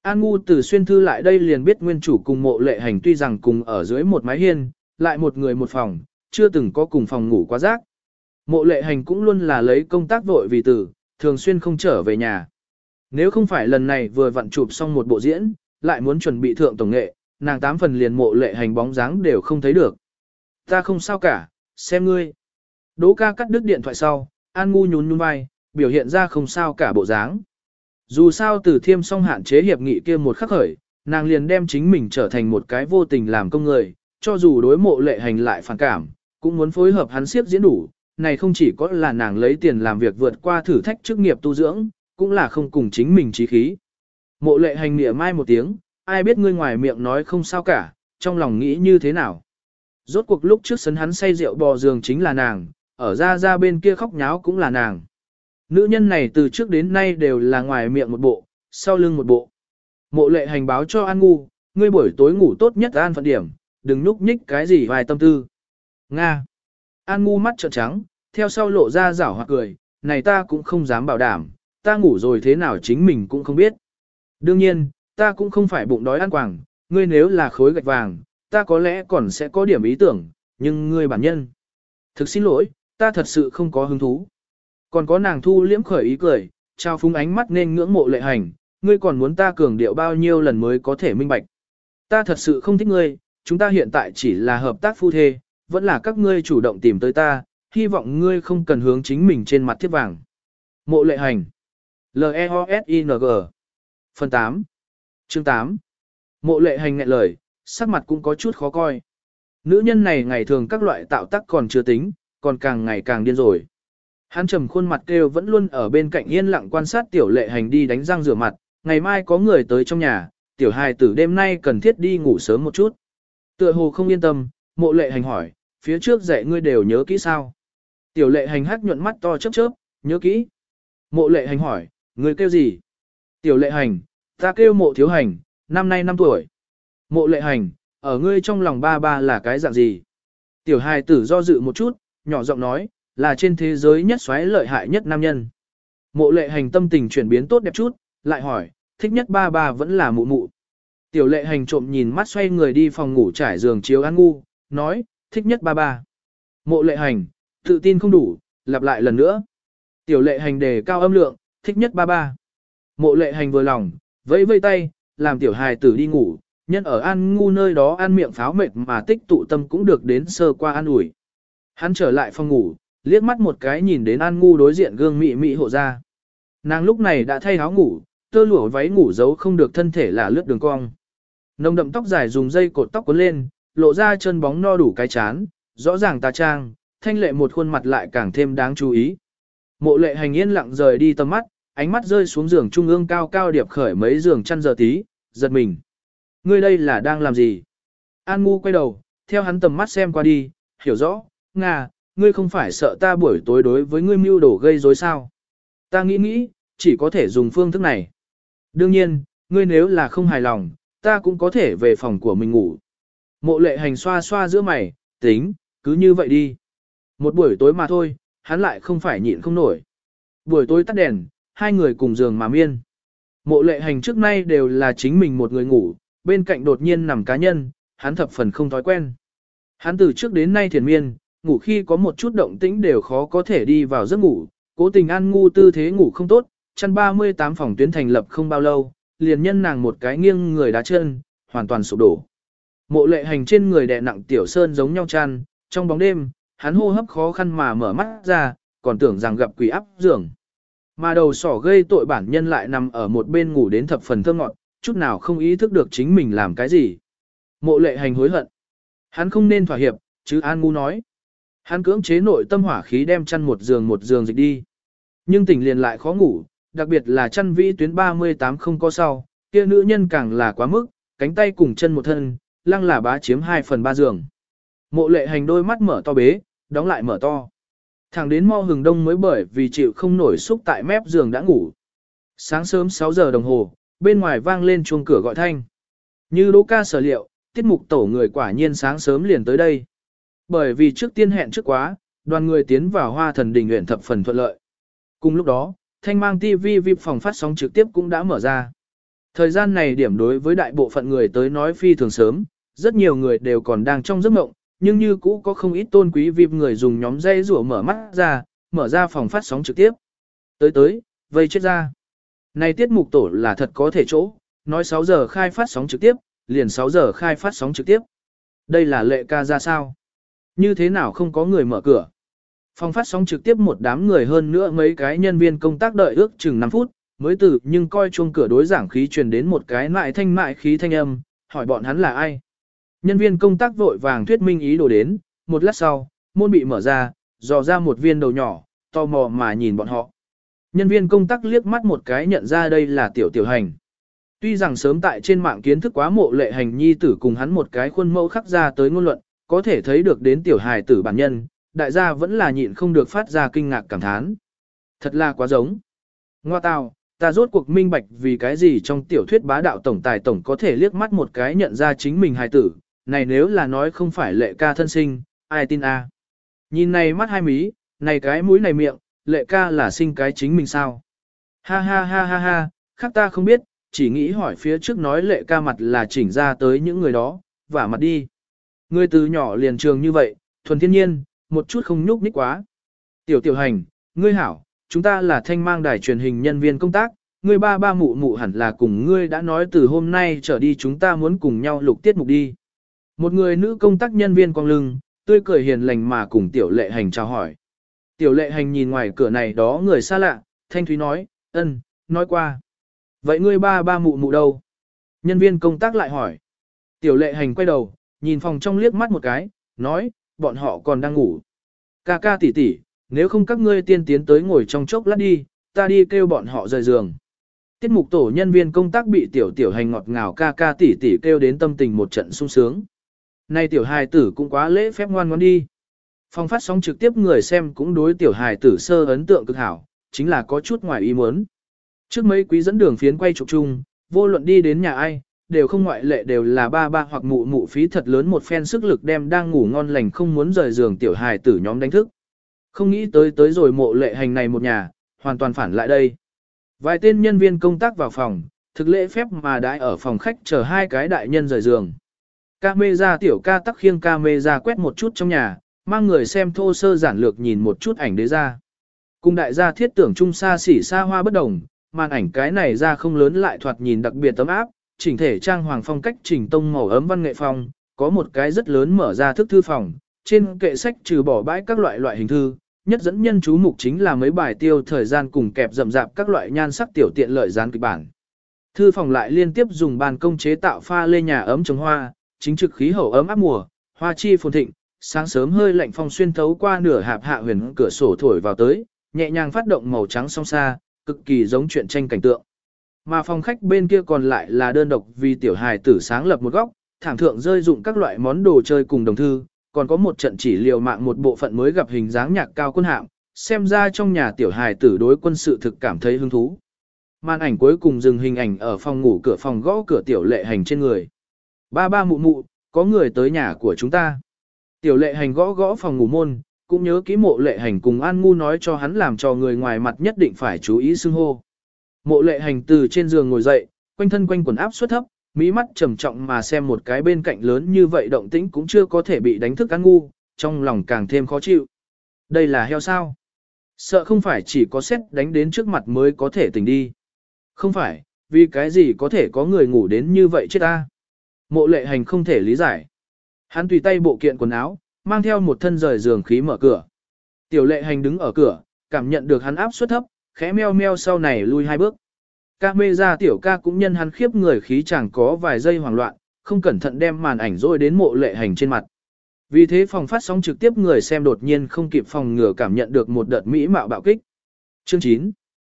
An Ngu từ xuyên thư lại đây liền biết nguyên chủ cùng Mộ Lệ Hành tuy rằng cùng ở dưới một mái hiên, lại một người một phòng, chưa từng có cùng phòng ngủ quá giác. Mộ Lệ Hành cũng luôn là lấy công tác vội vì tử, thường xuyên không trở về nhà. Nếu không phải lần này vừa vặn chụp xong một bộ diễn, lại muốn chuẩn bị thượng tổng nghệ, nàng 8 phần liền Mộ Lệ Hành bóng dáng đều không thấy được. Ta không sao cả, xem ngươi. Đỗ ca cắt đứt điện thoại sau, An Ngu nhún nhún vai, biểu hiện ra không sao cả bộ dáng. Dù sao từ thiêm song hạn chế hiệp nghị kia một khắc khởi, nàng liền đem chính mình trở thành một cái vô tình làm công người, cho dù đối Mộ Lệ Hành lại phản cảm, cũng muốn phối hợp hắn siếp diễn đủ. Này không chỉ có là nàng lấy tiền làm việc vượt qua thử thách chức nghiệp tu dưỡng, cũng là không cùng chính mình chí khí. Mộ Lệ Hành mỉa mai một tiếng, ai biết ngươi ngoài miệng nói không sao cả, trong lòng nghĩ như thế nào. Rốt cuộc lúc trước sấn hắn say rượu bò giường chính là nàng, ở ra bên kia khóc nháo cũng là nàng. Nữ nhân này từ trước đến nay đều là ngoài miệng một bộ, sau lưng một bộ. Mộ Lệ Hành báo cho An Ngu, ngươi buổi tối ngủ tốt nhất an phận điểm, đừng nhúc nhích cái gì vài tâm tư. Nga. An Ngu mắt trợn trắng, theo sau lộ ra giảo hoặc cười, này ta cũng không dám bảo đảm, ta ngủ rồi thế nào chính mình cũng không biết. Đương nhiên, ta cũng không phải bụng đói ăn quàng, ngươi nếu là khối gạch vàng, ta có lẽ còn sẽ có điểm ý tưởng, nhưng ngươi bản nhân. Thực xin lỗi, ta thật sự không có hứng thú. Còn có nàng thu liễm khởi ý cười, trao phúng ánh mắt nên ngưỡng mộ Lệ Hành, ngươi còn muốn ta cường điệu bao nhiêu lần mới có thể minh bạch. Ta thật sự không thích ngươi, chúng ta hiện tại chỉ là hợp tác phu thê, vẫn là các ngươi chủ động tìm tới ta, hy vọng ngươi không cần hướng chính mình trên mặt thiết vàng. Mộ Lệ Hành. L-E-O-S-I-N-G. Phần 8. Chương 8. Mộ Lệ Hành nghẹn lời, sắc mặt cũng có chút khó coi. Nữ nhân này ngày thường các loại tạo tác còn chưa tính, còn càng ngày càng điên rồi. Hắn trầm khuôn mặt kêu vẫn luôn ở bên cạnh yên lặng quan sát Tiểu Lệ Hành đi đánh răng rửa mặt, ngày mai có người tới trong nhà, tiểu hài tử đêm nay cần thiết đi ngủ sớm một chút. Tựa hồ không yên tâm, Mộ Lệ Hành hỏi, phía trước dạy ngươi đều nhớ kỹ sao? Tiểu Lệ Hành hắc nhuận mắt to chớp chớp, nhớ kỹ. Mộ Lệ Hành hỏi, ngươi kêu gì? Tiểu Lệ Hành, ta kêu Mộ Thiếu Hành, năm nay 5 tuổi. Mộ Lệ Hành, ở ngươi trong lòng ba ba là cái dạng gì? Tiểu hài tử do dự một chút, nhỏ giọng nói, là trên thế giới nhất xoáy lợi hại nhất nam nhân. Mộ Lệ Hành tâm tình chuyển biến tốt đẹp chút, lại hỏi, thích nhất ba ba vẫn là mụ mụ. Tiểu Lệ Hành trộm nhìn mắt xoay người đi phòng ngủ trải giường chiếu An Ngu, nói, thích nhất ba ba. Mộ Lệ Hành, tự tin không đủ, lặp lại lần nữa. Tiểu Lệ Hành đề cao âm lượng, thích nhất ba ba. Mộ Lệ Hành vừa lòng, vẫy vây tay, làm tiểu hài tử đi ngủ, nhân ở An Ngu nơi đó ăn miệng pháo mệt mà tích tụ tâm cũng được đến sơ qua an ủi. Hắn trở lại phòng ngủ, liếc mắt một cái nhìn đến An Ngu đối diện gương mị mị hộ ra. Nàng lúc này đã thay áo ngủ, tơ lụa váy ngủ giấu không được thân thể là lướt đường cong. Nồng đậm tóc dài dùng dây cột tóc cuốn lên, lộ ra chân bóng no đủ cái chán, rõ ràng tà trang, thanh lệ một khuôn mặt lại càng thêm đáng chú ý. Mộ Lệ Hành yên lặng rời đi tầm mắt, ánh mắt rơi xuống giường trung ương cao cao điệp khởi mấy giường chăn giờ tí, giật mình. Ngươi đây là đang làm gì? An Ngu quay đầu, theo hắn tầm mắt xem qua đi, hiểu rõ, Nga, ngươi không phải sợ ta buổi tối đối với ngươi mưu đồ gây rối sao? Ta nghĩ, chỉ có thể dùng phương thức này. Đương nhiên, ngươi nếu là không hài lòng, ta cũng có thể về phòng của mình ngủ. Mộ Lệ Hành xoa xoa giữa mày, tính, cứ như vậy đi. Một buổi tối mà thôi, hắn lại không phải nhịn không nổi. Buổi tối tắt đèn, hai người cùng giường mà miên. Mộ Lệ Hành trước nay đều là chính mình một người ngủ, bên cạnh đột nhiên nằm cá nhân, hắn thập phần không thói quen. Hắn từ trước đến nay thiền miên, ngủ khi có một chút động tĩnh đều khó có thể đi vào giấc ngủ, cố tình An Ngu tư thế ngủ không tốt, chăn 38 phòng tuyến thành lập không bao lâu, liền nhân nàng một cái nghiêng người đá chân, hoàn toàn sụp đổ. Mộ Lệ Hành trên người đè nặng tiểu sơn giống nhau chăn, trong bóng đêm, hắn hô hấp khó khăn mà mở mắt ra, còn tưởng rằng gặp quỷ áp giường. Mà đầu sỏ gây tội bản nhân lại nằm ở một bên ngủ đến thập phần thơ ngọt, chút nào không ý thức được chính mình làm cái gì. Mộ Lệ Hành hối hận. Hắn không nên thỏa hiệp, chứ An Ngu nói. Hắn cưỡng chế nội tâm hỏa khí đem chăn một giường dịch đi. Nhưng tỉnh liền lại khó ngủ, đặc biệt là chăn vĩ tuyến 38 không có sau, kia nữ nhân càng là quá mức, cánh tay cùng chân một thân, lăng là bá chiếm 2/3 giường. Mộ Lệ Hành đôi mắt mở to bế, đóng lại mở to. Thẳng đến mo hừng đông mới bởi vì chịu không nổi xúc tại mép giường đã ngủ. Sáng sớm 6 giờ đồng hồ, bên ngoài vang lên chuông cửa gọi thanh. Như Đỗ ca sở liệu, tiết mục tổ người quả nhiên sáng sớm liền tới đây. Bởi vì trước tiên hẹn trước quá, đoàn người tiến vào Hoa Thần Đình huyện thập phần thuận lợi. Cùng lúc đó, thanh mang TV VIP phòng phát sóng trực tiếp cũng đã mở ra. Thời gian này điểm đối với đại bộ phận người tới nói phi thường sớm, rất nhiều người đều còn đang trong giấc mộng, nhưng như cũ có không ít tôn quý VIP người dùng nhóm dây rủa mở ra phòng phát sóng trực tiếp. Tới, vây chết ra. Này tiết mục tổ là thật có thể chỗ, nói 6 giờ khai phát sóng trực tiếp, liền 6 giờ khai phát sóng trực tiếp. Đây là lệ ca ra sao? Như thế nào không có người mở cửa? Phòng phát sóng trực tiếp một đám người hơn nữa mấy cái nhân viên công tác đợi ước chừng 5 phút, mới từ nhưng coi chuông cửa đối giảng khí truyền đến một cái mại khí thanh âm, hỏi bọn hắn là ai. Nhân viên công tác vội vàng thuyết minh ý đồ đến, một lát sau, môn bị mở ra, dò ra một viên đầu nhỏ, tò mò mà nhìn bọn họ. Nhân viên công tác liếc mắt một cái nhận ra đây là tiểu hành. Tuy rằng sớm tại trên mạng kiến thức quá mộ lệ hành nhi tử cùng hắn một cái khuôn mẫu khắc ra tới ngôn luận, có thể thấy được đến tiểu hài tử bản nhân, đại gia vẫn là nhịn không được phát ra kinh ngạc cảm thán. Thật là quá giống. Ngoa tào, ta rốt cuộc minh bạch vì cái gì trong tiểu thuyết bá đạo tổng tài tổng có thể liếc mắt một cái nhận ra chính mình hài tử, này nếu là nói không phải lệ ca thân sinh, ai tin a? Nhìn này mắt hai mí, này cái mũi này miệng, lệ ca là sinh cái chính mình sao? Ha ha ha ha ha, khác ta không biết, chỉ nghĩ hỏi phía trước nói lệ ca mặt là chỉnh ra tới những người đó, vả mặt đi. Người từ nhỏ liền trường như vậy, thuần thiên nhiên, một chút không nhúc nhích quá. Tiểu hành, ngươi hảo, chúng ta là thanh mang đài truyền hình nhân viên công tác, ngươi ba mụ hẳn là cùng ngươi đã nói từ hôm nay trở đi chúng ta muốn cùng nhau lục tiết mục đi. Một người nữ công tác nhân viên cong lưng, tươi cười hiền lành mà cùng tiểu lệ hành chào hỏi. Tiểu lệ hành nhìn ngoài cửa này đó người xa lạ, thanh thúy nói, nói qua. Vậy ngươi ba mụ đâu? Nhân viên công tác lại hỏi. Tiểu lệ hành quay đầu, nhìn phòng trong liếc mắt một cái, nói, bọn họ còn đang ngủ. Ca tỷ tỷ, nếu không các ngươi tiên tiến tới ngồi trong chốc lát đi, ta đi kêu bọn họ rời giường. Tiết mục tổ nhân viên công tác bị tiểu hành ngọt ngào ca tỷ tỷ kêu đến tâm tình một trận sung sướng. Này tiểu hài tử cũng quá lễ phép ngoan ngoãn đi. Phòng phát sóng trực tiếp người xem cũng đối tiểu hài tử sơ ấn tượng cực hảo, chính là có chút ngoài ý muốn. Trước mấy quý dẫn đường phiến quay chụp chung, vô luận đi đến nhà ai, đều không ngoại lệ đều là ba hoặc mụ phí thật lớn một phen sức lực đem đang ngủ ngon lành không muốn rời giường tiểu hài tử nhóm đánh thức. Không nghĩ tới rồi mộ lệ hành này một nhà, hoàn toàn phản lại đây. Vài tên nhân viên công tác vào phòng, thực lễ phép mà đãi ở phòng khách chờ hai cái đại nhân rời giường. Camera tiểu ca tắc khiêng camera quét một chút trong nhà, mang người xem thô sơ giản lược nhìn một chút ảnh đế ra. Cùng đại gia thiết tưởng chung xa xỉ xa hoa bất đồng, màn ảnh cái này ra không lớn lại thoạt nhìn đặc biệt tấm áp, chỉnh thể trang hoàng phong cách chỉnh tông màu ấm văn nghệ phong, có một cái rất lớn mở ra thức thư phòng, trên kệ sách trừ bỏ bãi các loại hình thư, nhất dẫn nhân chú mục chính là mấy bài tiêu thời gian cùng kẹp rậm rạp các loại nhan sắc tiểu tiện lợi dán kịch bản. Thư phòng lại liên tiếp dùng ban công chế tạo pha lê nhà ấm trồng hoa, chính trực khí hậu ấm áp mùa, hoa chi phồn thịnh, sáng sớm hơi lạnh phong xuyên thấu qua nửa hạp hạ huyền cửa sổ thổi vào tới, nhẹ nhàng phát động màu trắng song xa, cực kỳ giống chuyện tranh cảnh tượng. Mà phòng khách bên kia còn lại là đơn độc vì tiểu hài tử sáng lập một góc, thảm thượng rơi dụng các loại món đồ chơi cùng đồng thư, còn có một trận chỉ liều mạng một bộ phận mới gặp hình dáng nhạc cao quân hạm, xem ra trong nhà tiểu hài tử đối quân sự thực cảm thấy hứng thú. Màn ảnh cuối cùng dừng hình ảnh ở phòng ngủ cửa phòng gõ cửa tiểu lệ hành trên người. Ba mụ, có người tới nhà của chúng ta. Tiểu lệ hành gõ phòng ngủ môn, cũng nhớ kỹ mộ lệ hành cùng An Ngu nói cho hắn làm cho người ngoài mặt nhất định phải chú ý xưng hô. Mộ lệ hành từ trên giường ngồi dậy, quanh thân quanh quần áp suất thấp, mỹ mắt trầm trọng mà xem một cái bên cạnh lớn như vậy động tĩnh cũng chưa có thể bị đánh thức An Ngu, trong lòng càng thêm khó chịu. Đây là heo sao? Sợ không phải chỉ có xét đánh đến trước mặt mới có thể tỉnh đi. Không phải, vì cái gì có thể có người ngủ đến như vậy chết ta? Mộ lệ hành không thể lý giải. Hắn tùy tay bộ kiện quần áo, mang theo một thân rời giường khí mở cửa. Tiểu lệ hành đứng ở cửa, cảm nhận được hắn áp suất thấp, khẽ meo meo sau này lui hai bước. Camera tiểu ca cũng nhân hắn khiếp người khí chẳng có vài giây hoảng loạn, không cẩn thận đem màn ảnh rồi đến mộ lệ hành trên mặt. Vì thế phòng phát sóng trực tiếp người xem đột nhiên không kịp phòng ngừa cảm nhận được một đợt mỹ mạo bạo kích. Chương 9.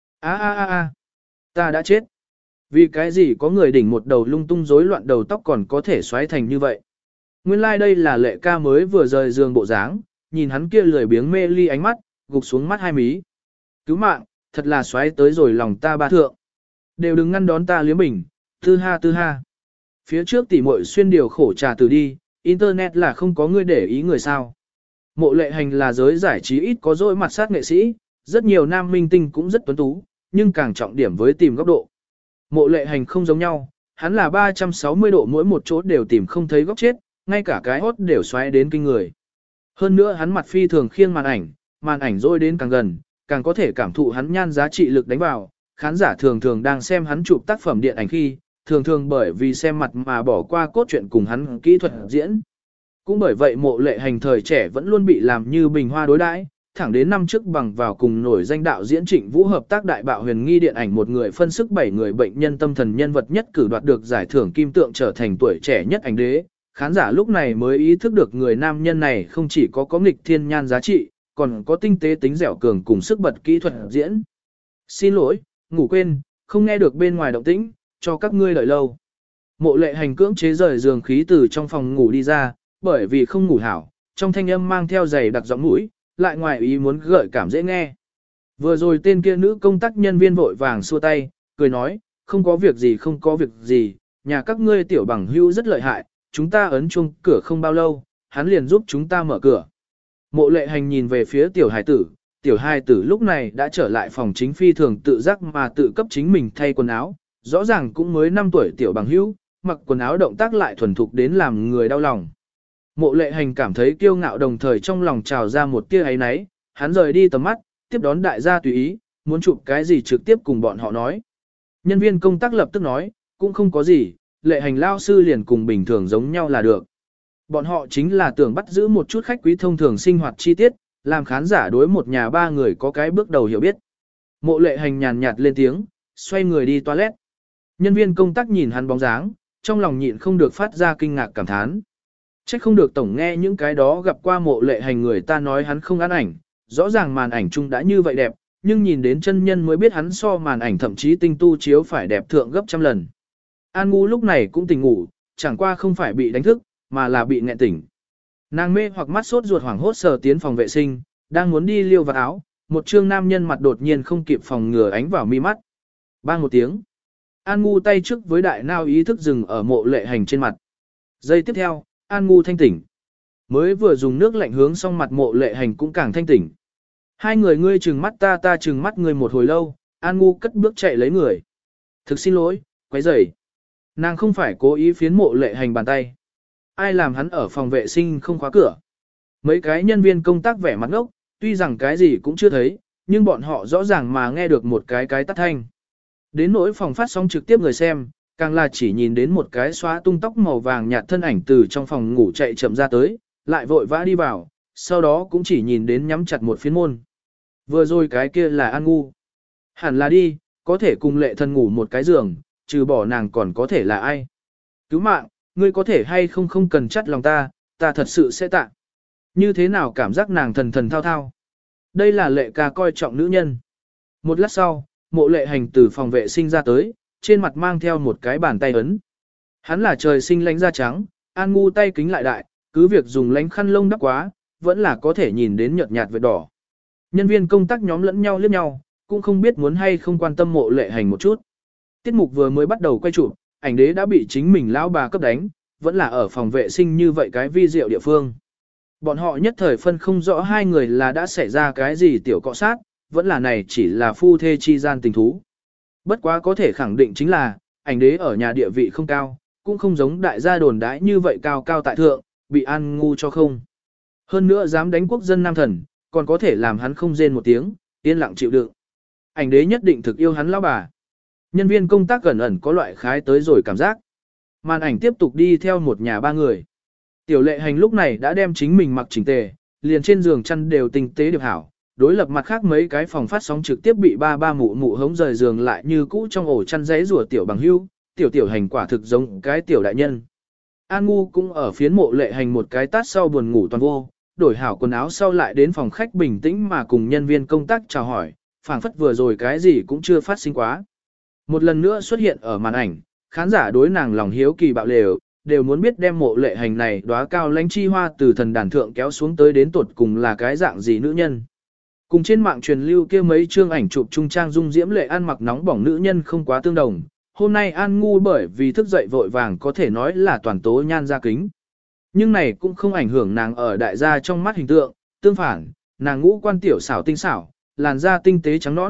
Ta đã chết. Vì cái gì có người đỉnh một đầu lung tung rối loạn đầu tóc còn có thể xoáy thành như vậy? Nguyên lai like đây là lệ ca mới vừa rời giường bộ dáng, nhìn hắn kia lười biếng mê ly ánh mắt, gục xuống mắt hai mí. Cứu mạng, thật là xoáy tới rồi lòng ta ba thượng. Đều đừng ngăn đón ta liếm bình, tư ha. Phía trước tỉ muội xuyên điều khổ trà từ đi, internet là không có người để ý người sao. Mộ lệ hành là giới giải trí ít có dỗi mặt sát nghệ sĩ, rất nhiều nam minh tinh cũng rất tuấn tú, nhưng càng trọng điểm với tìm góc độ. Mộ Lệ Hành không giống nhau, hắn là 360 độ mỗi một chỗ đều tìm không thấy góc chết, ngay cả cái hốt đều xoáy đến kinh người. Hơn nữa hắn mặt phi thường khiêng màn ảnh rồi đến càng gần, càng có thể cảm thụ hắn nhan giá trị lực đánh vào. Khán giả thường thường đang xem hắn chụp tác phẩm điện ảnh khi, thường thường bởi vì xem mặt mà bỏ qua cốt truyện cùng hắn kỹ thuật diễn. Cũng bởi vậy Mộ Lệ Hành thời trẻ vẫn luôn bị làm như bình hoa đối đãi, thẳng đến năm trước bằng vào cùng nổi danh đạo diễn Trịnh Vũ hợp tác đại bạo huyền nghi điện ảnh một người phân sức 7 người bệnh nhân tâm thần nhân vật nhất cử đoạt được giải thưởng kim tượng trở thành tuổi trẻ nhất ảnh đế. Khán giả lúc này mới ý thức được người nam nhân này không chỉ có nghịch thiên nhan giá trị, còn có tinh tế tính dẻo cường cùng sức bật kỹ thuật diễn. Xin lỗi, ngủ quên, không nghe được bên ngoài động tĩnh, cho các ngươi đợi lâu. Mộ Lệ Hành cưỡng chế rời giường khí từ trong phòng ngủ đi ra, bởi vì không ngủ hảo, trong thanh âm mang theo giày đặc giọng mũi, lại ngoài ý muốn gợi cảm dễ nghe. Vừa rồi tên kia nữ công tác nhân viên vội vàng xua tay, cười nói, không có việc gì, nhà các ngươi tiểu bằng hữu rất lợi hại, chúng ta ấn chuông cửa không bao lâu, hắn liền giúp chúng ta mở cửa. Mộ Lệ Hành nhìn về phía tiểu hài tử lúc này đã trở lại phòng chính phi thường tự giác mà tự cấp chính mình thay quần áo, rõ ràng cũng mới 5 tuổi tiểu bằng hữu, mặc quần áo động tác lại thuần thục đến làm người đau lòng. Mộ Lệ Hành cảm thấy kiêu ngạo đồng thời trong lòng trào ra một tia ấy náy, hắn rời đi tầm mắt, tiếp đón đại gia tùy ý, muốn chụp cái gì trực tiếp cùng bọn họ nói. Nhân viên công tác lập tức nói, cũng không có gì, Lệ Hành lao sư liền cùng bình thường giống nhau là được. Bọn họ chính là tưởng bắt giữ một chút khách quý thông thường sinh hoạt chi tiết, làm khán giả đối một nhà ba người có cái bước đầu hiểu biết. Mộ Lệ Hành nhàn nhạt lên tiếng, xoay người đi toilet. Nhân viên công tác nhìn hắn bóng dáng, trong lòng nhịn không được phát ra kinh ngạc cảm thán. Chắc không được tổng nghe những cái đó gặp qua Mộ Lệ Hành người ta nói hắn không ăn ảnh, rõ ràng màn ảnh chung đã như vậy đẹp, nhưng nhìn đến chân nhân mới biết hắn so màn ảnh thậm chí tinh tu chiếu phải đẹp thượng gấp trăm lần. An Ngu lúc này cũng tỉnh ngủ, chẳng qua không phải bị đánh thức, mà là bị nghẹn tỉnh. Nàng mê hoặc mắt sốt ruột hoảng hốt sờ tiến phòng vệ sinh, đang muốn đi liêu vào áo, một trương nam nhân mặt đột nhiên không kịp phòng ngừa ánh vào mi mắt. Bang một tiếng. An Ngu tay trước với đại nao ý thức dừng ở Mộ Lệ Hành trên mặt. Giây tiếp theo, An Ngu thanh tỉnh. Mới vừa dùng nước lạnh hướng xong mặt Mộ Lệ Hành cũng càng thanh tỉnh. Hai người ngươi trừng mắt ta trừng mắt ngươi một hồi lâu, An Ngu cất bước chạy lấy người. Thực xin lỗi, quấy rầy. Nàng không phải cố ý phiến Mộ Lệ Hành bàn tay. Ai làm hắn ở phòng vệ sinh không khóa cửa. Mấy cái nhân viên công tác vẻ mặt ngốc, tuy rằng cái gì cũng chưa thấy, nhưng bọn họ rõ ràng mà nghe được một cái tắt thanh. Đến nỗi phòng phát sóng trực tiếp người xem, càng là chỉ nhìn đến một cái xóa tung tóc màu vàng nhạt thân ảnh từ trong phòng ngủ chạy chậm ra tới, lại vội vã đi vào, sau đó cũng chỉ nhìn đến nhắm chặt một phiến môn. Vừa rồi cái kia là An Ngu. Hẳn là đi, có thể cùng Lệ Thần ngủ một cái giường, trừ bỏ nàng còn có thể là ai. Cứu mạng, ngươi có thể hay không cần chắt lòng ta thật sự sẽ tạ. Như thế nào cảm giác nàng thần thao thao. Đây là Lệ ca coi trọng nữ nhân. Một lát sau, Mộ Lệ Hành từ phòng vệ sinh ra tới, trên mặt mang theo một cái bàn tay ấn. Hắn là trời sinh lánh da trắng, An Ngu tay kính lại đại, cứ việc dùng lánh khăn lông đắp quá, vẫn là có thể nhìn đến nhợt nhạt vệt đỏ. Nhân viên công tác nhóm lẫn nhau liếc nhau, cũng không biết muốn hay không quan tâm Mộ Lệ Hành một chút. Tiết mục vừa mới bắt đầu quay chụp, ảnh đế đã bị chính mình lão bà cấp đánh, vẫn là ở phòng vệ sinh như vậy cái vi diệu địa phương. Bọn họ nhất thời phân không rõ hai người là đã xảy ra cái gì tiểu cọ sát, vẫn là này chỉ là phu thê chi gian tình thú. Bất quá có thể khẳng định chính là, ảnh đế ở nhà địa vị không cao, cũng không giống đại gia đồn đãi như vậy cao cao tại thượng, bị An Ngu cho không. Hơn nữa dám đánh quốc dân nam thần, còn có thể làm hắn không rên một tiếng, yên lặng chịu đựng. Ảnh đế nhất định thực yêu hắn lão bà. Nhân viên công tác gần ẩn có loại khái tới rồi cảm giác. Màn ảnh tiếp tục đi theo một nhà ba người. Tiểu Lệ Hành lúc này đã đem chính mình mặc chỉnh tề, liền trên giường chăn đều tinh tế được hảo. Đối lập mặt khác mấy cái phòng phát sóng trực tiếp bị ba mụ mụ hống rời giường lại như cũ trong ổ chăn giấy rùa tiểu bằng hưu, tiểu hành quả thực giống cái tiểu đại nhân. An Ngu cũng ở phiến Mộ Lệ Hành một cái tát sau buồn ngủ toàn vô, đổi hảo quần áo sau lại đến phòng khách bình tĩnh mà cùng nhân viên công tác chào hỏi, phảng phất vừa rồi cái gì cũng chưa phát sinh quá. Một lần nữa xuất hiện ở màn ảnh, khán giả đối nàng lòng hiếu kỳ bạo lều, đều muốn biết đem Mộ Lệ Hành này đóa cao lãnh chi hoa từ thần đàn thượng kéo xuống tới đến tuột cùng là cái dạng gì nữ nhân. Cùng trên mạng truyền lưu kia mấy chương ảnh chụp trung trang dung diễm lệ ăn mặc nóng bỏng nữ nhân không quá tương đồng. Hôm nay An Ngu bởi vì thức dậy vội vàng có thể nói là toàn tố nhan ra kính. Nhưng này cũng không ảnh hưởng nàng ở đại gia trong mắt hình tượng, tương phản, nàng ngũ quan tiểu xảo tinh xảo, làn da tinh tế trắng nõn,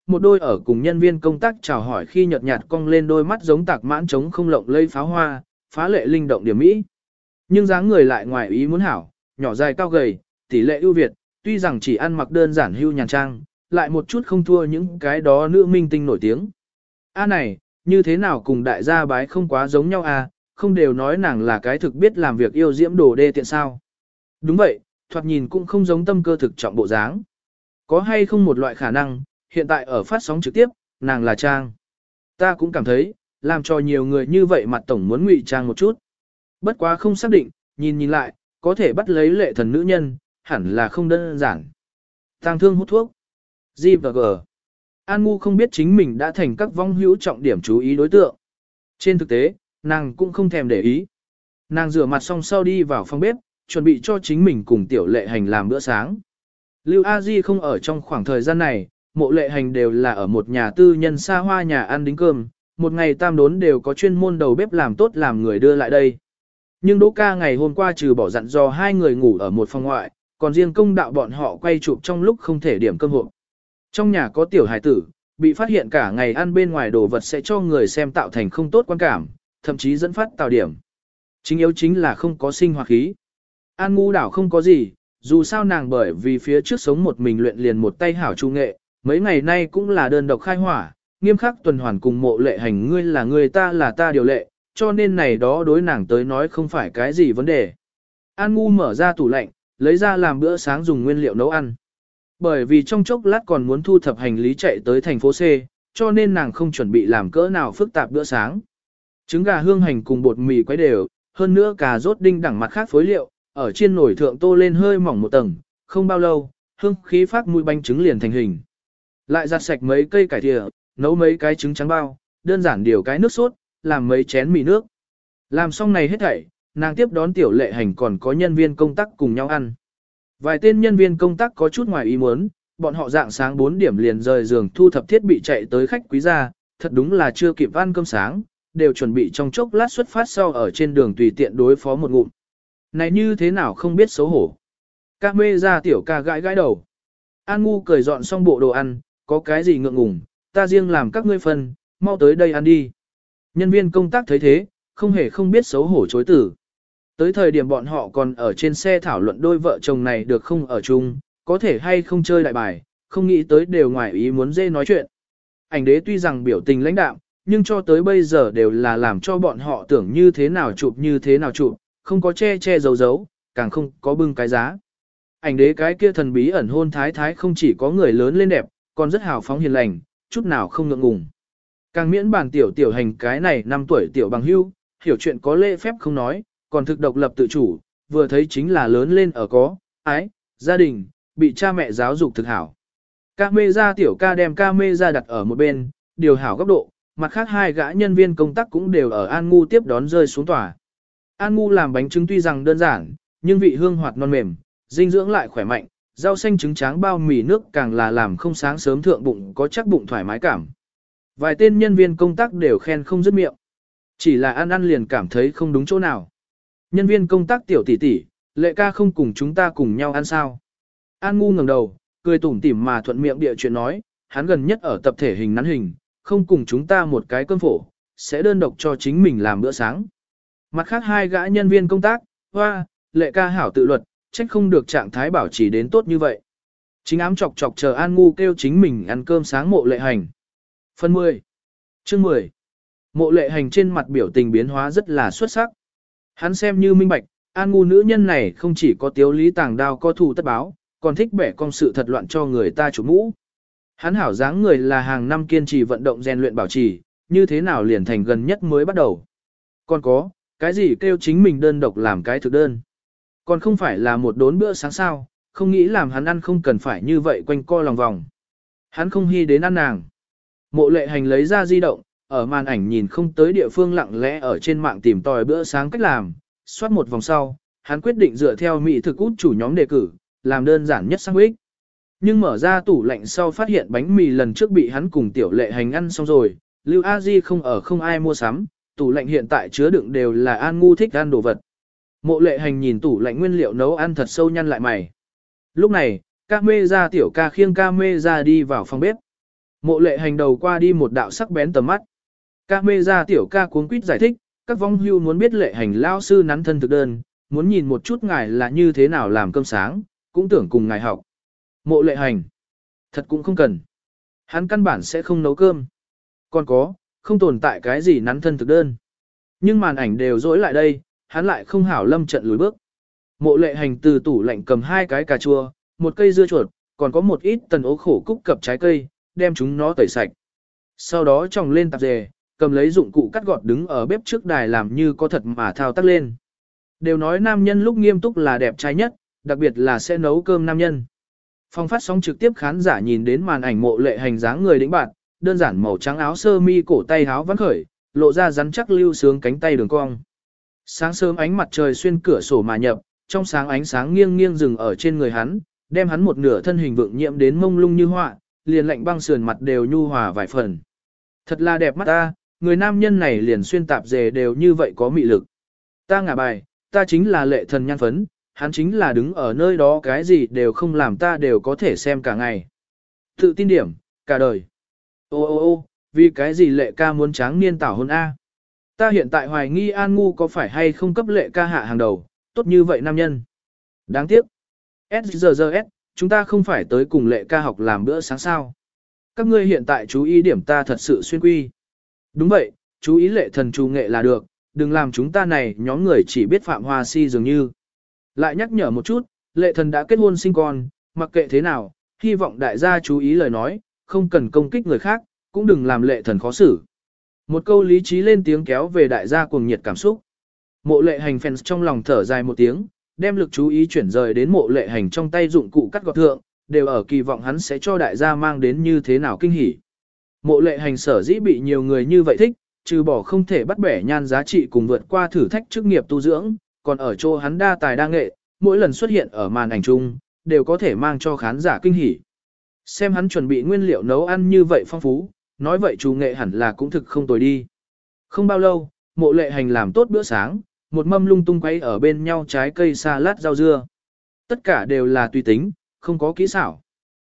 một đôi ở cùng nhân viên công tác chào hỏi khi nhợt nhạt cong lên đôi mắt giống tạc mãn trống không lộng lây pháo hoa, phá lệ linh động điểm mỹ. Nhưng dáng người lại ngoài ý muốn hảo, nhỏ dài cao gầy, tỷ lệ ưu việt, tuy rằng chỉ ăn mặc đơn giản hưu nhàn trang, lại một chút không thua những cái đó nữ minh tinh nổi tiếng. A này, như thế nào cùng đại gia bái không quá giống nhau à, không đều nói nàng là cái thực biết làm việc yêu diễm đồ đê tiện sao. Đúng vậy, thoạt nhìn cũng không giống tâm cơ thực trọng bộ dáng. Có hay không một loại khả năng, hiện tại ở phát sóng trực tiếp, nàng là Trang. Ta cũng cảm thấy, làm cho nhiều người như vậy mặt tổng muốn ngụy trang một chút. Bất quá không xác định, nhìn lại, có thể bắt lấy lệ thần nữ nhân, hẳn là không đơn giản. Tang thương hút thuốc. G và G. An Ngu không biết chính mình đã thành các vong hữu trọng điểm chú ý đối tượng. Trên thực tế, nàng cũng không thèm để ý. Nàng rửa mặt xong sau đi vào phòng bếp, chuẩn bị cho chính mình cùng tiểu lệ hành làm bữa sáng. Lưu A Di không ở trong khoảng thời gian này, mộ lệ hành đều là ở một nhà tư nhân xa hoa nhà ăn đính cơm, một ngày tam đốn đều có chuyên môn đầu bếp làm tốt làm người đưa lại đây. Nhưng Đỗ ca ngày hôm qua trừ bỏ dặn dò hai người ngủ ở một phòng ngoại, còn riêng công đạo bọn họ quay chụp trong lúc không thể điểm cơm hộp. Trong nhà có tiểu hài tử, bị phát hiện cả ngày ăn bên ngoài đồ vật sẽ cho người xem tạo thành không tốt quan cảm, thậm chí dẫn phát tạo điểm. Chính yếu chính là không có sinh hoạt khí. An Ngu đảo không có gì, dù sao nàng bởi vì phía trước sống một mình luyện liền một tay hảo trung nghệ, mấy ngày nay cũng là đơn độc khai hỏa, nghiêm khắc tuần hoàn cùng mộ lệ hành ngươi là người ta là ta điều lệ, cho nên này đó đối nàng tới nói không phải cái gì vấn đề. An Ngu mở ra tủ lạnh, lấy ra làm bữa sáng dùng nguyên liệu nấu ăn. Bởi vì trong chốc lát còn muốn thu thập hành lý chạy tới thành phố C, cho nên nàng không chuẩn bị làm cỡ nào phức tạp bữa sáng. Trứng gà hương hành cùng bột mì quấy đều, hơn nữa cà rốt đinh đẳng mặt khác phối liệu, ở trên nồi thượng tô lên hơi mỏng một tầng, không bao lâu, hương khí phát mùi bánh trứng liền thành hình. Lại giặt sạch mấy cây cải thìa, nấu mấy cái trứng trắng bao, đơn giản điều cái nước sốt, làm mấy chén mì nước. Làm xong này hết thảy, nàng tiếp đón tiểu lệ hành còn có nhân viên công tác cùng nhau ăn. Vài tên nhân viên công tác có chút ngoài ý muốn, bọn họ dạng sáng 4 điểm liền rời giường thu thập thiết bị chạy tới khách quý gia, thật đúng là chưa kịp ăn cơm sáng, đều chuẩn bị trong chốc lát xuất phát sau ở trên đường tùy tiện đối phó một ngụm. Này như thế nào không biết xấu hổ. Các mê ra tiểu ca gãi gãi đầu. An Ngu cười dọn xong bộ đồ ăn, có cái gì ngượng ngùng, ta riêng làm các ngươi phân, mau tới đây ăn đi. Nhân viên công tác thấy thế, không hề không biết xấu hổ chối từ. Tới thời điểm bọn họ còn ở trên xe thảo luận đôi vợ chồng này được không ở chung, có thể hay không chơi đại bài, không nghĩ tới đều ngoài ý muốn dê nói chuyện. Ảnh đế tuy rằng biểu tình lãnh đạm, nhưng cho tới bây giờ đều là làm cho bọn họ tưởng như thế nào chụp, không có che che giấu giấu, càng không có bưng cái giá. Ảnh đế cái kia thần bí ẩn hôn thái thái không chỉ có người lớn lên đẹp, còn rất hào phóng hiền lành, chút nào không ngượng ngùng. Càng miễn bản tiểu hành cái này 5 tuổi tiểu bằng hưu, hiểu chuyện có lễ phép không nói, còn thực độc lập tự chủ, vừa thấy chính là lớn lên ở có, ái, gia đình, bị cha mẹ giáo dục thực hảo. Ca mê ra tiểu ca đem ca mê ra đặt ở một bên, điều hảo góc độ, mặt khác hai gã nhân viên công tác cũng đều ở An Ngu tiếp đón rơi xuống tòa. An Ngu làm bánh trứng tuy rằng đơn giản, nhưng vị hương hoạt non mềm, dinh dưỡng lại khỏe mạnh, rau xanh trứng tráng bao mì nước càng là làm không sáng sớm thượng bụng có chắc bụng thoải mái cảm. Vài tên nhân viên công tác đều khen không dứt miệng. Chỉ là ăn liền cảm thấy không đúng chỗ nào. Nhân viên công tác tiểu tỷ tỷ, lệ ca không cùng chúng ta cùng nhau ăn sao. An Ngu ngẩng đầu, cười tủm tỉm mà thuận miệng địa chuyện nói, hắn gần nhất ở tập thể hình nắn hình, không cùng chúng ta một cái cơm phổ, sẽ đơn độc cho chính mình làm bữa sáng. Mặt khác hai gã nhân viên công tác, hoa, lệ ca hảo tự luật, trách không được trạng thái bảo trì đến tốt như vậy. Chính ám chọc chọc chờ An Ngu kêu chính mình ăn cơm sáng mộ lệ hành. Phần 10. Chương 10. Mộ lệ hành trên mặt biểu tình biến hóa rất là xuất sắc. Hắn xem như minh bạch, An Ngu nữ nhân này không chỉ có tiếu lý tàng đao có thù tất báo, còn thích bẻ cong sự thật loạn cho người ta chủ mũ. Hắn hảo dáng người là hàng năm kiên trì vận động rèn luyện bảo trì, như thế nào liền thành gần nhất mới bắt đầu. Còn có, cái gì kêu chính mình đơn độc làm cái thực đơn. Còn không phải là một đốn bữa sáng sao, không nghĩ làm hắn ăn không cần phải như vậy quanh co lòng vòng. Hắn không hy đến ăn nàng. Mộ lệ hành lấy ra di động, ở màn ảnh nhìn không tới địa phương lặng lẽ ở trên mạng tìm tòi bữa sáng cách làm, soát một vòng sau, hắn quyết định dựa theo mỹ thực út chủ nhóm đề cử, làm đơn giản nhất sandwich. Nhưng mở ra tủ lạnh sau phát hiện bánh mì lần trước bị hắn cùng tiểu lệ hành ăn xong rồi, Lưu A Di không ở không ai mua sắm, tủ lạnh hiện tại chứa đựng đều là An Ngu thích ăn đồ vật. Mộ lệ hành nhìn tủ lạnh nguyên liệu nấu ăn thật sâu nhăn lại mày. Lúc này, ca mê ra tiểu ca khiêng ca mê ra đi vào phòng bếp. Mộ lệ hành đầu qua đi một đạo sắc bén tầm mắt. Các mê ra tiểu ca cuống quýt giải thích, các vong hưu muốn biết lệ hành lao sư nắn thân thực đơn, muốn nhìn một chút ngài là như thế nào làm cơm sáng, cũng tưởng cùng ngài học. Mộ lệ hành. Thật cũng không cần. Hắn căn bản sẽ không nấu cơm. Còn có, không tồn tại cái gì nắn thân thực đơn. Nhưng màn ảnh đều dối lại đây, hắn lại không hảo lâm trận lùi bước. Mộ lệ hành từ tủ lạnh cầm 2 cái cà chua, một cây dưa chuột, còn có một ít tần ố khổ cúc cập trái cây, đem chúng nó tẩy sạch. Sau đó tròng lên tạp dề, cầm lấy dụng cụ cắt gọt đứng ở bếp trước đài làm như có thật mà thao tác lên. Đều nói nam nhân lúc nghiêm túc là đẹp trai nhất, đặc biệt là sẽ nấu cơm nam nhân. Phong phát sóng trực tiếp khán giả nhìn đến màn ảnh mộ lệ hành dáng người đĩnh bạn, đơn giản màu trắng áo sơ mi cổ tay áo vắn khởi, lộ ra rắn chắc lưu sướng cánh tay đường cong. Sáng sớm ánh mặt trời xuyên cửa sổ mà nhập, trong sáng ánh sáng nghiêng nghiêng dừng ở trên người hắn, đem hắn một nửa thân hình vượng nhiễm đến mông lung như họa, liền lạnh băng sườn mặt đều nhu hòa vài phần. Thật là đẹp mắt ta, người nam nhân này liền xuyên tạp dề đều như vậy có mị lực. Ta ngả bài, ta chính là lệ thần nhan phấn, hắn chính là đứng ở nơi đó cái gì đều không làm ta đều có thể xem cả ngày. Tự tin điểm, cả đời. Ô ô ô, vì cái gì lệ ca muốn tráng niên tảo hôn A. Ta hiện tại hoài nghi An Ngu có phải hay không cấp lệ ca hạ hàng đầu, tốt như vậy nam nhân. Đáng tiếc. SGGS, chúng ta không phải tới cùng lệ ca học làm bữa sáng sao. Các ngươi hiện tại chú ý điểm ta thật sự xuyên quy. Đúng vậy, chú ý lệ thần trù nghệ là được, đừng làm chúng ta này nhóm người chỉ biết phạm hoa si dường như. Lại nhắc nhở một chút, lệ thần đã kết hôn sinh con, mặc kệ thế nào, hy vọng đại gia chú ý lời nói, không cần công kích người khác, cũng đừng làm lệ thần khó xử. Một câu lý trí lên tiếng kéo về đại gia cuồng nhiệt cảm xúc. Mộ lệ hành fans trong lòng thở dài một tiếng, đem lực chú ý chuyển rời đến mộ lệ hành trong tay dụng cụ cắt gọt thượng, đều ở kỳ vọng hắn sẽ cho đại gia mang đến như thế nào kinh hỉ. Mộ lệ hành sở dĩ bị nhiều người như vậy thích, trừ bỏ không thể bắt bẻ nhan giá trị cùng vượt qua thử thách chức nghiệp tu dưỡng, còn ở chỗ hắn đa tài đa nghệ, mỗi lần xuất hiện ở màn ảnh chung, đều có thể mang cho khán giả kinh hỉ. Xem hắn chuẩn bị nguyên liệu nấu ăn như vậy phong phú, nói vậy chủ nghệ hẳn là cũng thực không tồi đi. Không bao lâu, mộ lệ hành làm tốt bữa sáng, một mâm lung tung quay ở bên nhau trái cây salad rau dưa. Tất cả đều là tùy tính, không có kỹ xảo.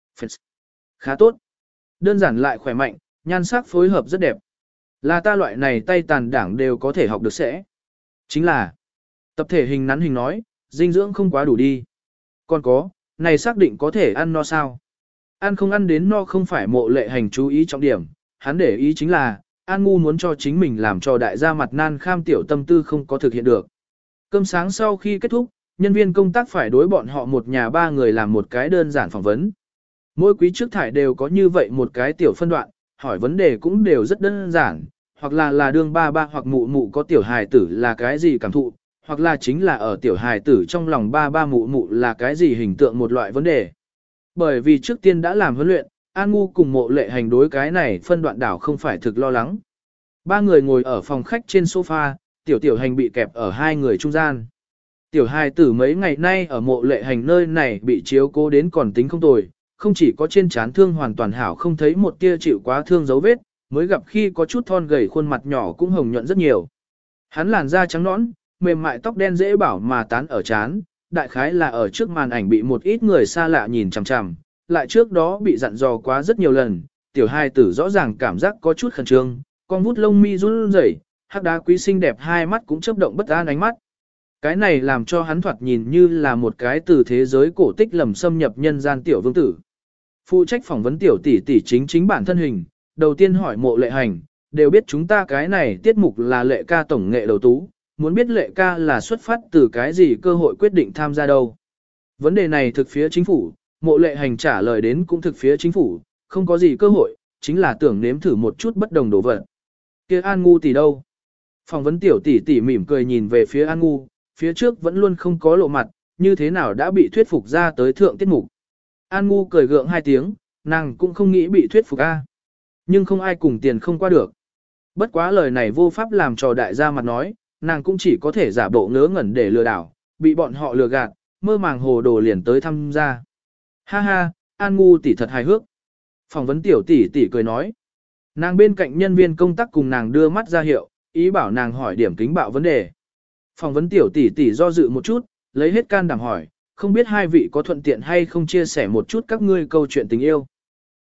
Khá tốt. Đơn giản lại khỏe mạnh, nhan sắc phối hợp rất đẹp. Là ta loại này tay tàn đảng đều có thể học được sẽ. Chính là, tập thể hình nắn hình nói, dinh dưỡng không quá đủ đi. Còn có, này xác định có thể ăn no sao. Ăn không ăn đến no không phải mộ lệ hành chú ý trọng điểm, hắn để ý chính là, An Ngu muốn cho chính mình làm cho đại gia mặt nan kham tiểu tâm tư không có thực hiện được. Cơm sáng sau khi kết thúc, nhân viên công tác phải đối bọn họ một nhà 3 người làm một cái đơn giản phỏng vấn. Mỗi quý trước thải đều có như vậy một cái tiểu phân đoạn, hỏi vấn đề cũng đều rất đơn giản, hoặc là đương ba ba hoặc mụ mụ có tiểu hài tử là cái gì cảm thụ, hoặc là chính là ở tiểu hài tử trong lòng ba ba mụ mụ là cái gì hình tượng một loại vấn đề. Bởi vì trước tiên đã làm huấn luyện, An Ngu cùng mộ lệ hành đối cái này phân đoạn đảo không phải thực lo lắng. 3 người ngồi ở phòng khách trên sofa, tiểu hành bị kẹp ở 2 người trung gian. Tiểu hài tử mấy ngày nay ở mộ lệ hành nơi này bị chiếu cố đến còn tính không tồi, không chỉ có trên trán thương hoàn toàn hảo không thấy một tia chịu quá thương dấu vết, mới gặp khi có chút thon gầy khuôn mặt nhỏ cũng hồng nhuận rất nhiều. Hắn làn da trắng nõn, mềm mại tóc đen dễ bảo mà tán ở trán, đại khái là ở trước màn ảnh bị một ít người xa lạ nhìn chằm chằm, lại trước đó bị dặn dò quá rất nhiều lần, tiểu hài tử rõ ràng cảm giác có chút khẩn trương, con vút lông mi run rẩy, hắc đá quý xinh đẹp hai mắt cũng chớp động bất an ánh mắt. Cái này làm cho hắn thoạt nhìn như là một cái từ thế giới cổ tích lầm xâm nhập nhân gian tiểu vương tử. Phụ trách phỏng vấn tiểu tỷ tỷ chính bản thân hình, đầu tiên hỏi mộ lệ hành, đều biết chúng ta cái này tiết mục là lệ ca tổng nghệ đầu tú, muốn biết lệ ca là xuất phát từ cái gì cơ hội quyết định tham gia đâu. Vấn đề này thực phía chính phủ, mộ lệ hành trả lời đến cũng thực phía chính phủ, không có gì cơ hội, chính là tưởng nếm thử một chút bất đồng đồ vật. Kia An Ngu tỷ đâu? Phỏng vấn tiểu tỷ tỷ mỉm cười nhìn về phía An Ngu, phía trước vẫn luôn không có lộ mặt, như thế nào đã bị thuyết phục ra tới thượng tiết mục. An Ngu cười gượng 2 tiếng, nàng cũng không nghĩ bị thuyết phục a. Nhưng không ai cùng tiền không qua được. Bất quá lời này vô pháp làm cho đại gia mặt nói, nàng cũng chỉ có thể giả bộ ngớ ngẩn để lừa đảo, bị bọn họ lừa gạt, mơ màng hồ đồ liền tới tham gia. Ha ha, An Ngu tỷ thật hài hước. Phỏng vấn tiểu tỷ tỷ cười nói. Nàng bên cạnh nhân viên công tác cùng nàng đưa mắt ra hiệu, ý bảo nàng hỏi điểm kính bạo vấn đề. Phỏng vấn tiểu tỷ tỷ do dự một chút, lấy hết can đảm hỏi, không biết 2 vị có thuận tiện hay không chia sẻ một chút các ngươi câu chuyện tình yêu.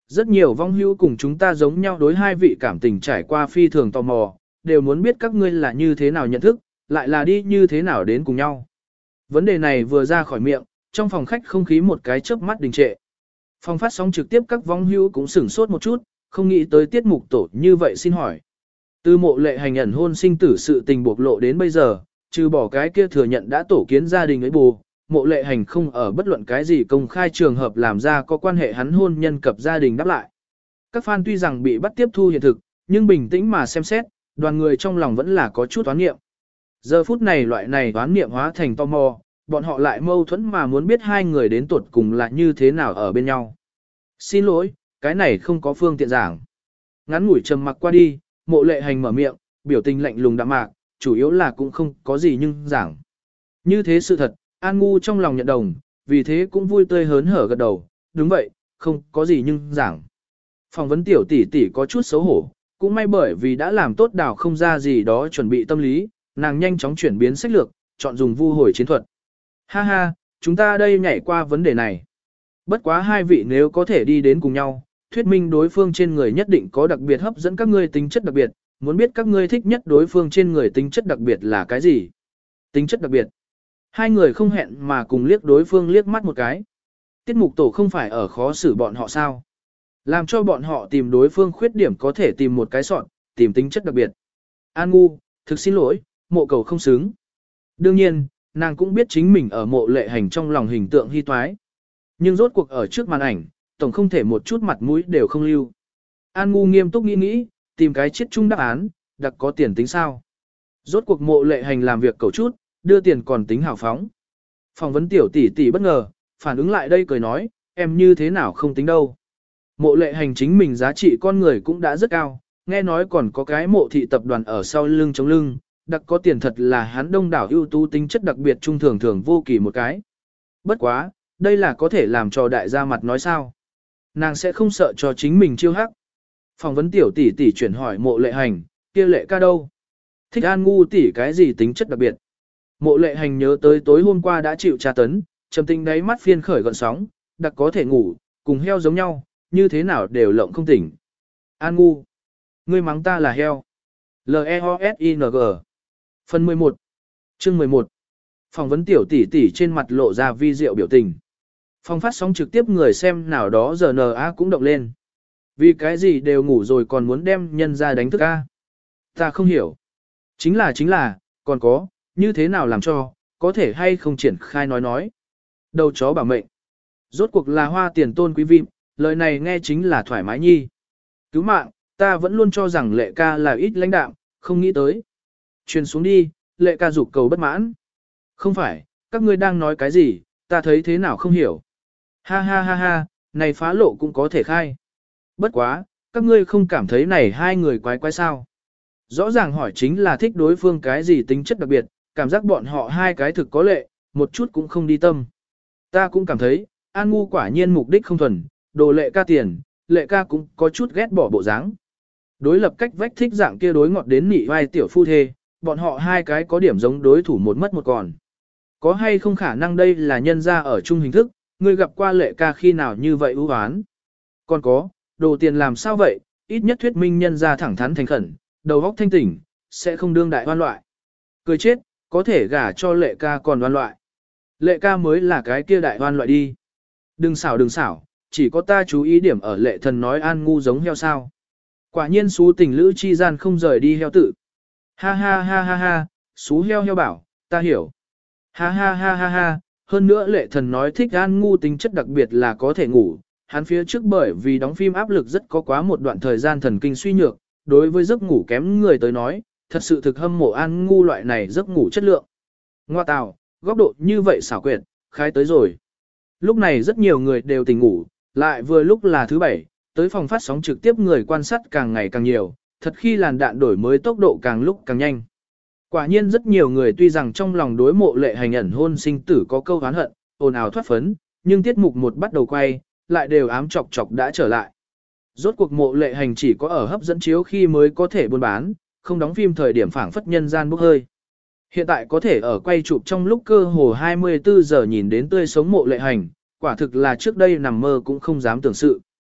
Rất nhiều vong hữu cùng chúng ta giống nhau đối hai vị cảm tình trải qua phi thường tò mò, đều muốn biết các ngươi là như thế nào nhận thức, lại là đi như thế nào đến cùng nhau. Vấn đề này vừa ra khỏi miệng, trong phòng khách không khí một cái chớp mắt đình trệ. Phòng phát sóng trực tiếp các vong hữu cũng sửng sốt một chút, không nghĩ tới tiết mục tổ như vậy xin hỏi. Từ Mộ Lệ Hành ẩn hôn sinh tử sự tình bộc lộ đến bây giờ, trừ bỏ cái kia thừa nhận đã tổ kiến gia đình ấy bù, Mộ Lệ Hành không ở bất luận cái gì công khai trường hợp làm ra có quan hệ hắn hôn nhân cập gia đình đáp lại. Các fan tuy rằng bị bắt tiếp thu hiện thực, nhưng bình tĩnh mà xem xét, đoàn người trong lòng vẫn là có chút toán nghiệm. Giờ phút này loại này toán nghiệm hóa thành tò mò, bọn họ lại mâu thuẫn mà muốn biết hai người đến tuột cùng là như thế nào ở bên nhau. Xin lỗi, cái này không có phương tiện giảng. Ngắn ngủi trầm mặc qua đi, Mộ Lệ Hành mở miệng, biểu tình lạnh lùng đạm mạc, chủ yếu là cũng không có gì nhưng giảng. Như thế sự thật, An Ngu trong lòng nhận đồng, vì thế cũng vui tươi hớn hở gật đầu, đúng vậy, không có gì nhưng giảng. Phỏng vấn tiểu tỷ tỷ có chút xấu hổ, cũng may bởi vì đã làm tốt đảo không ra gì đó chuẩn bị tâm lý, nàng nhanh chóng chuyển biến sách lược, chọn dùng vu hồi chiến thuật. Ha ha, chúng ta đây nhảy qua vấn đề này. Bất quá hai vị nếu có thể đi đến cùng nhau, thuyết minh đối phương trên người nhất định có đặc biệt hấp dẫn các ngươi tính chất đặc biệt, muốn biết các ngươi thích nhất đối phương trên người tính chất đặc biệt là cái gì? Tính chất đặc biệt. Hai người không hẹn mà cùng liếc đối phương liếc mắt một cái. Tiết mục tổ không phải ở khó xử bọn họ sao? Làm cho bọn họ tìm đối phương khuyết điểm có thể tìm một cái sọn, tìm tính chất đặc biệt. An Ngu, thực xin lỗi, Mộ cầu không xứng. Đương nhiên, nàng cũng biết chính mình ở Mộ Lệ Hành trong lòng hình tượng hy toái. Nhưng rốt cuộc ở trước màn ảnh, tổng không thể một chút mặt mũi đều không lưu. An Ngu nghiêm túc nghĩ, tìm cái chiết chung đáp án, đặc có tiền tính sao. Rốt cuộc Mộ Lệ Hành làm việc cầu chút, đưa tiền còn tính hào phóng. Phỏng vấn tiểu tỷ tỷ bất ngờ, phản ứng lại đây cười nói, em như thế nào không tính đâu. Mộ Lệ Hành chính mình giá trị con người cũng đã rất cao, nghe nói còn có cái Mộ thị tập đoàn ở sau lưng chống lưng, đặc có tiền thật là hắn đông đảo ưu tú tính chất đặc biệt trung thường thường vô kỳ một cái. Bất quá, đây là có thể làm cho đại gia mặt nói sao. Nàng sẽ không sợ cho chính mình chiêu hắc. Phỏng vấn tiểu tỷ tỷ chuyển hỏi Mộ Lệ Hành, kia Lệ ca đâu? Thích An Ngu tỷ cái gì tính chất đặc biệt? Mộ Lệ Hành nhớ tới tối hôm qua đã chịu tra tấn, trầm tinh đáy mắt phiên khởi gọn sóng, đặc có thể ngủ, cùng heo giống nhau, như thế nào đều lộng không tỉnh. An Ngu, ngươi mắng ta là heo. L-E-O-S-I-N-G. Phần 11. Chương 11. Phỏng vấn tiểu tỷ tỷ trên mặt lộ ra vi diệu biểu tình. Phòng phát sóng trực tiếp người xem nào đó giờ N.A. cũng động lên. Vì cái gì đều ngủ rồi còn muốn đem nhân ra đánh thức A. Ta không hiểu. Chính là, còn có, như thế nào làm cho, có thể hay không triển khai nói. Đầu chó bảo mệnh. Rốt cuộc là hoa tiền tôn quý vị, lời này nghe chính là thoải mái nhi. Cứu mạng, ta vẫn luôn cho rằng Lệ ca là ít lãnh đạm, không nghĩ tới. Truyền xuống đi, Lệ ca dục cầu bất mãn. Không phải, các ngươi đang nói cái gì, ta thấy thế nào không hiểu. Ha ha ha ha, này phá lộ cũng có thể khai. Bất quá, các ngươi không cảm thấy này hai người quái quái sao. Rõ ràng hỏi chính là thích đối phương cái gì tính chất đặc biệt, cảm giác bọn họ hai cái thực có lệ, một chút cũng không đi tâm. Ta cũng cảm thấy, An Ngu quả nhiên mục đích không thuần, đồ Lệ ca tiền, Lệ ca cũng có chút ghét bỏ bộ dáng. Đối lập cách vách thích dạng kia đối ngọt đến nị vai tiểu phu thê, bọn họ hai cái có điểm giống đối thủ một mất một còn. Có hay không khả năng đây là nhân ra ở chung hình thức, ngươi gặp qua Lệ ca khi nào như vậy ưu hoán. Còn có, đồ tiền làm sao vậy, ít nhất thuyết minh nhân ra thẳng thắn thành khẩn, đầu óc thanh tỉnh, sẽ không đương đại hoan loại. Cười chết, có thể gả cho Lệ ca còn hoan loại. Lệ ca mới là cái kia đại hoan loại đi. Đừng xảo, chỉ có ta chú ý điểm ở Lệ thần nói An Ngu giống heo sao. Quả nhiên xú tình lữ chi gian không rời đi heo tự. Ha ha ha ha ha, xú heo bảo, ta hiểu. Ha ha ha ha ha, hơn nữa Lệ thần nói thích An Ngu tính chất đặc biệt là có thể ngủ. Hắn phía trước bởi vì đóng phim áp lực rất có quá một đoạn thời gian thần kinh suy nhược, đối với giấc ngủ kém người tới nói, thật sự thực hâm mộ An Ngu loại này giấc ngủ chất lượng. Ngoa tào, góc độ như vậy xảo quyệt, khai tới rồi. Lúc này rất nhiều người đều tỉnh ngủ, lại vừa lúc là thứ bảy, tới phòng phát sóng trực tiếp người quan sát càng ngày càng nhiều, thật khi làn đạn đổi mới tốc độ càng lúc càng nhanh. Quả nhiên rất nhiều người tuy rằng trong lòng đối Mộ Lệ Hành ẩn hôn sinh tử có câu oán hận, ồn ào thoát phấn, nhưng tiết mục một bắt đầu quay, lại đều ám chọc chọc đã trở lại. Rốt cuộc Mộ Lệ Hành chỉ có ở hấp dẫn chiếu khi mới có thể buôn bán, không đóng phim thời điểm phảng phất nhân gian bốc hơi. Hiện tại có thể ở quay chụp trong lúc cơ hồ 24 giờ nhìn đến tươi sống Mộ Lệ Hành, quả thực là trước đây nằm mơ cũng không dám tưởng sự.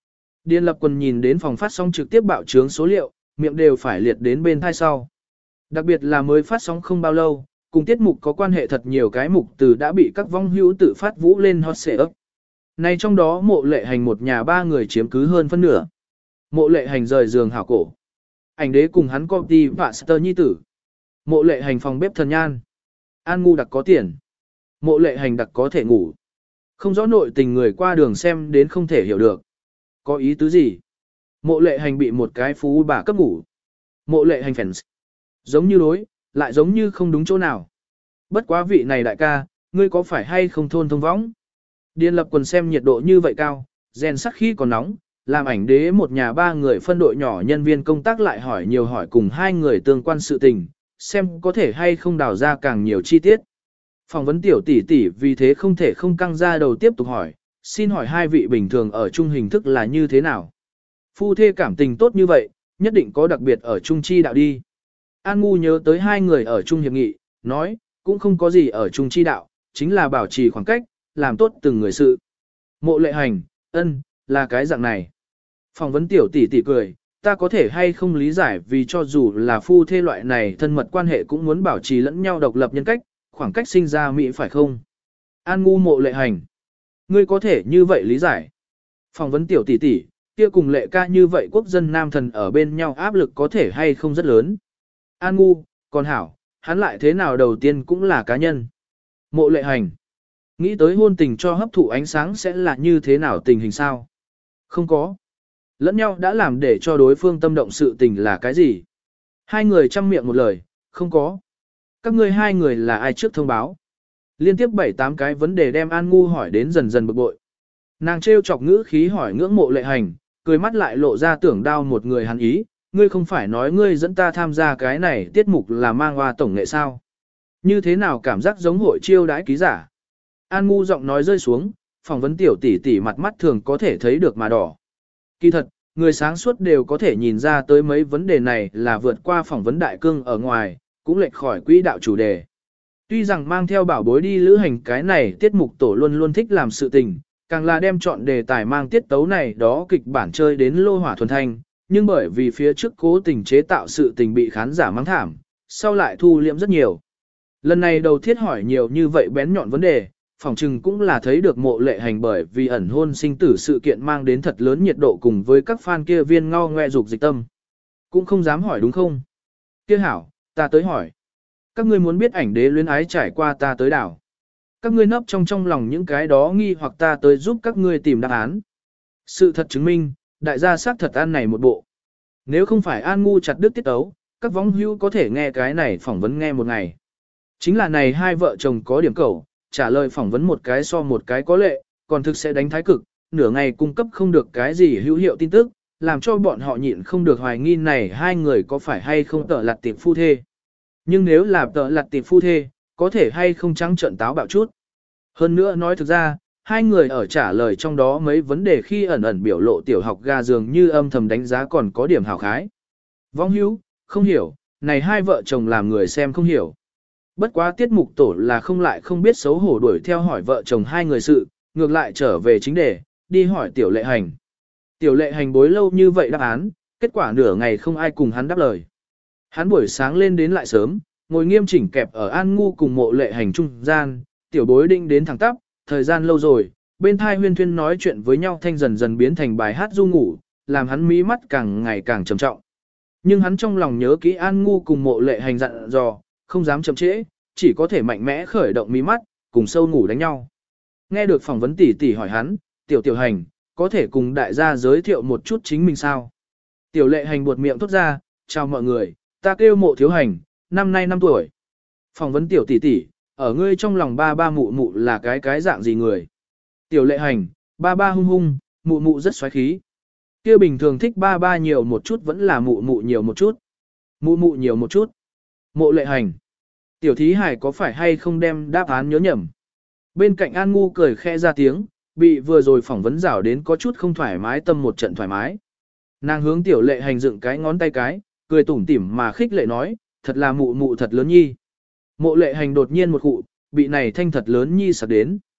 Điền Lập Quần nhìn đến phòng phát sóng trực tiếp bạo trướng số liệu, miệng đều phải liệt đến bên thai sau. Đặc biệt là mới phát sóng không bao lâu, cùng tiết mục có quan hệ thật nhiều cái mục từ đã bị các vong hữu tự phát vũ lên hot search. Này trong đó Mộ Lệ Hành một nhà ba người chiếm cứ hơn phân nửa. Mộ Lệ Hành rời giường hảo cổ. Ảnh đế cùng hắn copy Pastor nhi tử. Mộ Lệ Hành phòng bếp thần nhan. An ngu đặc có tiền. Mộ Lệ Hành đặc có thể ngủ. Không rõ nội tình người qua đường xem đến không thể hiểu được. Có ý tứ gì? Mộ Lệ Hành bị một cái phú bà cấp ngủ. Mộ Lệ Hành fans. Giống như đối, lại giống như không đúng chỗ nào. Bất quá vị này đại ca, ngươi có phải hay không thôn thông võng? Điền Lập Quần xem nhiệt độ như vậy cao, rèn sắc khi còn nóng, làm ảnh đế một nhà ba người phân đội nhỏ nhân viên công tác lại hỏi nhiều hỏi cùng hai người tương quan sự tình, xem có thể hay không đào ra càng nhiều chi tiết. Phỏng vấn tiểu tỷ tỷ vì thế không thể không căng ra đầu tiếp tục hỏi, xin hỏi hai vị bình thường ở chung hình thức là như thế nào? Phu thê cảm tình tốt như vậy, nhất định có đặc biệt ở chung chi đạo đi. An ngu nhớ tới hai người ở chung hiệp nghị, nói, cũng không có gì ở chung chi đạo, chính là bảo trì khoảng cách, làm tốt từng người sự. Mộ Lệ Hành, ân, là cái dạng này. Phỏng vấn tiểu tỷ tỷ cười, ta có thể hay không lý giải vì cho dù là phu thê loại này thân mật quan hệ cũng muốn bảo trì lẫn nhau độc lập nhân cách, khoảng cách sinh ra mỹ phải không? An ngu Mộ Lệ Hành, ngươi có thể như vậy lý giải. Phỏng vấn tiểu tỷ tỷ, kia cùng Lệ ca như vậy quốc dân nam thần ở bên nhau áp lực có thể hay không rất lớn. An ngu, còn hảo, hắn lại thế nào đầu tiên cũng là cá nhân. Mộ Lệ Hành, nghĩ tới hôn tình cho hấp thụ ánh sáng sẽ là như thế nào tình hình sao? Không có. Lẫn nhau đã làm để cho đối phương tâm động sự tình là cái gì? Hai người chăm miệng một lời, không có. Các ngươi hai người là ai trước thông báo? Liên tiếp 7-8 cái vấn đề đem An ngu hỏi đến dần dần bực bội. Nàng trêu chọc ngữ khí hỏi ngưỡng Mộ Lệ Hành, cười mắt lại lộ ra tưởng đao một người hắn ý, ngươi không phải nói ngươi dẫn ta tham gia cái này tiết mục là mang hoa tổng nghệ sao? Như thế nào cảm giác giống hội chiêu đãi ký giả? An ngu giọng nói rơi xuống, phỏng vấn tiểu tỷ tỷ mặt mắt thường có thể thấy được mà đỏ. Kỳ thật, người sáng suốt đều có thể nhìn ra tới mấy vấn đề này là vượt qua phỏng vấn đại cương ở ngoài, cũng lệch khỏi quỹ đạo chủ đề. Tuy rằng mang theo bảo bối đi lữ hành cái này tiết mục tổ luôn luôn thích làm sự tình, càng là đem chọn đề tài mang tiết tấu này đó kịch bản chơi đến lô hỏa thuần thanh, nhưng bởi vì phía trước cố tình chế tạo sự tình bị khán giả mắng thảm, sau lại thu liễm rất nhiều. Lần này đầu thiết hỏi nhiều như vậy bén nhọn vấn đề, phỏng chừng cũng là thấy được Mộ Lệ Hành bởi vì ẩn hôn sinh tử sự kiện mang đến thật lớn nhiệt độ cùng với các fan kia viên ngao ngoe dục dịch tâm. Cũng không dám hỏi đúng không? Kia hảo, ta tới hỏi. Các ngươi muốn biết ảnh đế luyến ái trải qua ta tới đảo. Các ngươi nấp trong lòng những cái đó nghi hoặc ta tới giúp các ngươi tìm đáp án. Sự thật chứng minh, đại gia xác thật ăn này một bộ. Nếu không phải An ngu chặt đứt tiết tấu, các vong hữu có thể nghe cái này phỏng vấn nghe một ngày. Chính là này hai vợ chồng có điểm cầu, trả lời phỏng vấn một cái so một cái có lệ, còn thực sẽ đánh thái cực, nửa ngày cung cấp không được cái gì hữu hiệu tin tức, làm cho bọn họ nhịn không được hoài nghi này hai người có phải hay không tợ lặt tiệp phu thê. Nhưng nếu là tợ lặt tiệp phu thê, có thể hay không trắng trợn táo bạo chút. Hơn nữa nói thực ra, hai người ở trả lời trong đó mấy vấn đề khi ẩn ẩn biểu lộ tiểu học ga dường như âm thầm đánh giá còn có điểm hào khái. Vong hữu, không hiểu, này hai vợ chồng làm người xem không hiểu. Bất quá tiết mục tổ là không lại không biết xấu hổ đuổi theo hỏi vợ chồng hai người sự, ngược lại trở về chính đề, đi hỏi Tiểu Lệ Hành. Tiểu Lệ Hành bối lâu như vậy đáp án, kết quả nửa ngày không ai cùng hắn đáp lời. Hắn buổi sáng lên đến lại sớm, ngồi nghiêm chỉnh kẹp ở An ngu cùng Mộ Lệ Hành trung gian, tiểu bối định đến thẳng tắp, thời gian lâu rồi, bên thai huyên thuyên nói chuyện với nhau thanh dần dần biến thành bài hát du ngủ, làm hắn mí mắt càng ngày càng trầm trọng. Nhưng hắn trong lòng nhớ kỹ An ngu cùng Mộ Lệ Hành dặn dò, không dám chậm trễ, chỉ có thể mạnh mẽ khởi động mí mắt, cùng sâu ngủ đánh nhau. Nghe được phỏng vấn tỷ tỷ hỏi hắn, tiểu Hành, có thể cùng đại gia giới thiệu một chút chính mình sao? Tiểu Lệ Hành buột miệng thốt ra, chào mọi người, ta kêu Mộ Thiếu Hành, năm nay 5 tuổi. Phỏng vấn tiểu tỷ tỷ, ở ngươi trong lòng ba ba mụ mụ là cái dạng gì người? Tiểu Lệ Hành, ba ba hung hung, mụ mụ rất xoáy khí. Kia bình thường thích ba ba nhiều một chút vẫn là mụ mụ nhiều một chút. Mụ mụ nhiều một chút. Mộ Lệ Hành. Tiểu thí hải có phải hay không đem đáp án nhớ nhầm? Bên cạnh An ngu cười khẽ ra tiếng, bị vừa rồi phỏng vấn rảo đến có chút không thoải mái tâm một trận thoải mái. Nàng hướng Tiểu Lệ Hành dựng cái ngón tay cái, cười tủm tỉm mà khích lệ nói, thật là mụ mụ thật lớn nhi. Mộ Lệ Hành đột nhiên một cụ, bị này thanh thật lớn nhi sặc đến.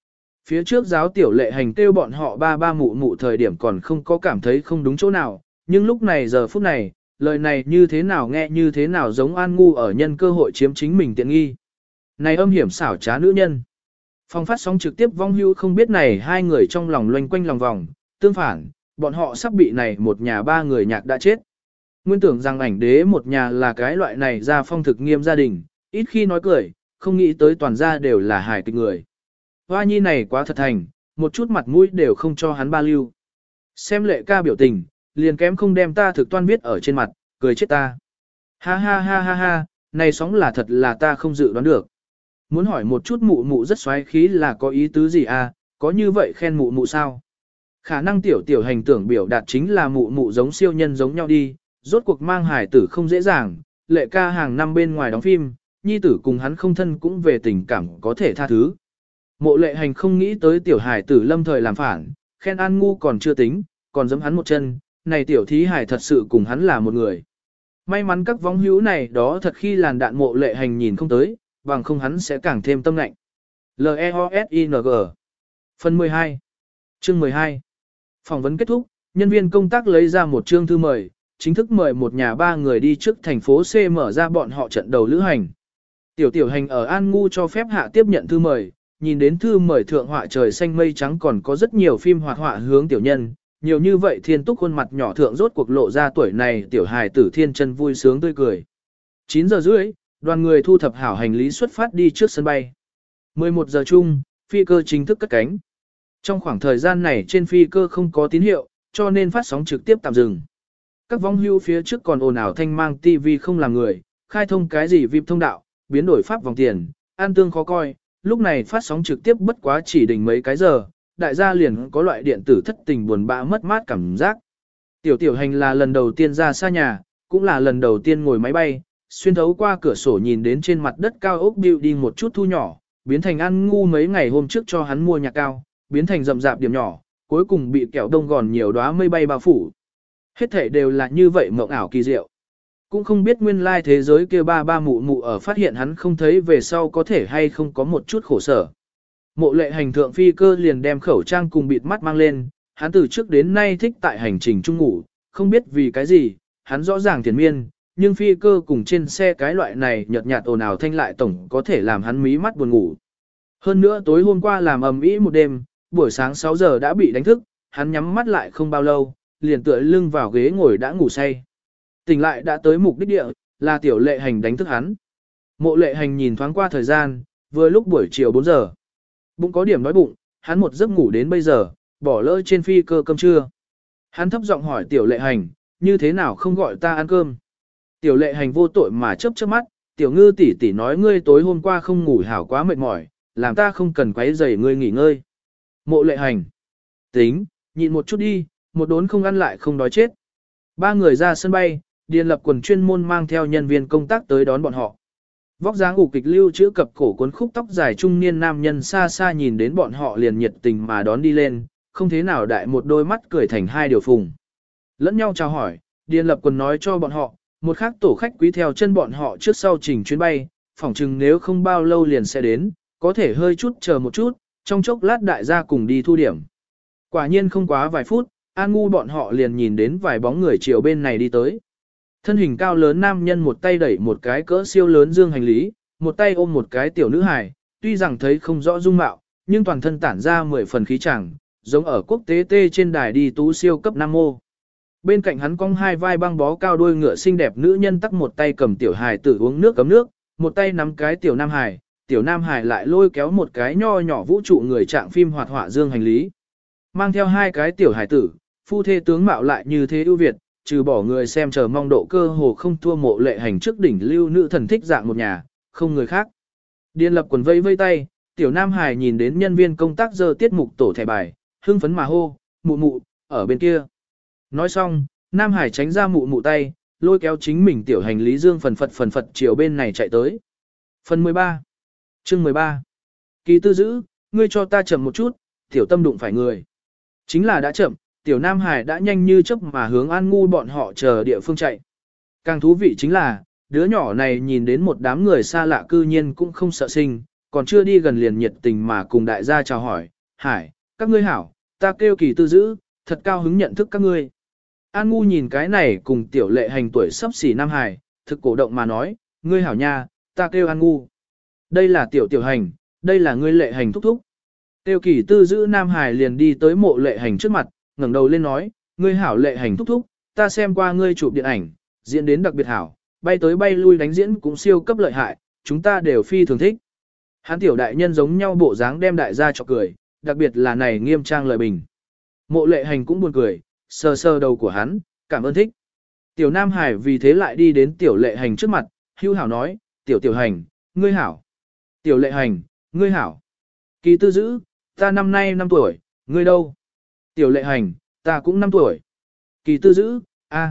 Phía trước giáo tiểu lệ hành kêu bọn họ ba ba mụ mụ thời điểm còn không có cảm thấy không đúng chỗ nào, nhưng lúc này giờ phút này, lời này như thế nào nghe như thế nào giống An Ngu ở nhân cơ hội chiếm chính mình tiện nghi. Này âm hiểm xảo trá nữ nhân. Phòng phát sóng trực tiếp vong hưu không biết này hai người trong lòng loanh quanh lòng vòng, tương phản, bọn họ sắp bị này một nhà ba người nhạc đã chết. Nguyên tưởng rằng ảnh đế một nhà là cái loại này ra phong thực nghiêm gia đình, ít khi nói cười, không nghĩ tới toàn gia đều là hài kịch người. Hoa nhi này quá thật thành, một chút mặt mũi đều không cho hắn ba lưu. Xem lệ ca biểu tình, liền kém không đem ta thực toan viết ở trên mặt, cười chết ta. Ha ha ha ha ha, này sóng là thật là ta không dự đoán được. Muốn hỏi một chút mụ mụ rất xoáy khí là có ý tứ gì à, có như vậy khen mụ mụ sao? Khả năng tiểu hành tưởng biểu đạt chính là mụ mụ giống siêu nhân giống nhau đi, rốt cuộc mang hài tử không dễ dàng, lệ ca hàng năm bên ngoài đóng phim, nhi tử cùng hắn không thân cũng về tình cảm có thể tha thứ. Mộ lệ hành không nghĩ tới tiểu hài tử lâm thời làm phản, khen An Ngu còn chưa tính, còn giẫm hắn một chân, này tiểu thí hài thật sự cùng hắn là một người. May mắn các vong hữu này đó thật khi làn đạn mộ lệ hành nhìn không tới, bằng không hắn sẽ càng thêm tâm lạnh. L-E-O-S-I-N-G Phần 12 Chương 12 Phỏng vấn kết thúc, nhân viên công tác lấy ra một chương thư mời, chính thức mời một nhà ba người đi trước thành phố C mở ra bọn họ trận đầu lữ hành. Tiểu hành ở An Ngu cho phép hạ tiếp nhận thư mời, nhìn đến thư mời thượng họa trời xanh mây trắng còn có rất nhiều phim hoạt họa hướng tiểu nhân, nhiều như vậy thiên túc khuôn mặt nhỏ thượng rốt cuộc lộ ra tuổi này tiểu hài tử thiên chân vui sướng tươi cười. 9 giờ rưỡi, đoàn người thu thập hảo hành lý xuất phát đi trước sân bay. 11 giờ chung, phi cơ chính thức cất cánh. Trong khoảng thời gian này trên phi cơ không có tín hiệu, cho nên phát sóng trực tiếp tạm dừng. Các vong hưu phía trước còn ồn ào thanh mang TV không làm người, khai thông cái gì VIP thông đạo, biến đổi pháp vòng tiền, an tương khó coi, lúc này phát sóng trực tiếp bất quá chỉ đỉnh mấy cái giờ, đại gia liền có loại điện tử thất tình buồn bã mất mát cảm giác. Tiểu hành là lần đầu tiên ra xa nhà, cũng là lần đầu tiên ngồi máy bay, xuyên thấu qua cửa sổ nhìn đến trên mặt đất cao ốc building một chút thu nhỏ, biến thành An Ngu mấy ngày hôm trước cho hắn mua nhà cao, biến thành rậm rạp điểm nhỏ, cuối cùng bị kẹo đông gòn nhiều đóa mây bay bao phủ. Hết thể đều là như vậy mộng ảo kỳ diệu. Cũng không biết nguyên lai thế giới kia ba mụ mụ ở phát hiện hắn không thấy về sau có thể hay không có một chút khổ sở. Mộ lệ hành thượng phi cơ liền đem khẩu trang cùng bịt mắt mang lên, hắn từ trước đến nay thích tại hành trình chung ngủ, không biết vì cái gì, hắn rõ ràng thiền miên, nhưng phi cơ cùng trên xe cái loại này nhợt nhạt ồn ào thanh lại tổng có thể làm hắn mí mắt buồn ngủ. Hơn nữa tối hôm qua làm ầm ĩ một đêm, buổi sáng 6 giờ đã bị đánh thức, hắn nhắm mắt lại không bao lâu, liền tựa lưng vào ghế ngồi đã ngủ say. Tỉnh lại đã tới mục đích địa, là tiểu lệ hành đánh thức hắn. Mộ lệ hành nhìn thoáng qua thời gian, vừa lúc buổi chiều 4 giờ. Bụng có điểm đói bụng, hắn một giấc ngủ đến bây giờ, bỏ lỡ trên phi cơ cơm trưa. Hắn thấp giọng hỏi tiểu lệ hành, như thế nào không gọi ta ăn cơm. Tiểu lệ hành vô tội mà chớp chớp mắt, tiểu ngư tỷ tỷ nói ngươi tối hôm qua không ngủ hảo quá mệt mỏi, làm ta không cần quấy rầy ngươi nghỉ ngơi. Mộ lệ hành. Tính, nhịn một chút đi, một đốn không ăn lại không đói chết. Ba người ra sân bay, Điền Lập Quần chuyên môn mang theo nhân viên công tác tới đón bọn họ. Vóc dáng ủ kịch lưu chữ cập cổ cuốn khúc tóc dài trung niên nam nhân xa xa nhìn đến bọn họ liền nhiệt tình mà đón đi lên, không thế nào đại một đôi mắt cười thành hai điều phùng. Lẫn nhau chào hỏi, Điền Lập Quần nói cho bọn họ, một khác tổ khách quý theo chân bọn họ trước sau trình chuyến bay, phỏng chừng nếu không bao lâu liền sẽ đến, có thể hơi chút chờ một chút, trong chốc lát đại gia cùng đi thu điểm. Quả nhiên không quá vài phút, An Ngu bọn họ liền nhìn đến vài bóng người chiều bên này đi tới. Thân hình cao lớn nam nhân một tay đẩy một cái cỡ siêu lớn dương hành lý, một tay ôm một cái tiểu nữ hài, tuy rằng thấy không rõ dung mạo, nhưng toàn thân tản ra 10 phần khí chàng, giống ở quốc tế tê trên đài đi tú siêu cấp nam mô. Bên cạnh hắn cong hai vai băng bó cao đuôi ngựa xinh đẹp nữ nhân tắc một tay cầm tiểu hài tử uống nước cấm nước, một tay nắm cái tiểu nam hài lại lôi kéo một cái nho nhỏ vũ trụ người trạng phim hoạt họa dương hành lý. Mang theo hai cái tiểu hài tử, phu thê tướng mạo lại như thế ưu việt, trừ bỏ người xem chờ mong độ cơ hồ không thua mộ lệ hành trước đỉnh lưu nữ thần thích dạng một nhà, không người khác. Điền Lập Quần vây vây tay, tiểu nam hài nhìn đến nhân viên công tác giờ tiết mục tổ thẻ bài, hưng phấn mà hô, mụ mụ, ở bên kia. Nói xong, nam hải tránh ra mụ mụ tay, lôi kéo chính mình tiểu hành lý dương phần phật chiều bên này chạy tới. Phần 13 Chương 13 Kỳ tư giữ, ngươi cho ta chậm một chút, tiểu tâm đụng phải người. Chính là đã chậm, tiểu nam hải đã nhanh như chớp mà hướng An Ngu bọn họ chờ địa phương chạy. Càng thú vị chính là, đứa nhỏ này nhìn đến một đám người xa lạ cư nhiên cũng không sợ sinh, còn chưa đi gần liền nhiệt tình mà cùng đại gia chào hỏi, Hải, các ngươi hảo, ta kêu Kỳ Tư Dữ, thật cao hứng nhận thức các ngươi. An Ngu nhìn cái này cùng tiểu lệ hành tuổi sắp xỉ Nam Hải, thực cổ động mà nói, ngươi hảo nha, ta kêu An Ngu. Đây là tiểu tiểu hành, đây là ngươi lệ hành thúc thúc. Tiêu Kỳ Tư Dữ Nam Hải liền đi tới mộ lệ hành trước mặt, ngẩng đầu lên nói, ngươi hảo lệ hành thúc thúc, ta xem qua ngươi chụp điện ảnh, diễn đến đặc biệt hảo, bay tới bay lui đánh diễn cũng siêu cấp lợi hại, chúng ta đều phi thường thích. Hắn tiểu đại nhân giống nhau bộ dáng đem đại gia cho cười, đặc biệt là này nghiêm trang lời bình. Mộ lệ hành cũng buồn cười, sờ sờ đầu của hắn, cảm ơn thích. Tiểu Nam Hải vì thế lại đi đến tiểu lệ hành trước mặt, hưu hảo nói, tiểu tiểu hành, ngươi hảo. Tiểu lệ hành, ngươi hảo. Kỳ Tư Dữ, ta năm nay 5 tuổi, ngươi đâu? Tiểu lệ hành, ta cũng 5 tuổi. Kỳ Tư Dữ,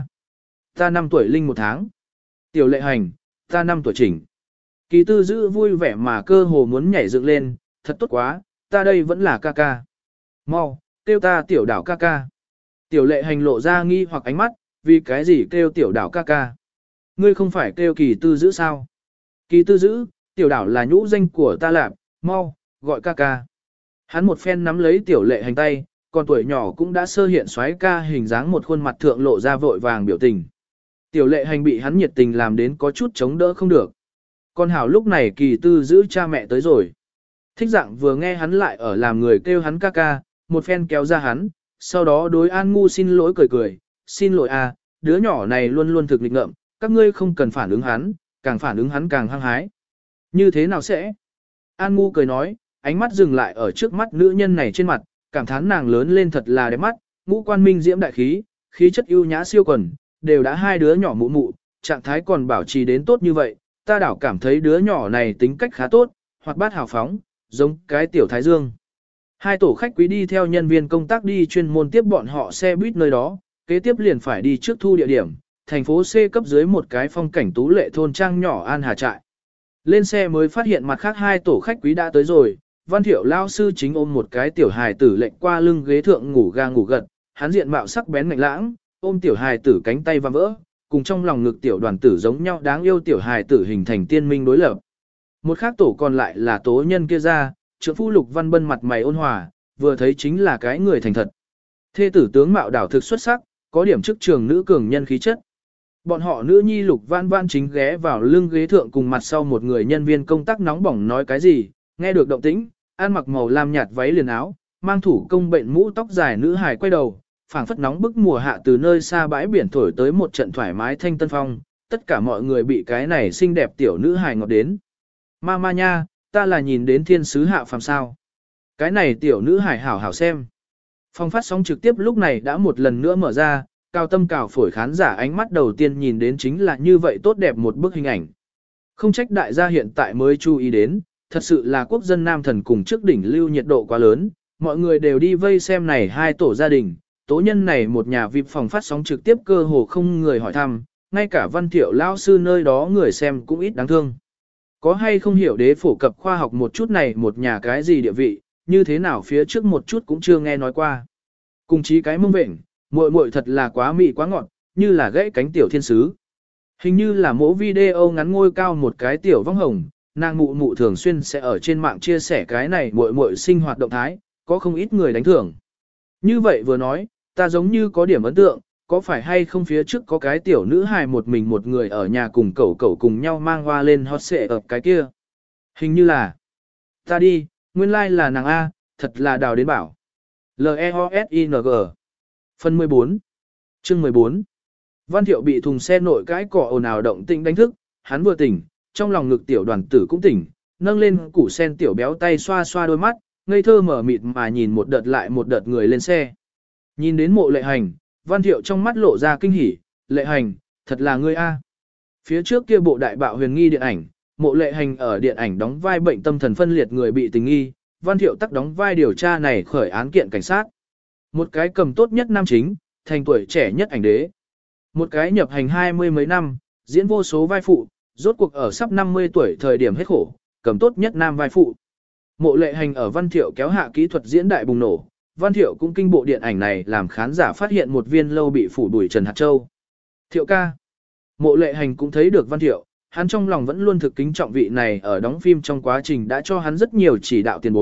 ta 5 tuổi linh 1 tháng. Tiểu lệ hành, ta 5 tuổi chỉnh. Kỳ Tư Dữ vui vẻ mà cơ hồ muốn nhảy dựng lên, thật tốt quá, ta đây vẫn là ca ca. Mau, kêu ta tiểu đảo ca ca. Tiểu lệ hành lộ ra nghi hoặc ánh mắt, vì cái gì kêu tiểu đảo ca ca? Ngươi không phải kêu Kỳ Tư Dữ sao? Kỳ Tư Dữ, tiểu đảo là nhũ danh của ta lạc, mau, gọi ca ca. Hắn một phen nắm lấy tiểu lệ hành tay, còn tuổi nhỏ cũng đã sơ hiện xoáy ca hình dáng một khuôn mặt thượng lộ ra vội vàng biểu tình. Tiểu lệ hành bị hắn nhiệt tình làm đến có chút chống đỡ không được. Con hảo lúc này Kỳ Tư Dữ cha mẹ tới rồi. Thích dạng vừa nghe hắn lại ở làm người kêu hắn ca ca, một phen kéo ra hắn, sau đó đối An Ngu xin lỗi cười cười, xin lỗi đứa nhỏ này luôn luôn thực nghịch ngợm, các ngươi không cần phản ứng hắn, càng phản ứng hắn càng hăng hái. Như thế nào sẽ? An Ngu cười nói, ánh mắt dừng lại ở trước mắt nữ nhân này trên mặt, cảm thán nàng lớn lên thật là đẹp mắt, ngũ quan minh diễm đại khí, khí chất ưu nhã siêu quần, đều đã hai đứa nhỏ mụ mụ, trạng thái còn bảo trì đến tốt như vậy, ta đảo cảm thấy đứa nhỏ này tính cách khá tốt, hoạt bát hào phóng, giống cái tiểu thái dương. Hai tổ khách quý đi theo nhân viên công tác đi chuyên môn tiếp bọn họ xe buýt nơi đó, kế tiếp liền phải đi trước thu địa điểm, thành phố C cấp dưới một cái phong cảnh tú lệ thôn trang nhỏ An Hà Trại. Lên xe mới phát hiện mặt khác hai tổ khách quý đã tới rồi, Văn Thiệu lao sư chính ôm một cái tiểu hài tử lệnh qua lưng ghế thượng ngủ ga ngủ gật, hắn diện mạo sắc bén mạnh lãng, ôm tiểu hài tử cánh tay và vỡ, cùng trong lòng ngực tiểu đoàn tử giống nhau đáng yêu tiểu hài tử hình thành tiên minh đối lập. Một khác tổ còn lại là tố nhân kia ra, trưởng phu Lục Văn Bân mặt mày ôn hòa, vừa thấy chính là cái người thành thật. Thê tử tướng mạo đảo thực xuất sắc, có điểm chức trường nữ cường nhân khí chất. Bọn họ nữ nhi Lục Văn Văn chính ghé vào lưng ghế thượng cùng mặt sau một người nhân viên công tác nóng bỏng nói cái gì, nghe được động tĩnh, ăn mặc màu lam nhạt váy liền áo, mang thủ công bệnh mũ tóc dài nữ hài quay đầu, phảng phất nóng bức mùa hạ từ nơi xa bãi biển thổi tới một trận thoải mái thanh tân phong, tất cả mọi người bị cái này xinh đẹp tiểu nữ hài ngọt đến. Mama nha, ta là nhìn đến thiên sứ hạ phàm sao. Cái này tiểu nữ hài hảo hảo xem. Phong phát sóng trực tiếp lúc này đã một lần nữa mở ra, cao tâm cào phổi khán giả ánh mắt đầu tiên nhìn đến chính là như vậy tốt đẹp một bức hình ảnh. Không trách đại gia hiện tại mới chú ý đến, thật sự là quốc dân nam thần cùng trước đỉnh lưu nhiệt độ quá lớn, mọi người đều đi vây xem này hai tổ gia đình, tố nhân này một nhà VIP phòng phát sóng trực tiếp cơ hồ không người hỏi thăm, ngay cả Văn Thiệu lao sư nơi đó người xem cũng ít đáng thương. Có hay không hiểu đế phổ cập khoa học một chút này một nhà cái gì địa vị, như thế nào phía trước một chút cũng chưa nghe nói qua. Cùng chí cái mông vệnh, muội muội thật là quá mị quá ngọt, như là gãy cánh tiểu thiên sứ. Hình như là mỗi video ngắn ngôi cao một cái tiểu vong hồng, nàng mụ mụ thường xuyên sẽ ở trên mạng chia sẻ cái này muội muội sinh hoạt động thái, có không ít người đánh thưởng. Như vậy vừa nói, ta giống như có điểm ấn tượng, có phải hay không phía trước có cái tiểu nữ hài một mình một người ở nhà cùng cậu cậu cùng nhau mang hoa lên hot xệ ở cái kia. Hình như là, ta đi, nguyên lai like là nàng A, thật là đào đến bảo. L-E-O-S-I-N-G Phần 14 Chương 14 Văn Thiệu bị thùng xe nội cái cỏ ồn ào động tĩnh đánh thức, hắn vừa tỉnh, trong lòng ngực tiểu đoàn tử cũng tỉnh, nâng lên củ sen tiểu béo tay xoa xoa đôi mắt, ngây thơ mở mịt mà nhìn một đợt lại một đợt người lên xe. Nhìn đến mộ lệ hành, Văn Thiệu trong mắt lộ ra kinh hỉ, lệ hành, thật là ngươi A. Phía trước kia bộ đại bạo huyền nghi điện ảnh, mộ lệ hành ở điện ảnh đóng vai bệnh tâm thần phân liệt người bị tình nghi, Văn Thiệu tắc đóng vai điều tra này khởi án kiện cảnh sát. Một cái cầm tốt nhất nam chính, thành tuổi trẻ nhất ảnh đế. Một cái nhập hành 20 mấy năm, diễn vô số vai phụ, rốt cuộc ở sắp 50 tuổi thời điểm hết khổ, cầm tốt nhất nam vai phụ. Mộ lệ hành ở Văn Thiệu kéo hạ kỹ thuật diễn đại bùng nổ, Văn Thiệu cũng kinh bộ điện ảnh này làm khán giả phát hiện một viên lâu bị phủ bụi Trần Hạt Châu. Thiệu ca. Mộ lệ hành cũng thấy được Văn Thiệu, hắn trong lòng vẫn luôn thực kính trọng vị này ở đóng phim trong quá trình đã cho hắn rất nhiều chỉ đạo tiền bối,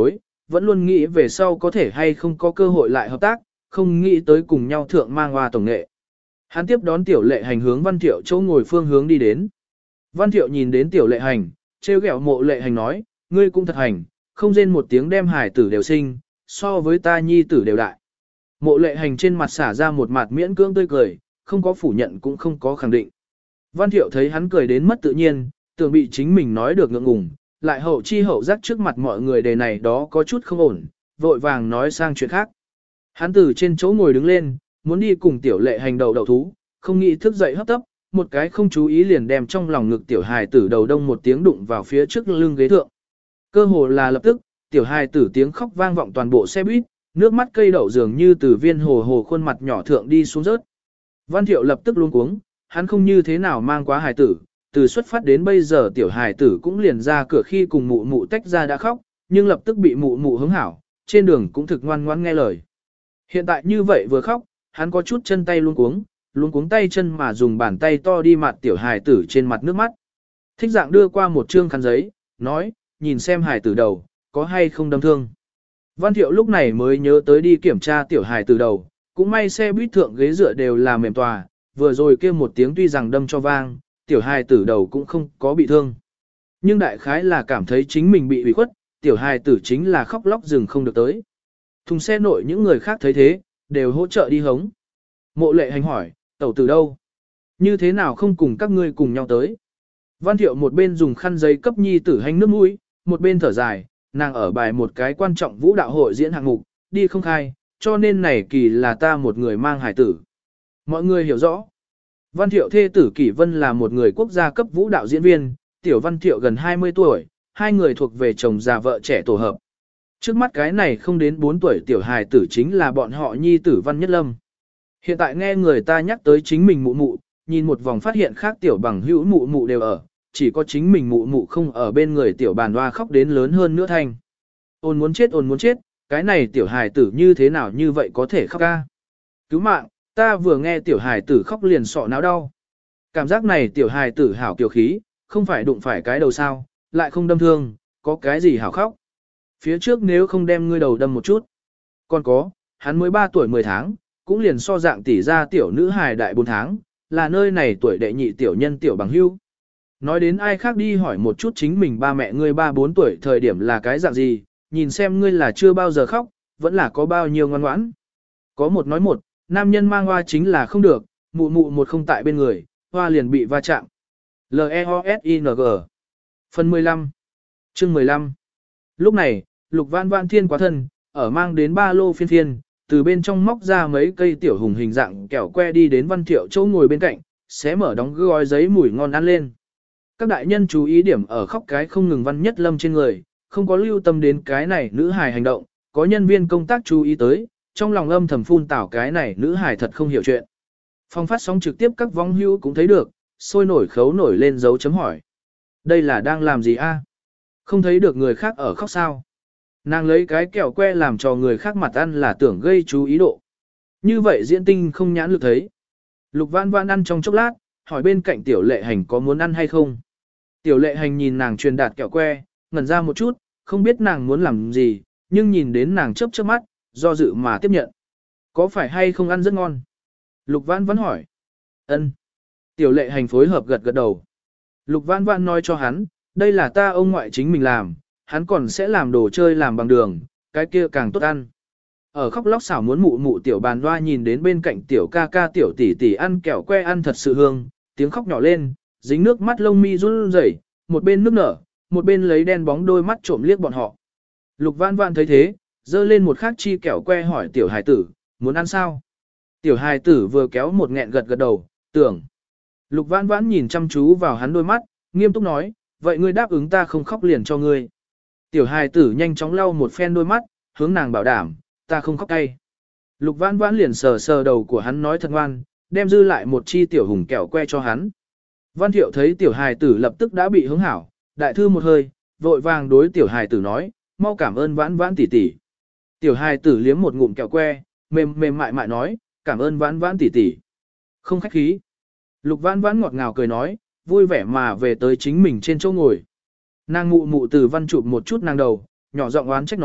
vẫn luôn nghĩ về sau có thể hay không có cơ hội lại hợp tác, không nghĩ tới cùng nhau thượng mang hoa tổng nghệ. Hắn tiếp đón tiểu lệ hành hướng Văn Thiệu chỗ ngồi phương hướng đi đến. Văn Thiệu nhìn đến tiểu lệ hành, trêu ghẹo mộ lệ hành nói, ngươi cũng thật hành, không rên một tiếng đem hải tử đều sinh, so với ta nhi tử đều đại. Mộ lệ hành trên mặt xả ra một mặt miễn cưỡng tươi cười, không có phủ nhận cũng không có khẳng định. Văn Thiệu thấy hắn cười đến mất tự nhiên, tưởng bị chính mình nói được ngượng ngùng, lại hậu chi hậu giác trước mặt mọi người đề này đó có chút không ổn, vội vàng nói sang chuyện khác. Hắn từ trên chỗ ngồi đứng lên, muốn đi cùng tiểu lệ hành đầu thú, không nghĩ thức dậy hấp tấp, một cái không chú ý liền đem trong lòng ngực tiểu hài tử đầu đông một tiếng đụng vào phía trước lưng ghế thượng. Cơ hồ là lập tức, tiểu hài tử tiếng khóc vang vọng toàn bộ xe buýt, nước mắt cây đậu dường như từ viên hồ hồ khuôn mặt nhỏ thượng đi xuống rớt. Văn Thiệu lập tức luống cuống, hắn không như thế nào mang quá hài tử, từ xuất phát đến bây giờ tiểu hài tử cũng liền ra cửa khi cùng mụ mụ tách ra đã khóc, nhưng lập tức bị mụ mụ hứng hảo, trên đường cũng thực ngoan ngoãn nghe lời. Hiện tại như vậy vừa khóc, hắn có chút chân tay luống cuống tay chân mà dùng bàn tay to đi mặt tiểu hài tử trên mặt nước mắt. Thích dạng đưa qua một trương khăn giấy, nói, nhìn xem hài tử đầu, có hay không đâm thương. Văn Thiệu lúc này mới nhớ tới đi kiểm tra tiểu hài tử đầu, cũng may xe buýt thượng ghế dựa đều là mềm tòa, vừa rồi kêu một tiếng tuy rằng đâm cho vang, tiểu hài tử đầu cũng không có bị thương. Nhưng đại khái là cảm thấy chính mình bị ủy khuất, tiểu hài tử chính là khóc lóc rừng không được tới. Thùng xe nội những người khác thấy thế, đều hỗ trợ đi hống. Mộ lệ hành hỏi, tẩu tử đâu? Như thế nào không cùng các ngươi cùng nhau tới? Văn Thiệu một bên dùng khăn giấy cấp nhi tử hành nước mũi, một bên thở dài, nàng ở bài một cái quan trọng vũ đạo hội diễn hạng mục, đi không khai, cho nên này kỳ là ta một người mang hải tử. Mọi người hiểu rõ. Văn Thiệu thê tử Kỷ Vân là một người quốc gia cấp vũ đạo diễn viên, tiểu Văn Thiệu gần 20 tuổi, hai người thuộc về chồng già vợ trẻ tổ hợp. Trước mắt cái này không đến 4 tuổi tiểu hài tử chính là bọn họ nhi tử Văn Nhất Lâm. Hiện tại nghe người ta nhắc tới chính mình mụ mụ, nhìn một vòng phát hiện khác tiểu bằng hữu mụ mụ đều ở, chỉ có chính mình mụ mụ không ở bên người tiểu bàn hoa khóc đến lớn hơn nữa thanh. Ôn muốn chết, cái này tiểu hài tử như thế nào như vậy có thể khóc ca. Cứu mạng, ta vừa nghe tiểu hài tử khóc liền sọ náo đau. Cảm giác này tiểu hài tử hảo kiều khí, không phải đụng phải cái đầu sao, lại không đâm thương, có cái gì hảo khóc. Phía trước nếu không đem ngươi đầu đâm một chút. Còn có, hắn mới 3 tuổi 10 tháng, cũng liền so dạng tỷ ra tiểu nữ hài đại 4 tháng, là nơi này tuổi đệ nhị tiểu nhân tiểu bằng hưu. Nói đến ai khác đi hỏi một chút chính mình ba mẹ ngươi 3-4 tuổi thời điểm là cái dạng gì, nhìn xem ngươi là chưa bao giờ khóc, vẫn là có bao nhiêu ngoan ngoãn. Có một nói một, nam nhân mang hoa chính là không được, mụ mụ một không tại bên người, hoa liền bị va chạm. L-E-O-S-I-N-G Phần 15 Chương 15 Lúc này, Lục Văn Văn Thiên quá thân, ở mang đến ba lô phiên phiên, từ bên trong móc ra mấy cây tiểu hùng hình dạng kẹo que đi đến Văn Thiệu chỗ ngồi bên cạnh, xé mở đóng gói giấy mùi ngon ăn lên. Các đại nhân chú ý điểm ở khóc cái không ngừng Văn Nhất Lâm trên người, không có lưu tâm đến cái này nữ hài hành động, có nhân viên công tác chú ý tới, trong lòng âm thầm phun tảo cái này nữ hài thật không hiểu chuyện. Phong phát sóng trực tiếp các vong hữu cũng thấy được, sôi nổi khấu nổi lên dấu chấm hỏi. Đây là đang làm gì a? Không thấy được người khác ở khóc sao? Nàng lấy cái kẹo que làm cho người khác mặt ăn là tưởng gây chú ý độ. Như vậy diễn tinh không nhãn lực thấy. Lục Văn Văn ăn trong chốc lát, hỏi bên cạnh tiểu lệ hành có muốn ăn hay không. Tiểu lệ hành nhìn nàng truyền đạt kẹo que, ngẩn ra một chút, không biết nàng muốn làm gì, nhưng nhìn đến nàng chớp chớp mắt, do dự mà tiếp nhận. Có phải hay không ăn rất ngon? Lục Văn Văn hỏi. Ân. Tiểu lệ hành phối hợp gật gật đầu. Lục Văn Văn nói cho hắn, đây là ta ông ngoại chính mình làm, hắn còn sẽ làm đồ chơi làm bằng đường, cái kia càng tốt ăn. Ở khóc lóc xảo muốn mụ mụ tiểu bàn hoa nhìn đến bên cạnh tiểu ca ca tiểu tỷ tỷ ăn kẹo que ăn thật sự hương, tiếng khóc nhỏ lên, dính nước mắt lông mi run rẩy, một bên nước nở, một bên lấy đen bóng đôi mắt trộm liếc bọn họ. Lục Văn Văn thấy thế, dơ lên một khắc chi kẹo que hỏi tiểu hài tử, muốn ăn sao? Tiểu hài tử vừa kéo một nghẹn gật gật đầu, tưởng. Lục Văn Văn nhìn chăm chú vào hắn đôi mắt, nghiêm túc nói, vậy ngươi đáp ứng ta không khóc liền cho ngươi. Tiểu hài tử nhanh chóng lau một phen đôi mắt, hướng nàng bảo đảm, ta không khóc cay. Lục Văn Văn liền sờ sờ đầu của hắn nói thật ngoan, đem dư lại một chi tiểu hùng kẹo que cho hắn. Văn Thiệu thấy tiểu hài tử lập tức đã bị hứng hảo, đại thư một hơi, vội vàng đối tiểu hài tử nói, mau cảm ơn Vãn Vãn tỷ tỷ. Tiểu hài tử liếm một ngụm kẹo que, mềm mềm mại mại nói, cảm ơn Vãn Vãn tỷ tỷ. Không khách khí. Lục Vãn Vãn ngọt ngào cười nói, vui vẻ mà về tới chính mình trên chỗ ngồi. Nàng mụ mụ từ văn chụp một chút nàng đầu, nhỏ giọng oán trách nói,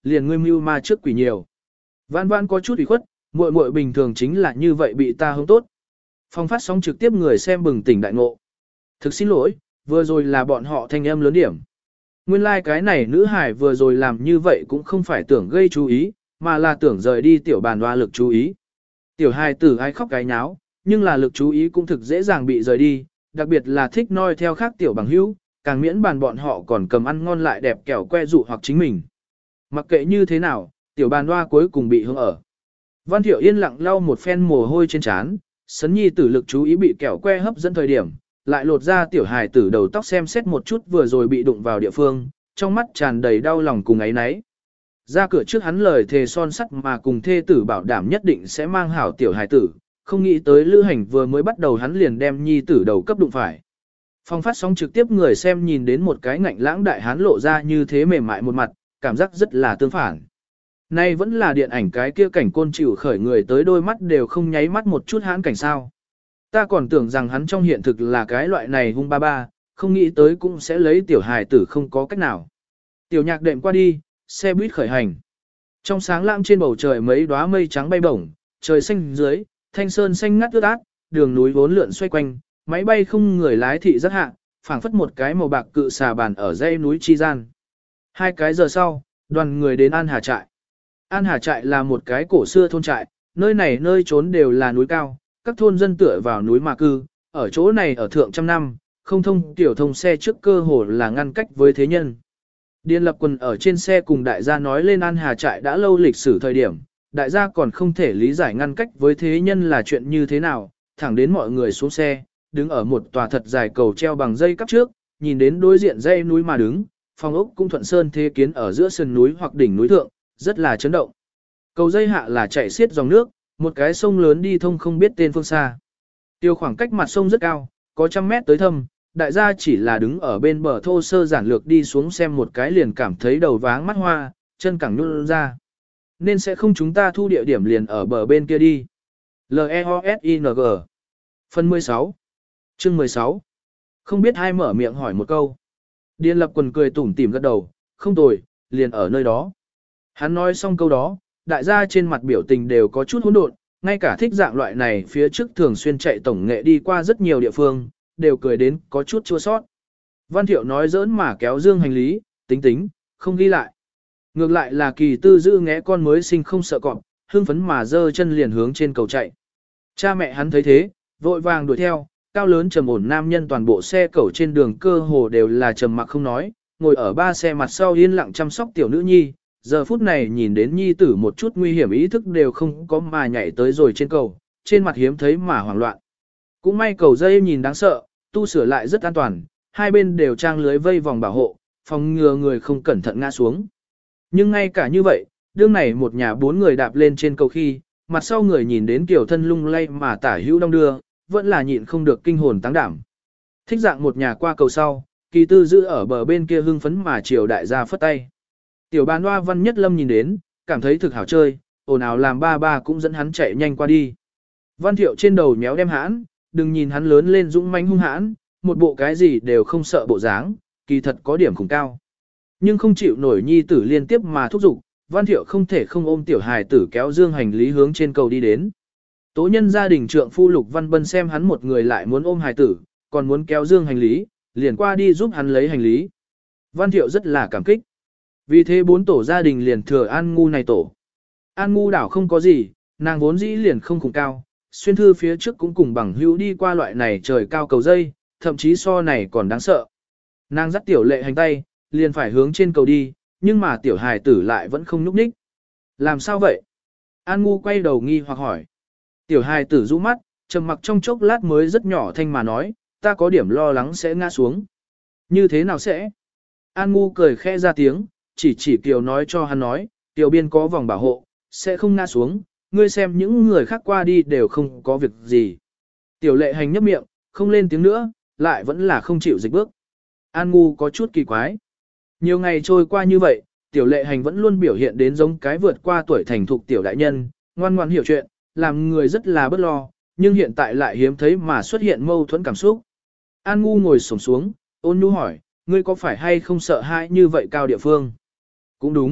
liền ngươi mưu ma trước quỷ nhiều. Vãn vãn có chút ủy khuất, muội muội bình thường chính là như vậy bị ta hướng tốt. Phong phát sóng trực tiếp người xem bừng tỉnh đại ngộ. Thực xin lỗi, vừa rồi là bọn họ thanh âm lớn điểm. Nguyên lai like cái này nữ hải vừa rồi làm như vậy cũng không phải tưởng gây chú ý, mà là tưởng rời đi tiểu bàn hoa lực chú ý. Tiểu hài tử ai khóc cái nháo, nhưng là lực chú ý cũng thực dễ dàng bị rời đi, đặc biệt là thích noi theo khác tiểu bằng hữu, càng miễn bàn bọn họ còn cầm ăn ngon lại đẹp kẹo que dụ hoặc chính mình. Mặc kệ như thế nào, tiểu bàn hoa cuối cùng bị hướng ở. Văn Thiệu yên lặng lau một phen mồ hôi trên trán, sấn nhi tử lực chú ý bị kẹo que hấp dẫn thời điểm, lại lột ra tiểu hài tử đầu tóc xem xét một chút vừa rồi bị đụng vào địa phương, trong mắt tràn đầy đau lòng cùng ấy nấy. Ra cửa trước hắn lời thề son sắt mà cùng thê tử bảo đảm nhất định sẽ mang hảo tiểu hài tử, không nghĩ tới lữ hành vừa mới bắt đầu hắn liền đem nhi tử đầu cấp đụng phải. Phong phát sóng trực tiếp người xem nhìn đến một cái ngạnh lãng đại hán lộ ra như thế mềm mại một mặt, cảm giác rất là tương phản. Nay vẫn là điện ảnh cái kia cảnh côn chịu khởi người tới đôi mắt đều không nháy mắt một chút hãn cảnh sao. Ta còn tưởng rằng hắn trong hiện thực là cái loại này hung ba ba, không nghĩ tới cũng sẽ lấy tiểu hài tử không có cách nào. Tiểu nhạc đệm qua đi, xe buýt khởi hành. Trong sáng lãng trên bầu trời mấy đóa mây trắng bay bổng, trời xanh dưới, thanh sơn xanh ngắt ướt át, đường núi vốn lượn xoay quanh, máy bay không người lái thị rất hạ, phảng phất một cái màu bạc cự xà bàn ở dãy núi chi gian. 2 cái giờ sau, đoàn người đến An Hà Trại. An Hà Trại là một cái cổ xưa thôn trại, nơi này nơi trốn đều là núi cao, các thôn dân tựa vào núi mà cư, ở chỗ này ở thượng trăm năm, không thông tiểu thông xe trước cơ hồ là ngăn cách với thế nhân. Điền Lập Quần ở trên xe cùng đại gia nói lên An Hà Trại đã lâu lịch sử thời điểm, đại gia còn không thể lý giải ngăn cách với thế nhân là chuyện như thế nào, thẳng đến mọi người xuống xe, đứng ở một tòa thật dài cầu treo bằng dây cắp trước, nhìn đến đối diện dãy núi mà đứng, phong ốc cũng thuận sơn thế kiến ở giữa sườn núi hoặc đỉnh núi thượng, rất là chấn động. Cầu dây hạ là chảy xiết dòng nước, một cái sông lớn đi thông không biết tên phương xa. Tiêu khoảng cách mặt sông rất cao, có trăm mét tới thâm, đại gia chỉ là đứng ở bên bờ thô sơ giản lược đi xuống xem một cái liền cảm thấy đầu váng mắt hoa, chân cẳng nhún ra. Nên sẽ không chúng ta thu địa điểm liền ở bờ bên kia đi. L-E-O-S-I-N-G Phần 16 Chương 16 Không biết ai mở miệng hỏi một câu. Điền Lập Quần cười tủm tỉm gật đầu, không tồi, liền ở nơi đó. Hắn nói xong câu đó, đại gia trên mặt biểu tình đều có chút hỗn độn, ngay cả thích dạng loại này phía trước thường xuyên chạy tổng nghệ đi qua rất nhiều địa phương, đều cười đến có chút chua sót. Văn Thiệu nói giỡn mà kéo dương hành lý, tính, không ghi lại. Ngược lại là Kỳ Tư giữ ngẽ con mới sinh không sợ cọp, hưng phấn mà giơ chân liền hướng trên cầu chạy. Cha mẹ hắn thấy thế, vội vàng đuổi theo, cao lớn trầm ổn nam nhân toàn bộ xe cẩu trên đường cơ hồ đều là trầm mặc không nói, ngồi ở 3 xe mặt sau yên lặng chăm sóc tiểu nữ nhi, giờ phút này nhìn đến nhi tử một chút nguy hiểm ý thức đều không có mà nhảy tới rồi trên cầu, trên mặt hiếm thấy mà hoảng loạn. Cũng may cầu dây nhìn đáng sợ, tu sửa lại rất an toàn, hai bên đều trang lưới vây vòng bảo hộ, phòng ngừa người không cẩn thận ngã xuống. Nhưng ngay cả như vậy, đương này một nhà 4 người đạp lên trên cầu khi, mặt sau người nhìn đến kiểu thân lung lay mà tả hữu đông đưa, vẫn là nhịn không được kinh hồn táng đảm. Thích dạng một nhà qua cầu sau, Kỳ Tư giữ ở bờ bên kia hưng phấn mà chiều đại gia phất tay. Tiểu bàn hoa Văn Nhất Lâm nhìn đến, cảm thấy thực hảo chơi, ồn ào làm ba cũng dẫn hắn chạy nhanh qua đi. Văn Thiệu trên đầu méo đem hãn, đừng nhìn hắn lớn lên dũng mãnh hung hãn, một bộ cái gì đều không sợ bộ dáng, kỳ thật có điểm khủng cao. Nhưng không chịu nổi nhi tử liên tiếp mà thúc giục, Văn Thiệu không thể không ôm tiểu hài tử kéo dương hành lý hướng trên cầu đi đến. Tố nhân gia đình trượng phu Lục Văn Bân xem hắn một người lại muốn ôm hài tử, còn muốn kéo dương hành lý, liền qua đi giúp hắn lấy hành lý. Văn Thiệu rất là cảm kích. Vì thế 4 tổ gia đình liền thừa An Ngu này tổ. An Ngu đảo không có gì, nàng vốn dĩ liền không khủng cao, xuyên thư phía trước cũng cùng bằng hữu đi qua loại này trời cao cầu dây, thậm chí so này còn đáng sợ. Nàng dắt tiểu lệ hành tay, liền phải hướng trên cầu đi, nhưng mà tiểu hài tử lại vẫn không nhúc nhích. Làm sao vậy? An Ngu quay đầu nghi hoặc hỏi. Tiểu hài tử rũ mắt, trầm mặc trong chốc lát mới rất nhỏ thanh mà nói, ta có điểm lo lắng sẽ ngã xuống. Như thế nào sẽ? An Ngu cười khẽ ra tiếng, chỉ Kiều nói cho hắn nói, Kiều biên có vòng bảo hộ, sẽ không ngã xuống, ngươi xem những người khác qua đi đều không có việc gì. Tiểu lệ hành nhấp miệng, không lên tiếng nữa, lại vẫn là không chịu dịch bước. An Ngu có chút kỳ quái. Nhiều ngày trôi qua như vậy, tiểu lệ hành vẫn luôn biểu hiện đến giống cái vượt qua tuổi thành thục tiểu đại nhân, ngoan ngoãn hiểu chuyện, làm người rất là bất lo, nhưng hiện tại lại hiếm thấy mà xuất hiện mâu thuẫn cảm xúc. An Ngu ngồi xổm xuống, ôn nhu hỏi, ngươi có phải hay không sợ hãi như vậy cao địa phương? Cũng đúng,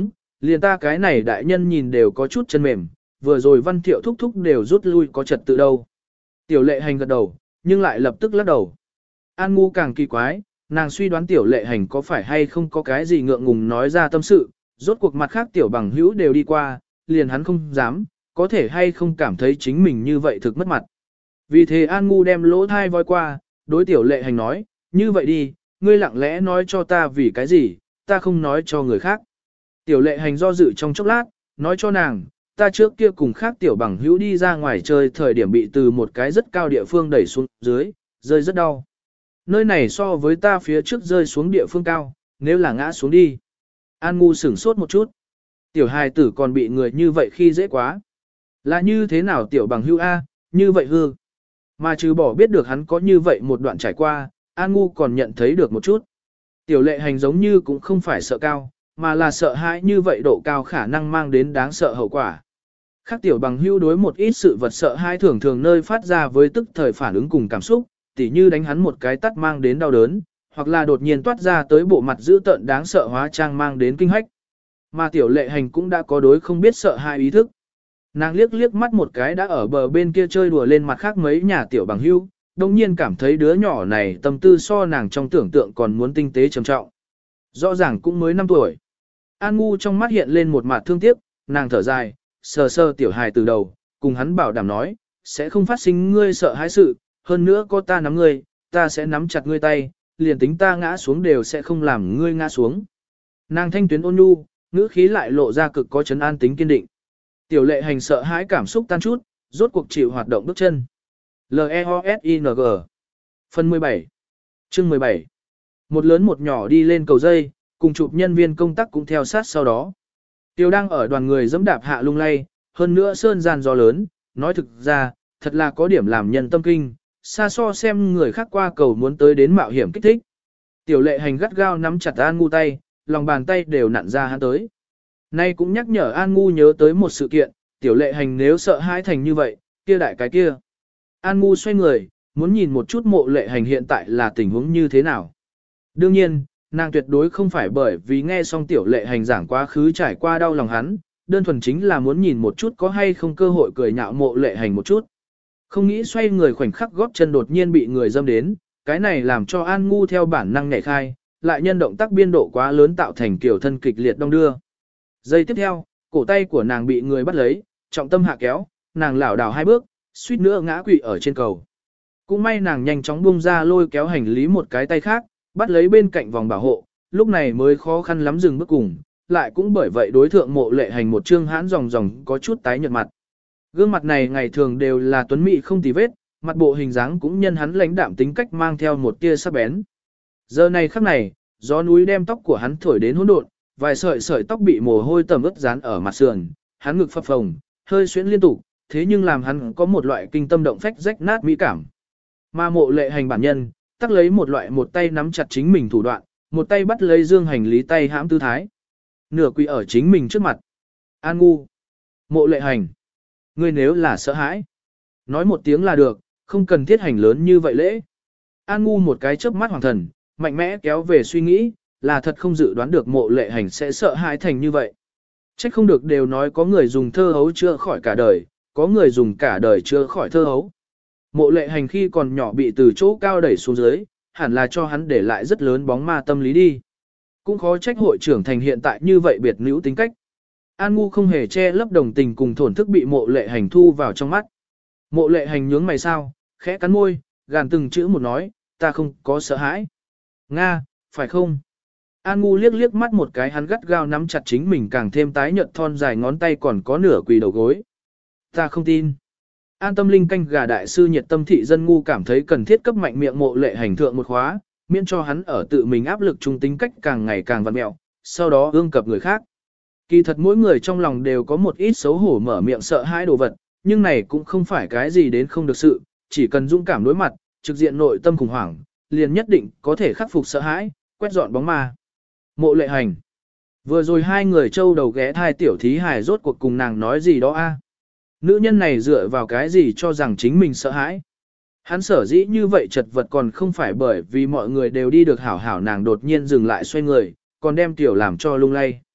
Liền ta cái này đại nhân nhìn đều có chút chân mềm, vừa rồi Văn Thiệu thúc thúc đều rút lui có trật tự đâu. Tiểu lệ hành gật đầu, nhưng lại lập tức lắc đầu. An Ngu càng kỳ quái, nàng suy đoán tiểu lệ hành có phải hay không có cái gì ngượng ngùng nói ra tâm sự, rốt cuộc mặt khác tiểu bằng hữu đều đi qua, liền hắn không dám, có thể hay không cảm thấy chính mình như vậy thực mất mặt. Vì thế An Ngu đem lỗ thai voi qua, đối tiểu lệ hành nói, như vậy đi, ngươi lặng lẽ nói cho ta vì cái gì, ta không nói cho người khác. Tiểu lệ hành do dự trong chốc lát, nói cho nàng, ta trước kia cùng khác tiểu bằng hữu đi ra ngoài chơi thời điểm bị từ một cái rất cao địa phương đẩy xuống dưới, rơi rất đau. Nơi này so với ta phía trước rơi xuống địa phương cao, nếu là ngã xuống đi. An Ngu sửng sốt một chút. Tiểu hài tử còn bị người như vậy khi dễ quá. Là như thế nào tiểu bằng hữu A, như vậy hư. Mà trừ bỏ biết được hắn có như vậy một đoạn trải qua, An Ngu còn nhận thấy được một chút. Tiểu lệ hành giống như cũng không phải sợ cao, mà là sợ hãi như vậy độ cao khả năng mang đến đáng sợ hậu quả. Khác tiểu bằng hữu đối một ít sự vật sợ hãi thường thường nơi phát ra với tức thời phản ứng cùng cảm xúc, tỉ như đánh hắn một cái tát mang đến đau đớn, hoặc là đột nhiên toát ra tới bộ mặt dữ tợn đáng sợ hóa trang mang đến kinh hách. Mà tiểu lệ hành cũng đã có đối không biết sợ hãi ý thức. Nàng liếc liếc mắt một cái đã ở bờ bên kia chơi đùa lên mặt khác mấy nhà tiểu bằng hữu, đồng nhiên cảm thấy đứa nhỏ này tâm tư so nàng trong tưởng tượng còn muốn tinh tế trầm trọng. Rõ ràng cũng mới 5 tuổi. An Ngu trong mắt hiện lên một mặt thương tiếc, nàng thở dài, sờ sờ tiểu hài từ đầu, cùng hắn bảo đảm nói, sẽ không phát sinh ngươi sợ hãi sự, hơn nữa có ta nắm ngươi, ta sẽ nắm chặt ngươi tay, liền tính ta ngã xuống đều sẽ không làm ngươi ngã xuống. Nàng thanh tuyến ôn nhu, ngữ khí lại lộ ra cực có trấn an tính kiên định. Tiểu lệ hành sợ hãi cảm xúc tan chút, rốt cuộc chịu hoạt động bước chân. L-E-O-S-I-N-G Phần 17 Chương 17 Một lớn một nhỏ đi lên cầu dây, cùng chụp nhân viên công tác cũng theo sát sau đó. Tiêu đang ở đoàn người dẫm đạp hạ lung lay, hơn nữa sơn gian gió lớn, nói thực ra, thật là có điểm làm nhân tâm kinh, xa so xem người khác qua cầu muốn tới đến mạo hiểm kích thích. Tiểu lệ hành gắt gao nắm chặt An Ngu tay, lòng bàn tay đều nặn ra hắn tới. Nay cũng nhắc nhở An Ngu nhớ tới một sự kiện, tiểu lệ hành nếu sợ hãi thành như vậy, kia đại cái kia. An Ngu xoay người, muốn nhìn một chút mộ lệ hành hiện tại là tình huống như thế nào. Đương nhiên, nàng tuyệt đối không phải bởi vì nghe xong tiểu lệ hành giảng quá khứ trải qua đau lòng hắn, đơn thuần chính là muốn nhìn một chút có hay không cơ hội cười nhạo mộ lệ hành một chút. Không nghĩ xoay người khoảnh khắc góp chân đột nhiên bị người dâm đến, cái này làm cho An Ngu theo bản năng nhảy khai, lại nhân động tác biên độ quá lớn tạo thành kiểu thân kịch liệt đong đưa. Giây tiếp theo, cổ tay của nàng bị người bắt lấy, trọng tâm hạ kéo, nàng lảo đảo 2 bước, suýt nữa ngã quỵ ở trên cầu. Cũng may nàng nhanh chóng buông ra lôi kéo hành lý một cái tay khác, bắt lấy bên cạnh vòng bảo hộ, lúc này mới khó khăn lắm dừng bước cùng, lại cũng bởi vậy đối thượng mộ lệ hành một trương hãn ròng có chút tái nhợt mặt. Gương mặt này ngày thường đều là tuấn mỹ không tì vết, mặt bộ hình dáng cũng nhân hắn lãnh đạm tính cách mang theo một tia sắc bén. Giờ này khắc này, gió núi đem tóc của hắn thổi đến hỗn độn, vài sợi sợi tóc bị mồ hôi tẩm ướt dán ở mặt sườn, hắn ngực phập phồng, hơi xuyễn liên tục, thế nhưng làm hắn có một loại kinh tâm động phách rách nát mỹ cảm. Mà mộ lệ hành bản nhân, tắc lấy một loại một tay nắm chặt chính mình thủ đoạn, một tay bắt lấy dương hành lý tay hãm tư thái. Nửa quỳ ở chính mình trước mặt. An Ngu. Mộ lệ hành. Ngươi nếu là sợ hãi, nói một tiếng là được, không cần thiết hành lớn như vậy lễ. An Ngu một cái chớp mắt hoàng thần, mạnh mẽ kéo về suy nghĩ, là thật không dự đoán được mộ lệ hành sẽ sợ hãi thành như vậy. Trách không được đều nói có người dùng thơ hấu chữa khỏi cả đời, có người dùng cả đời chữa khỏi thơ hấu. Mộ lệ hành khi còn nhỏ bị từ chỗ cao đẩy xuống dưới, hẳn là cho hắn để lại rất lớn bóng ma tâm lý đi. Cũng khó trách hội trưởng thành hiện tại như vậy biệt nữ tính cách. An Ngu không hề che lấp đồng tình cùng thổn thức bị mộ lệ hành thu vào trong mắt. Mộ lệ hành nhướng mày sao, khẽ cắn môi, gàn từng chữ một nói, ta không có sợ hãi. Nga, phải không? An Ngu liếc liếc mắt một cái hắn gắt gao nắm chặt chính mình càng thêm tái nhợt thon dài ngón tay còn có nửa quỳ đầu gối. Ta không tin. An Tâm Linh canh gà đại sư nhiệt tâm thị dân ngu cảm thấy cần thiết cấp mạnh miệng mộ lệ hành thượng một khóa, miễn cho hắn ở tự mình áp lực trung tính cách càng ngày càng vặn mẹo, sau đó ương cập người khác. Kỳ thật mỗi người trong lòng đều có một ít xấu hổ mở miệng sợ hãi đồ vật, nhưng này cũng không phải cái gì đến không được sự, chỉ cần dũng cảm đối mặt, trực diện nội tâm khủng hoảng, liền nhất định có thể khắc phục sợ hãi, quét dọn bóng ma. Mộ lệ hành. Vừa rồi hai người trâu đầu ghé thai tiểu thí hài rốt cuộc cùng nàng nói gì đó a? Nữ nhân này dựa vào cái gì cho rằng chính mình sợ hãi? Hắn sở dĩ như vậy chật vật còn không phải bởi vì mọi người đều đi được hảo hảo nàng đột nhiên dừng lại xoay người, còn đem tiểu làm cho lung lay.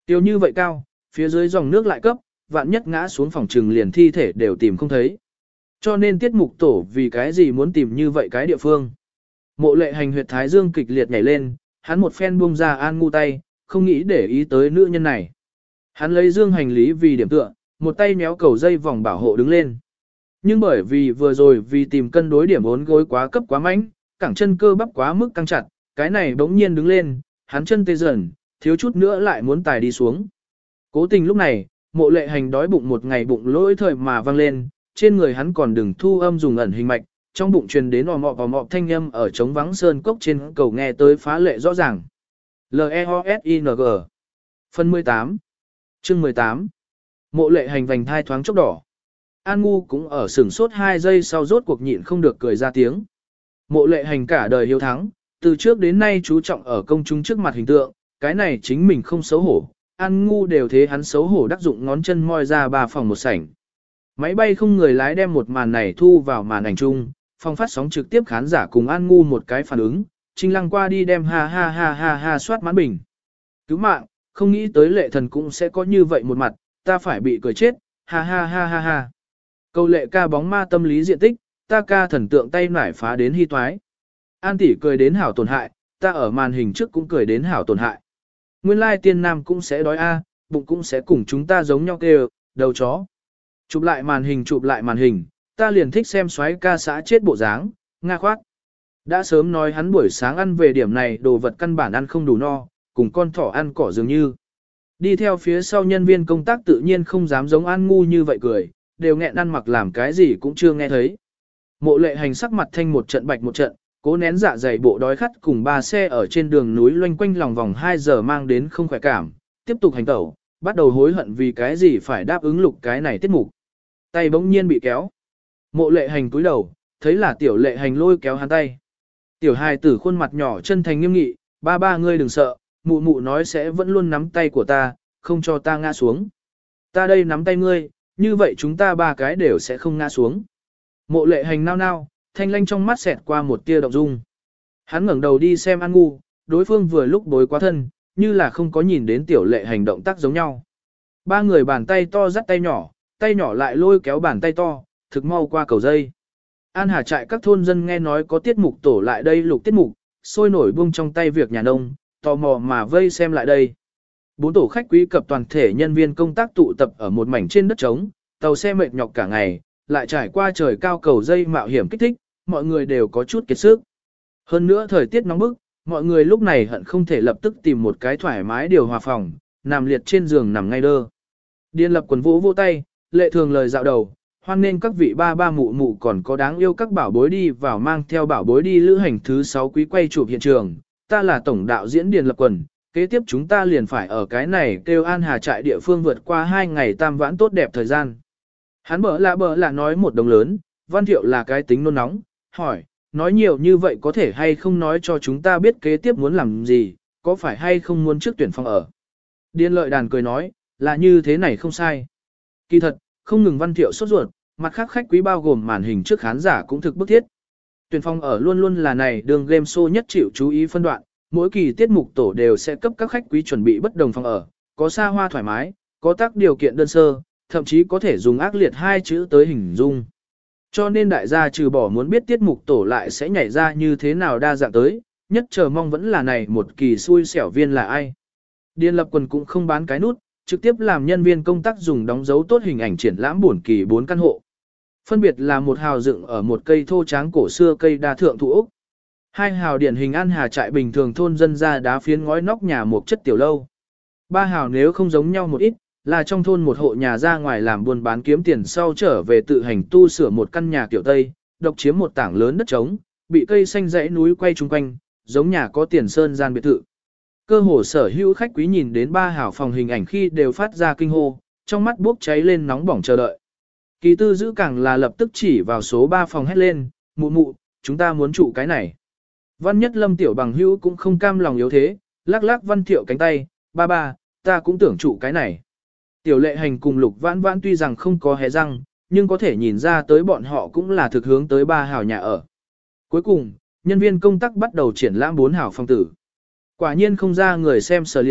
Tiêu như vậy cao, phía dưới dòng nước lại cấp, vạn nhất ngã xuống phòng trừng liền thi thể đều tìm không thấy. Cho nên tiết mục tổ vì cái gì muốn tìm như vậy cái địa phương. Mộ lệ hành huyệt thái dương kịch liệt nhảy lên, hắn một phen buông ra An Ngu tay, không nghĩ để ý tới nữ nhân này. Hắn lấy dương hành lý vì điểm tựa, một tay méo cầu dây vòng bảo hộ đứng lên. Nhưng bởi vì vừa rồi vì tìm cân đối điểm ốn gối quá cấp quá mạnh, cẳng chân cơ bắp quá mức căng chặt, cái này bỗng nhiên đứng lên, hắn chân tê dần, thiếu chút nữa lại muốn tài đi xuống. Cố tình lúc này, mộ lệ hành đói bụng một ngày bụng lỗi thời mà vang lên, trên người hắn còn đừng thu âm dùng ẩn hình mạch, trong bụng truyền đến ò mọ thanh âm ở trống vắng sơn cốc trên cầu nghe tới phá lệ rõ ràng. L-E-O-S-I-N-G Phần 18 Chương 18 Mộ lệ hành vành thai thoáng chốc đỏ. An Ngu cũng ở sửng sốt 2 giây sau rốt cuộc nhịn không được cười ra tiếng. Mộ lệ hành cả đời hiếu thắng, từ trước đến nay chú trọng ở công chúng trước mặt hình tượng, cái này chính mình không xấu hổ. An Ngu đều thế hắn xấu hổ đắc dụng ngón chân moi ra 3 phòng một sảnh. Máy bay không người lái đem một màn này thu vào màn ảnh chung, phòng phát sóng trực tiếp khán giả cùng An Ngu một cái phản ứng, Trinh Lăng qua đi đem ha ha ha ha ha soát mãn bình. Cứu mạng, không nghĩ tới lệ thần cũng sẽ có như vậy một mặt, ta phải bị cười chết, ha ha ha ha ha. Câu lệ ca bóng ma tâm lý diện tích, ta ca thần tượng tay nải phá đến hy toái. An tỷ cười đến hảo tổn hại, ta ở màn hình trước cũng cười đến hảo tổn hại. Nguyên lai tiên nam cũng sẽ đói a, bụng cũng sẽ cùng chúng ta giống nhau kêu, đầu chó. Chụp lại màn hình, ta liền thích xem xoáy ca xã chết bộ dáng, nga khoát. Đã sớm nói hắn buổi sáng ăn về điểm này đồ vật căn bản ăn không đủ no, cùng con thỏ ăn cỏ dường như. Đi theo phía sau nhân viên công tác tự nhiên không dám giống An Ngu như vậy cười, đều nghẹn ăn mặc làm cái gì cũng chưa nghe thấy. Mộ lệ hành sắc mặt thanh một trận bạch một trận, cố nén dạ dày bộ đói khát cùng 3 xe ở trên đường núi loanh quanh lòng vòng 2 giờ mang đến không khỏe cảm, tiếp tục hành tẩu, bắt đầu hối hận vì cái gì phải đáp ứng lục cái này tiết mục. Tay bỗng nhiên bị kéo. Mộ lệ hành cúi đầu, thấy là tiểu lệ hành lôi kéo hắn tay. Tiểu hài tử khuôn mặt nhỏ chân thành nghiêm nghị, ba ngươi đừng sợ, mụ mụ nói sẽ vẫn luôn nắm tay của ta, không cho ta ngã xuống. Ta đây nắm tay ngươi, như vậy chúng ta 3 cái đều sẽ không ngã xuống. Mộ lệ hành nao nao, thanh lanh trong mắt xẹt qua một tia động dung. Hắn ngẩng đầu đi xem An Ngu, đối phương vừa lúc bối quá thân, như là không có nhìn đến tiểu lệ hành động tác giống nhau. 3 người bàn tay to dắt tay nhỏ lại lôi kéo bàn tay to, thực mau qua cầu dây. An Hà trại các thôn dân nghe nói có tiết mục tổ lại đây lục tiết mục, sôi nổi buông trong tay việc nhà nông, tò mò mà vây xem lại đây. 4 tổ khách quý cập toàn thể nhân viên công tác tụ tập ở một mảnh trên đất trống, tàu xe mệt nhọc cả ngày, lại trải qua trời cao cầu dây mạo hiểm kích thích, mọi người đều có chút kiệt sức. Hơn nữa thời tiết nóng bức, mọi người lúc này hận không thể lập tức tìm một cái thoải mái điều hòa phòng, nằm liệt trên giường nằm ngay đơ. Điền Lập quần vũ vô tay, lệ thường lời dạo đầu, hoan nên các vị ba mụ mụ còn có đáng yêu các bảo bối đi vào mang theo bảo bối đi lữ hành thứ 6 quý quay chụp hiện trường. Ta là tổng đạo diễn Điền Lập quần, kế tiếp chúng ta liền phải ở cái này kêu An Hà trại địa phương vượt qua 2 ngày tam vãn tốt đẹp thời gian. Hắn bở lạ nói một đồng lớn, Văn Thiệu là cái tính nôn nóng, hỏi, nói nhiều như vậy có thể hay không nói cho chúng ta biết kế tiếp muốn làm gì, có phải hay không muốn trước tuyển phòng ở. Điền Lợi Đàn cười nói, là như thế này không sai. Kỳ thật, không ngừng Văn Thiệu sốt ruột, mặt khác khách quý bao gồm màn hình trước khán giả cũng thực bức thiết. Tuyển phòng ở luôn luôn là này đường game show nhất chịu chú ý phân đoạn, mỗi kỳ tiết mục tổ đều sẽ cấp các khách quý chuẩn bị bất đồng phòng ở, có xa hoa thoải mái, có tác điều kiện đơn sơ, thậm chí có thể dùng ác liệt 2 chữ tới hình dung. Cho nên đại gia trừ bỏ muốn biết tiết mục tổ lại sẽ nhảy ra như thế nào đa dạng tới, nhất chờ mong vẫn là này một kỳ xui xẻo viên là ai. Điền Lập quần cũng không bán cái nút, trực tiếp làm nhân viên công tác dùng đóng dấu tốt hình ảnh triển lãm buồn kỳ 4 căn hộ. Phân biệt là một hào dựng ở một cây thô tráng cổ xưa cây đa thượng thụ ốc. 2 hào điển hình An Hà trại bình thường thôn dân ra đá phiến ngói nóc nhà một chất tiểu lâu. 3 hào nếu không giống nhau một ít, là trong thôn một hộ nhà ra ngoài làm buôn bán kiếm tiền sau trở về tự hành tu sửa một căn nhà kiểu Tây, độc chiếm một tảng lớn đất trống, bị cây xanh dãy núi quay chung quanh, giống nhà có tiền sơn gian biệt thự. Cơ hồ sở hữu khách quý nhìn đến 3 hào phòng hình ảnh khi đều phát ra kinh hô, trong mắt bốc cháy lên nóng bỏng chờ đợi. Kỳ tư giữ càng là lập tức chỉ vào số 3 phòng hét lên, mụ mụ, chúng ta muốn trụ cái này. Văn Nhất Lâm tiểu bằng hữu cũng không cam lòng yếu thế, lắc lắc Văn Thiệu cánh tay, ba, ta cũng tưởng trụ cái này. Tiểu lệ hành cùng Lục Vãn Vãn tuy rằng không có hé răng, nhưng có thể nhìn ra tới bọn họ cũng là thực hướng tới 3 hào nhà ở. Cuối cùng, nhân viên công tác bắt đầu triển lãm 4 hào phòng tử. Quả nhiên không ra người xem sở liệu,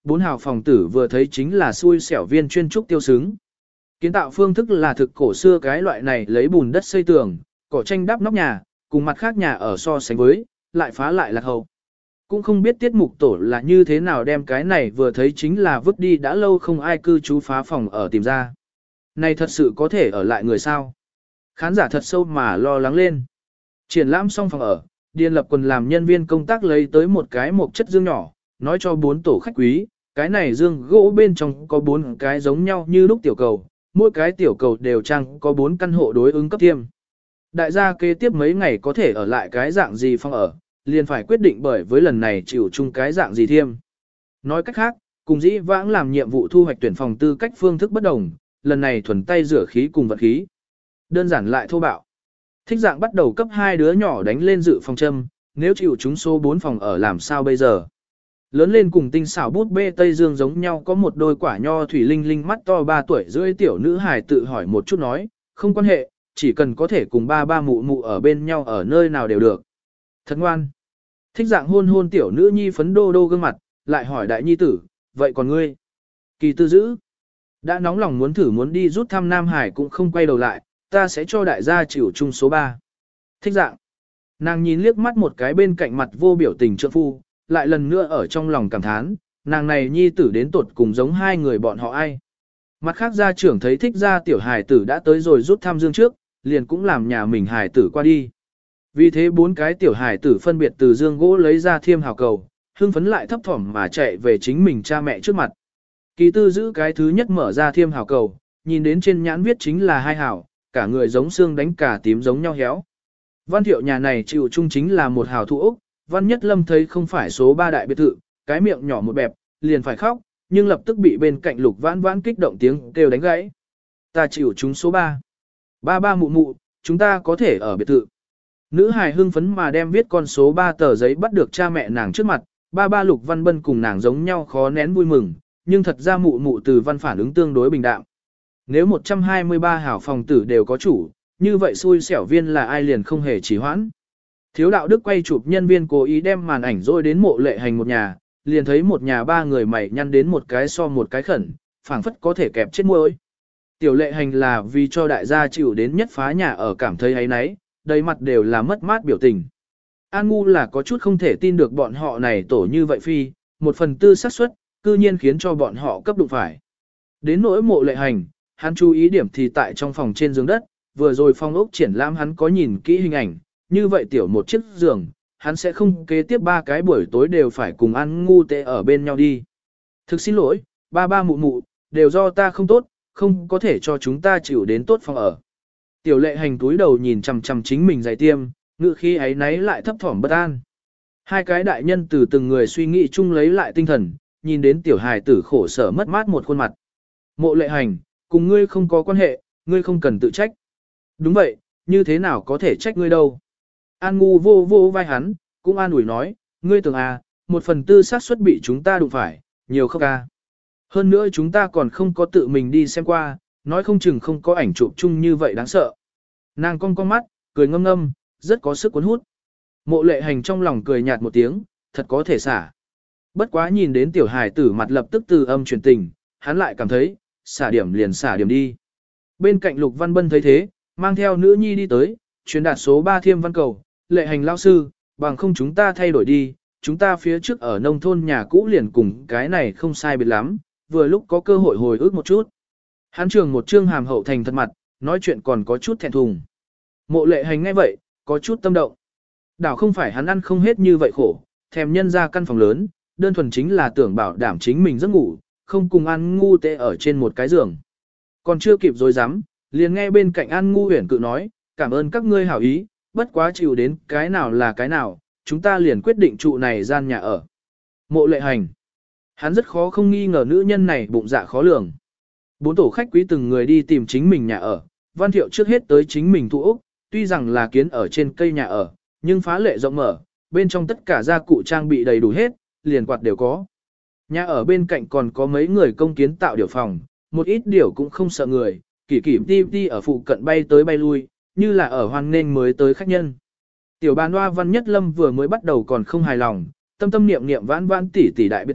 4 hào phòng tử vừa thấy chính là xui xẻo viên chuyên trúc tiêu xứng. Kiến tạo phương thức là thực cổ xưa cái loại này lấy bùn đất xây tường, cỏ tranh đắp nóc nhà, cùng mặt khác nhà ở so sánh với, lại phá lại lạc hậu. Cũng không biết tiết mục tổ là như thế nào đem cái này vừa thấy chính là vứt đi đã lâu không ai cư trú phá phòng ở tìm ra. Này thật sự có thể ở lại người sao? Khán giả thật sâu mà lo lắng lên. Triển lãm xong phòng ở, Điền Lập Quần làm nhân viên công tác lấy tới một cái mộc chất dương nhỏ, nói cho 4 tổ khách quý, cái này dương gỗ bên trong có 4 cái giống nhau như lúc tiểu cầu, mỗi cái tiểu cầu đều trang có 4 căn hộ đối ứng cấp thiêm. Đại gia kế tiếp mấy ngày có thể ở lại cái dạng gì phòng ở, liền phải quyết định bởi với lần này chịu chung cái dạng gì thiêm. Nói cách khác, cùng dĩ vãng làm nhiệm vụ thu hoạch tuyển phòng tư cách phương thức bất đồng, lần này thuần tay rửa khí cùng vật khí. Đơn giản lại thô bạo. Thích dạng bắt đầu cấp 2 đứa nhỏ đánh lên dự phòng châm, nếu chịu chúng số 4 phòng ở làm sao bây giờ. Lớn lên cùng tinh xảo bút bê Tây Dương giống nhau có một đôi quả nho thủy linh linh mắt to 3 tuổi rưỡi tiểu nữ hài tự hỏi một chút nói, không quan hệ, chỉ cần có thể cùng ba mụ mụ ở bên nhau ở nơi nào đều được. Thật ngoan. Thích dạng hôn hôn tiểu nữ nhi phấn đô đô gương mặt, lại hỏi đại nhi tử, vậy còn ngươi? Kỳ tư giữ. Đã nóng lòng muốn đi rút thăm Nam Hải cũng không quay đầu lại, ta sẽ cho đại gia chịu chung số 3. Thích dạng. Nàng nhìn liếc mắt một cái bên cạnh mặt vô biểu tình trượng phu, lại lần nữa ở trong lòng cảm thán, nàng này nhi tử đến tuột cùng giống hai người bọn họ ai. Mặt khác gia trưởng thấy thích gia tiểu hài tử đã tới rồi rút thăm dương trước, liền cũng làm nhà mình hài tử qua đi. Vì thế 4 cái tiểu hài tử phân biệt từ dương gỗ lấy ra thiêm hào cầu, hưng phấn lại thấp thỏm mà chạy về chính mình cha mẹ trước mặt. Kỳ tư giữ cái thứ nhất mở ra thiêm hào cầu, nhìn đến trên nhãn viết chính là 2 hào, cả người giống xương đánh cả tím giống nhau héo. Văn Thiệu nhà này chịu chung chính là 1 hào thu Úc, Văn Nhất Lâm thấy không phải số 3 đại biệt thự, cái miệng nhỏ một bẹp, liền phải khóc, nhưng lập tức bị bên cạnh Lục Vãn Vãn kích động tiếng kêu đánh gãy. Ta chịu chúng số 3. Ba mụ mụ, chúng ta có thể ở biệt thự. Nữ hài hưng phấn mà đem viết con số 3 tờ giấy bắt được cha mẹ nàng trước mặt, ba Lục Văn Bân cùng nàng giống nhau khó nén vui mừng, nhưng thật ra mụ mụ từ văn phản ứng tương đối bình đạm. Nếu 123 hảo phòng tử đều có chủ, như vậy xui xẻo viên là ai liền không hề trì hoãn. Thiếu đạo đức quay chụp nhân viên cố ý đem màn ảnh rồi đến Mộ Lệ Hành một nhà, liền thấy một nhà 3 người mày nhăn đến một cái so một cái khẩn, phảng phất có thể kẹp chết môi. Tiểu Lệ Hành là vì cho đại gia chịu đến nhất phá nhà ở cảm thấy ấy nấy, đầy mặt đều là mất mát biểu tình. An Ngu là có chút không thể tin được bọn họ này tổ như vậy phi, 1/4 xác suất, cư nhiên khiến cho bọn họ cấp đụng phải. Đến nỗi Mộ Lệ Hành, hắn chú ý điểm thì tại trong phòng trên giường đất, vừa rồi phong ốc triển lãm hắn có nhìn kỹ hình ảnh, như vậy tiểu một chiếc giường, hắn sẽ không kế tiếp 3 cái buổi tối đều phải cùng An Ngu tệ ở bên nhau đi. Thực xin lỗi, ba mụ mụ, đều do ta không tốt, không có thể cho chúng ta chịu đến tốt phòng ở. Tiểu Lệ Hành túi đầu nhìn chằm chằm chính mình giày tiêm, ngự khí ấy náy lại thấp thỏm bất an. 2 cái đại nhân từ từng người suy nghĩ chung lấy lại tinh thần, nhìn đến tiểu hài tử khổ sở mất mát một khuôn mặt. Mộ Lệ Hành, cùng ngươi không có quan hệ, ngươi không cần tự trách. Đúng vậy, như thế nào có thể trách ngươi đâu. An Ngu vô vai hắn, cũng an ủi nói, ngươi tưởng à, 1/4 xác suất bị chúng ta đụng phải, nhiều không à. Hơn nữa chúng ta còn không có tự mình đi xem qua, nói không chừng không có ảnh chụp chung như vậy đáng sợ. Nàng cong mắt, cười ngâm ngâm, rất có sức cuốn hút. Mộ Lệ Hành trong lòng cười nhạt một tiếng, thật có thể xả. Bất quá nhìn đến tiểu hài tử mặt lập tức từ âm chuyển tình, hắn lại cảm thấy, xả điểm liền xả điểm đi. Bên cạnh Lục Văn Bân thấy thế, mang theo nữ nhi đi tới, truyền đạt số 3 thiêm văn cầu, Lệ Hành lao sư, bằng không chúng ta thay đổi đi, chúng ta phía trước ở nông thôn nhà cũ liền cùng cái này không sai biệt lắm, vừa lúc có cơ hội hồi ức một chút. Hắn trường một trương hàm hậu thành thật mặt, nói chuyện còn có chút thẹn thùng. Mộ Lệ Hành nghe vậy, có chút tâm động. Đảo không phải hắn ăn không hết như vậy khổ, thèm nhân ra căn phòng lớn, đơn thuần chính là tưởng bảo đảm chính mình giấc ngủ, không cùng An Ngu tệ ở trên một cái giường. Còn chưa kịp dối rắm liền nghe bên cạnh An Ngu Huyền cự nói, cảm ơn các ngươi hảo ý, bất quá chịu đến cái nào là cái nào, chúng ta liền quyết định trụ này gian nhà ở. Mộ Lệ Hành. Hắn rất khó không nghi ngờ nữ nhân này bụng dạ khó lường. 4 tổ khách quý từng người đi tìm chính mình nhà ở, Văn Thiệu trước hết tới chính mình thu Úc, tuy rằng là kiến ở trên cây nhà ở, nhưng phá lệ rộng mở, bên trong tất cả gia cụ trang bị đầy đủ hết, liền quạt đều có. Nhà ở bên cạnh còn có mấy người công kiến tạo điều phòng, một ít điều cũng không sợ người, kỳ đi ở phụ cận bay tới bay lui, như là ở hoan nghênh mới tới khách nhân. Tiểu bàn hoa Văn Nhất Lâm vừa mới bắt đầu còn không hài lòng, tâm niệm vãn tỉ đại biệt thự,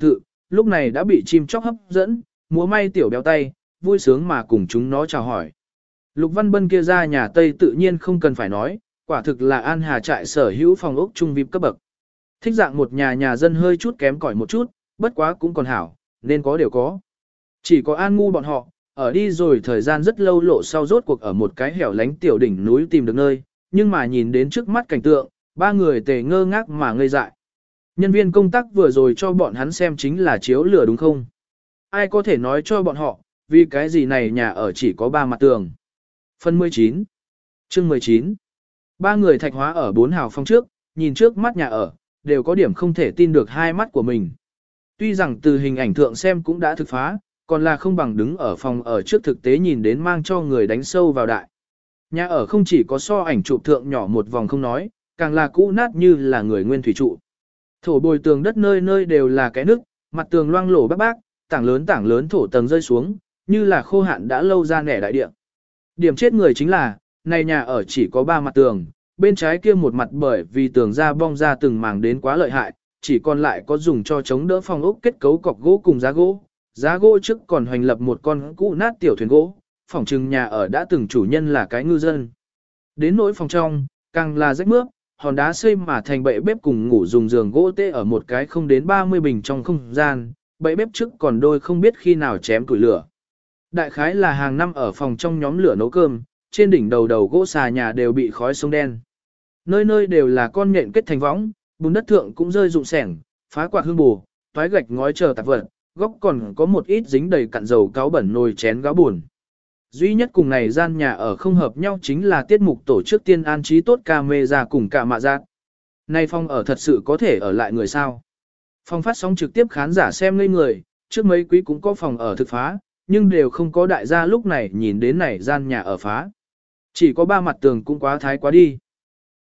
lúc này đã bị chim chóc hấp dẫn, múa may tiểu béo tay, vui sướng mà cùng chúng nó chào hỏi. Lục Văn Bân kia ra nhà Tây tự nhiên không cần phải nói, quả thực là An Hà trại sở hữu phòng ốc trung VIP cấp bậc. Thích dạng một nhà dân hơi chút kém cỏi một chút, bất quá cũng còn hảo, nên có đều có. Chỉ có An Ngu bọn họ, ở đi rồi thời gian rất lâu lộ sau rốt cuộc ở một cái hẻo lánh tiểu đỉnh núi tìm được nơi, nhưng mà nhìn đến trước mắt cảnh tượng, ba người tề ngơ ngác mà ngây dại. Nhân viên công tác vừa rồi cho bọn hắn xem chính là chiếu lửa đúng không? Ai có thể nói cho bọn họ, vì cái gì này nhà ở chỉ có 3 mặt tường. Phần 19 Chương 19 Ba người thạch hóa ở 4 hào phòng trước, nhìn trước mắt nhà ở, đều có điểm không thể tin được hai mắt của mình. Tuy rằng từ hình ảnh thượng xem cũng đã thực phá, còn là không bằng đứng ở phòng ở trước thực tế nhìn đến mang cho người đánh sâu vào đại. Nhà ở không chỉ có so ảnh chụp thượng nhỏ một vòng không nói, càng là cũ nát như là người nguyên thủy trụ. Thổ bồi tường đất nơi nơi đều là cái nước, mặt tường loang lổ bác, tảng lớn thổ tầng rơi xuống, như là khô hạn đã lâu ra nẻ đại địa. Điểm chết người chính là, này nhà ở chỉ có 3 mặt tường, bên trái kia một mặt bởi vì tường ra bong ra từng màng đến quá lợi hại, chỉ còn lại có dùng cho chống đỡ phòng ốc kết cấu cọc gỗ cùng giá gỗ trước còn hoành lập một con cũ nát tiểu thuyền gỗ, phòng trừng nhà ở đã từng chủ nhân là cái ngư dân. Đến nỗi phòng trong, càng là rách mướp, hòn đá xây mà thành bệ bếp cùng ngủ dùng giường gỗ tê ở một cái không đến 30 bình trong không gian, bệ bếp trước còn đôi không biết khi nào chém củi lửa. Đại khái là hàng năm ở phòng trong nhóm lửa nấu cơm, trên đỉnh đầu gỗ xà nhà đều bị khói sông đen. Nơi nơi đều là con nhện kết thành võng, bùn đất thượng cũng rơi rụng sẻng, phá quạt hương bù, toái gạch ngói chờ tạp vật, góc còn có một ít dính đầy cặn dầu cáo bẩn nồi chén gáo buồn. Duy nhất cùng này gian nhà ở không hợp nhau chính là tiết mục tổ chức tiên an trí tốt camera cùng cả mạ giác. Nay phòng ở thật sự có thể ở lại người sao. Phòng phát sóng trực tiếp khán giả xem ngây người, trước mấy quý cũng có phòng ở thực phá, nhưng đều không có đại gia lúc này nhìn đến này gian nhà ở phá. Chỉ có 3 mặt tường cũng quá thái quá đi.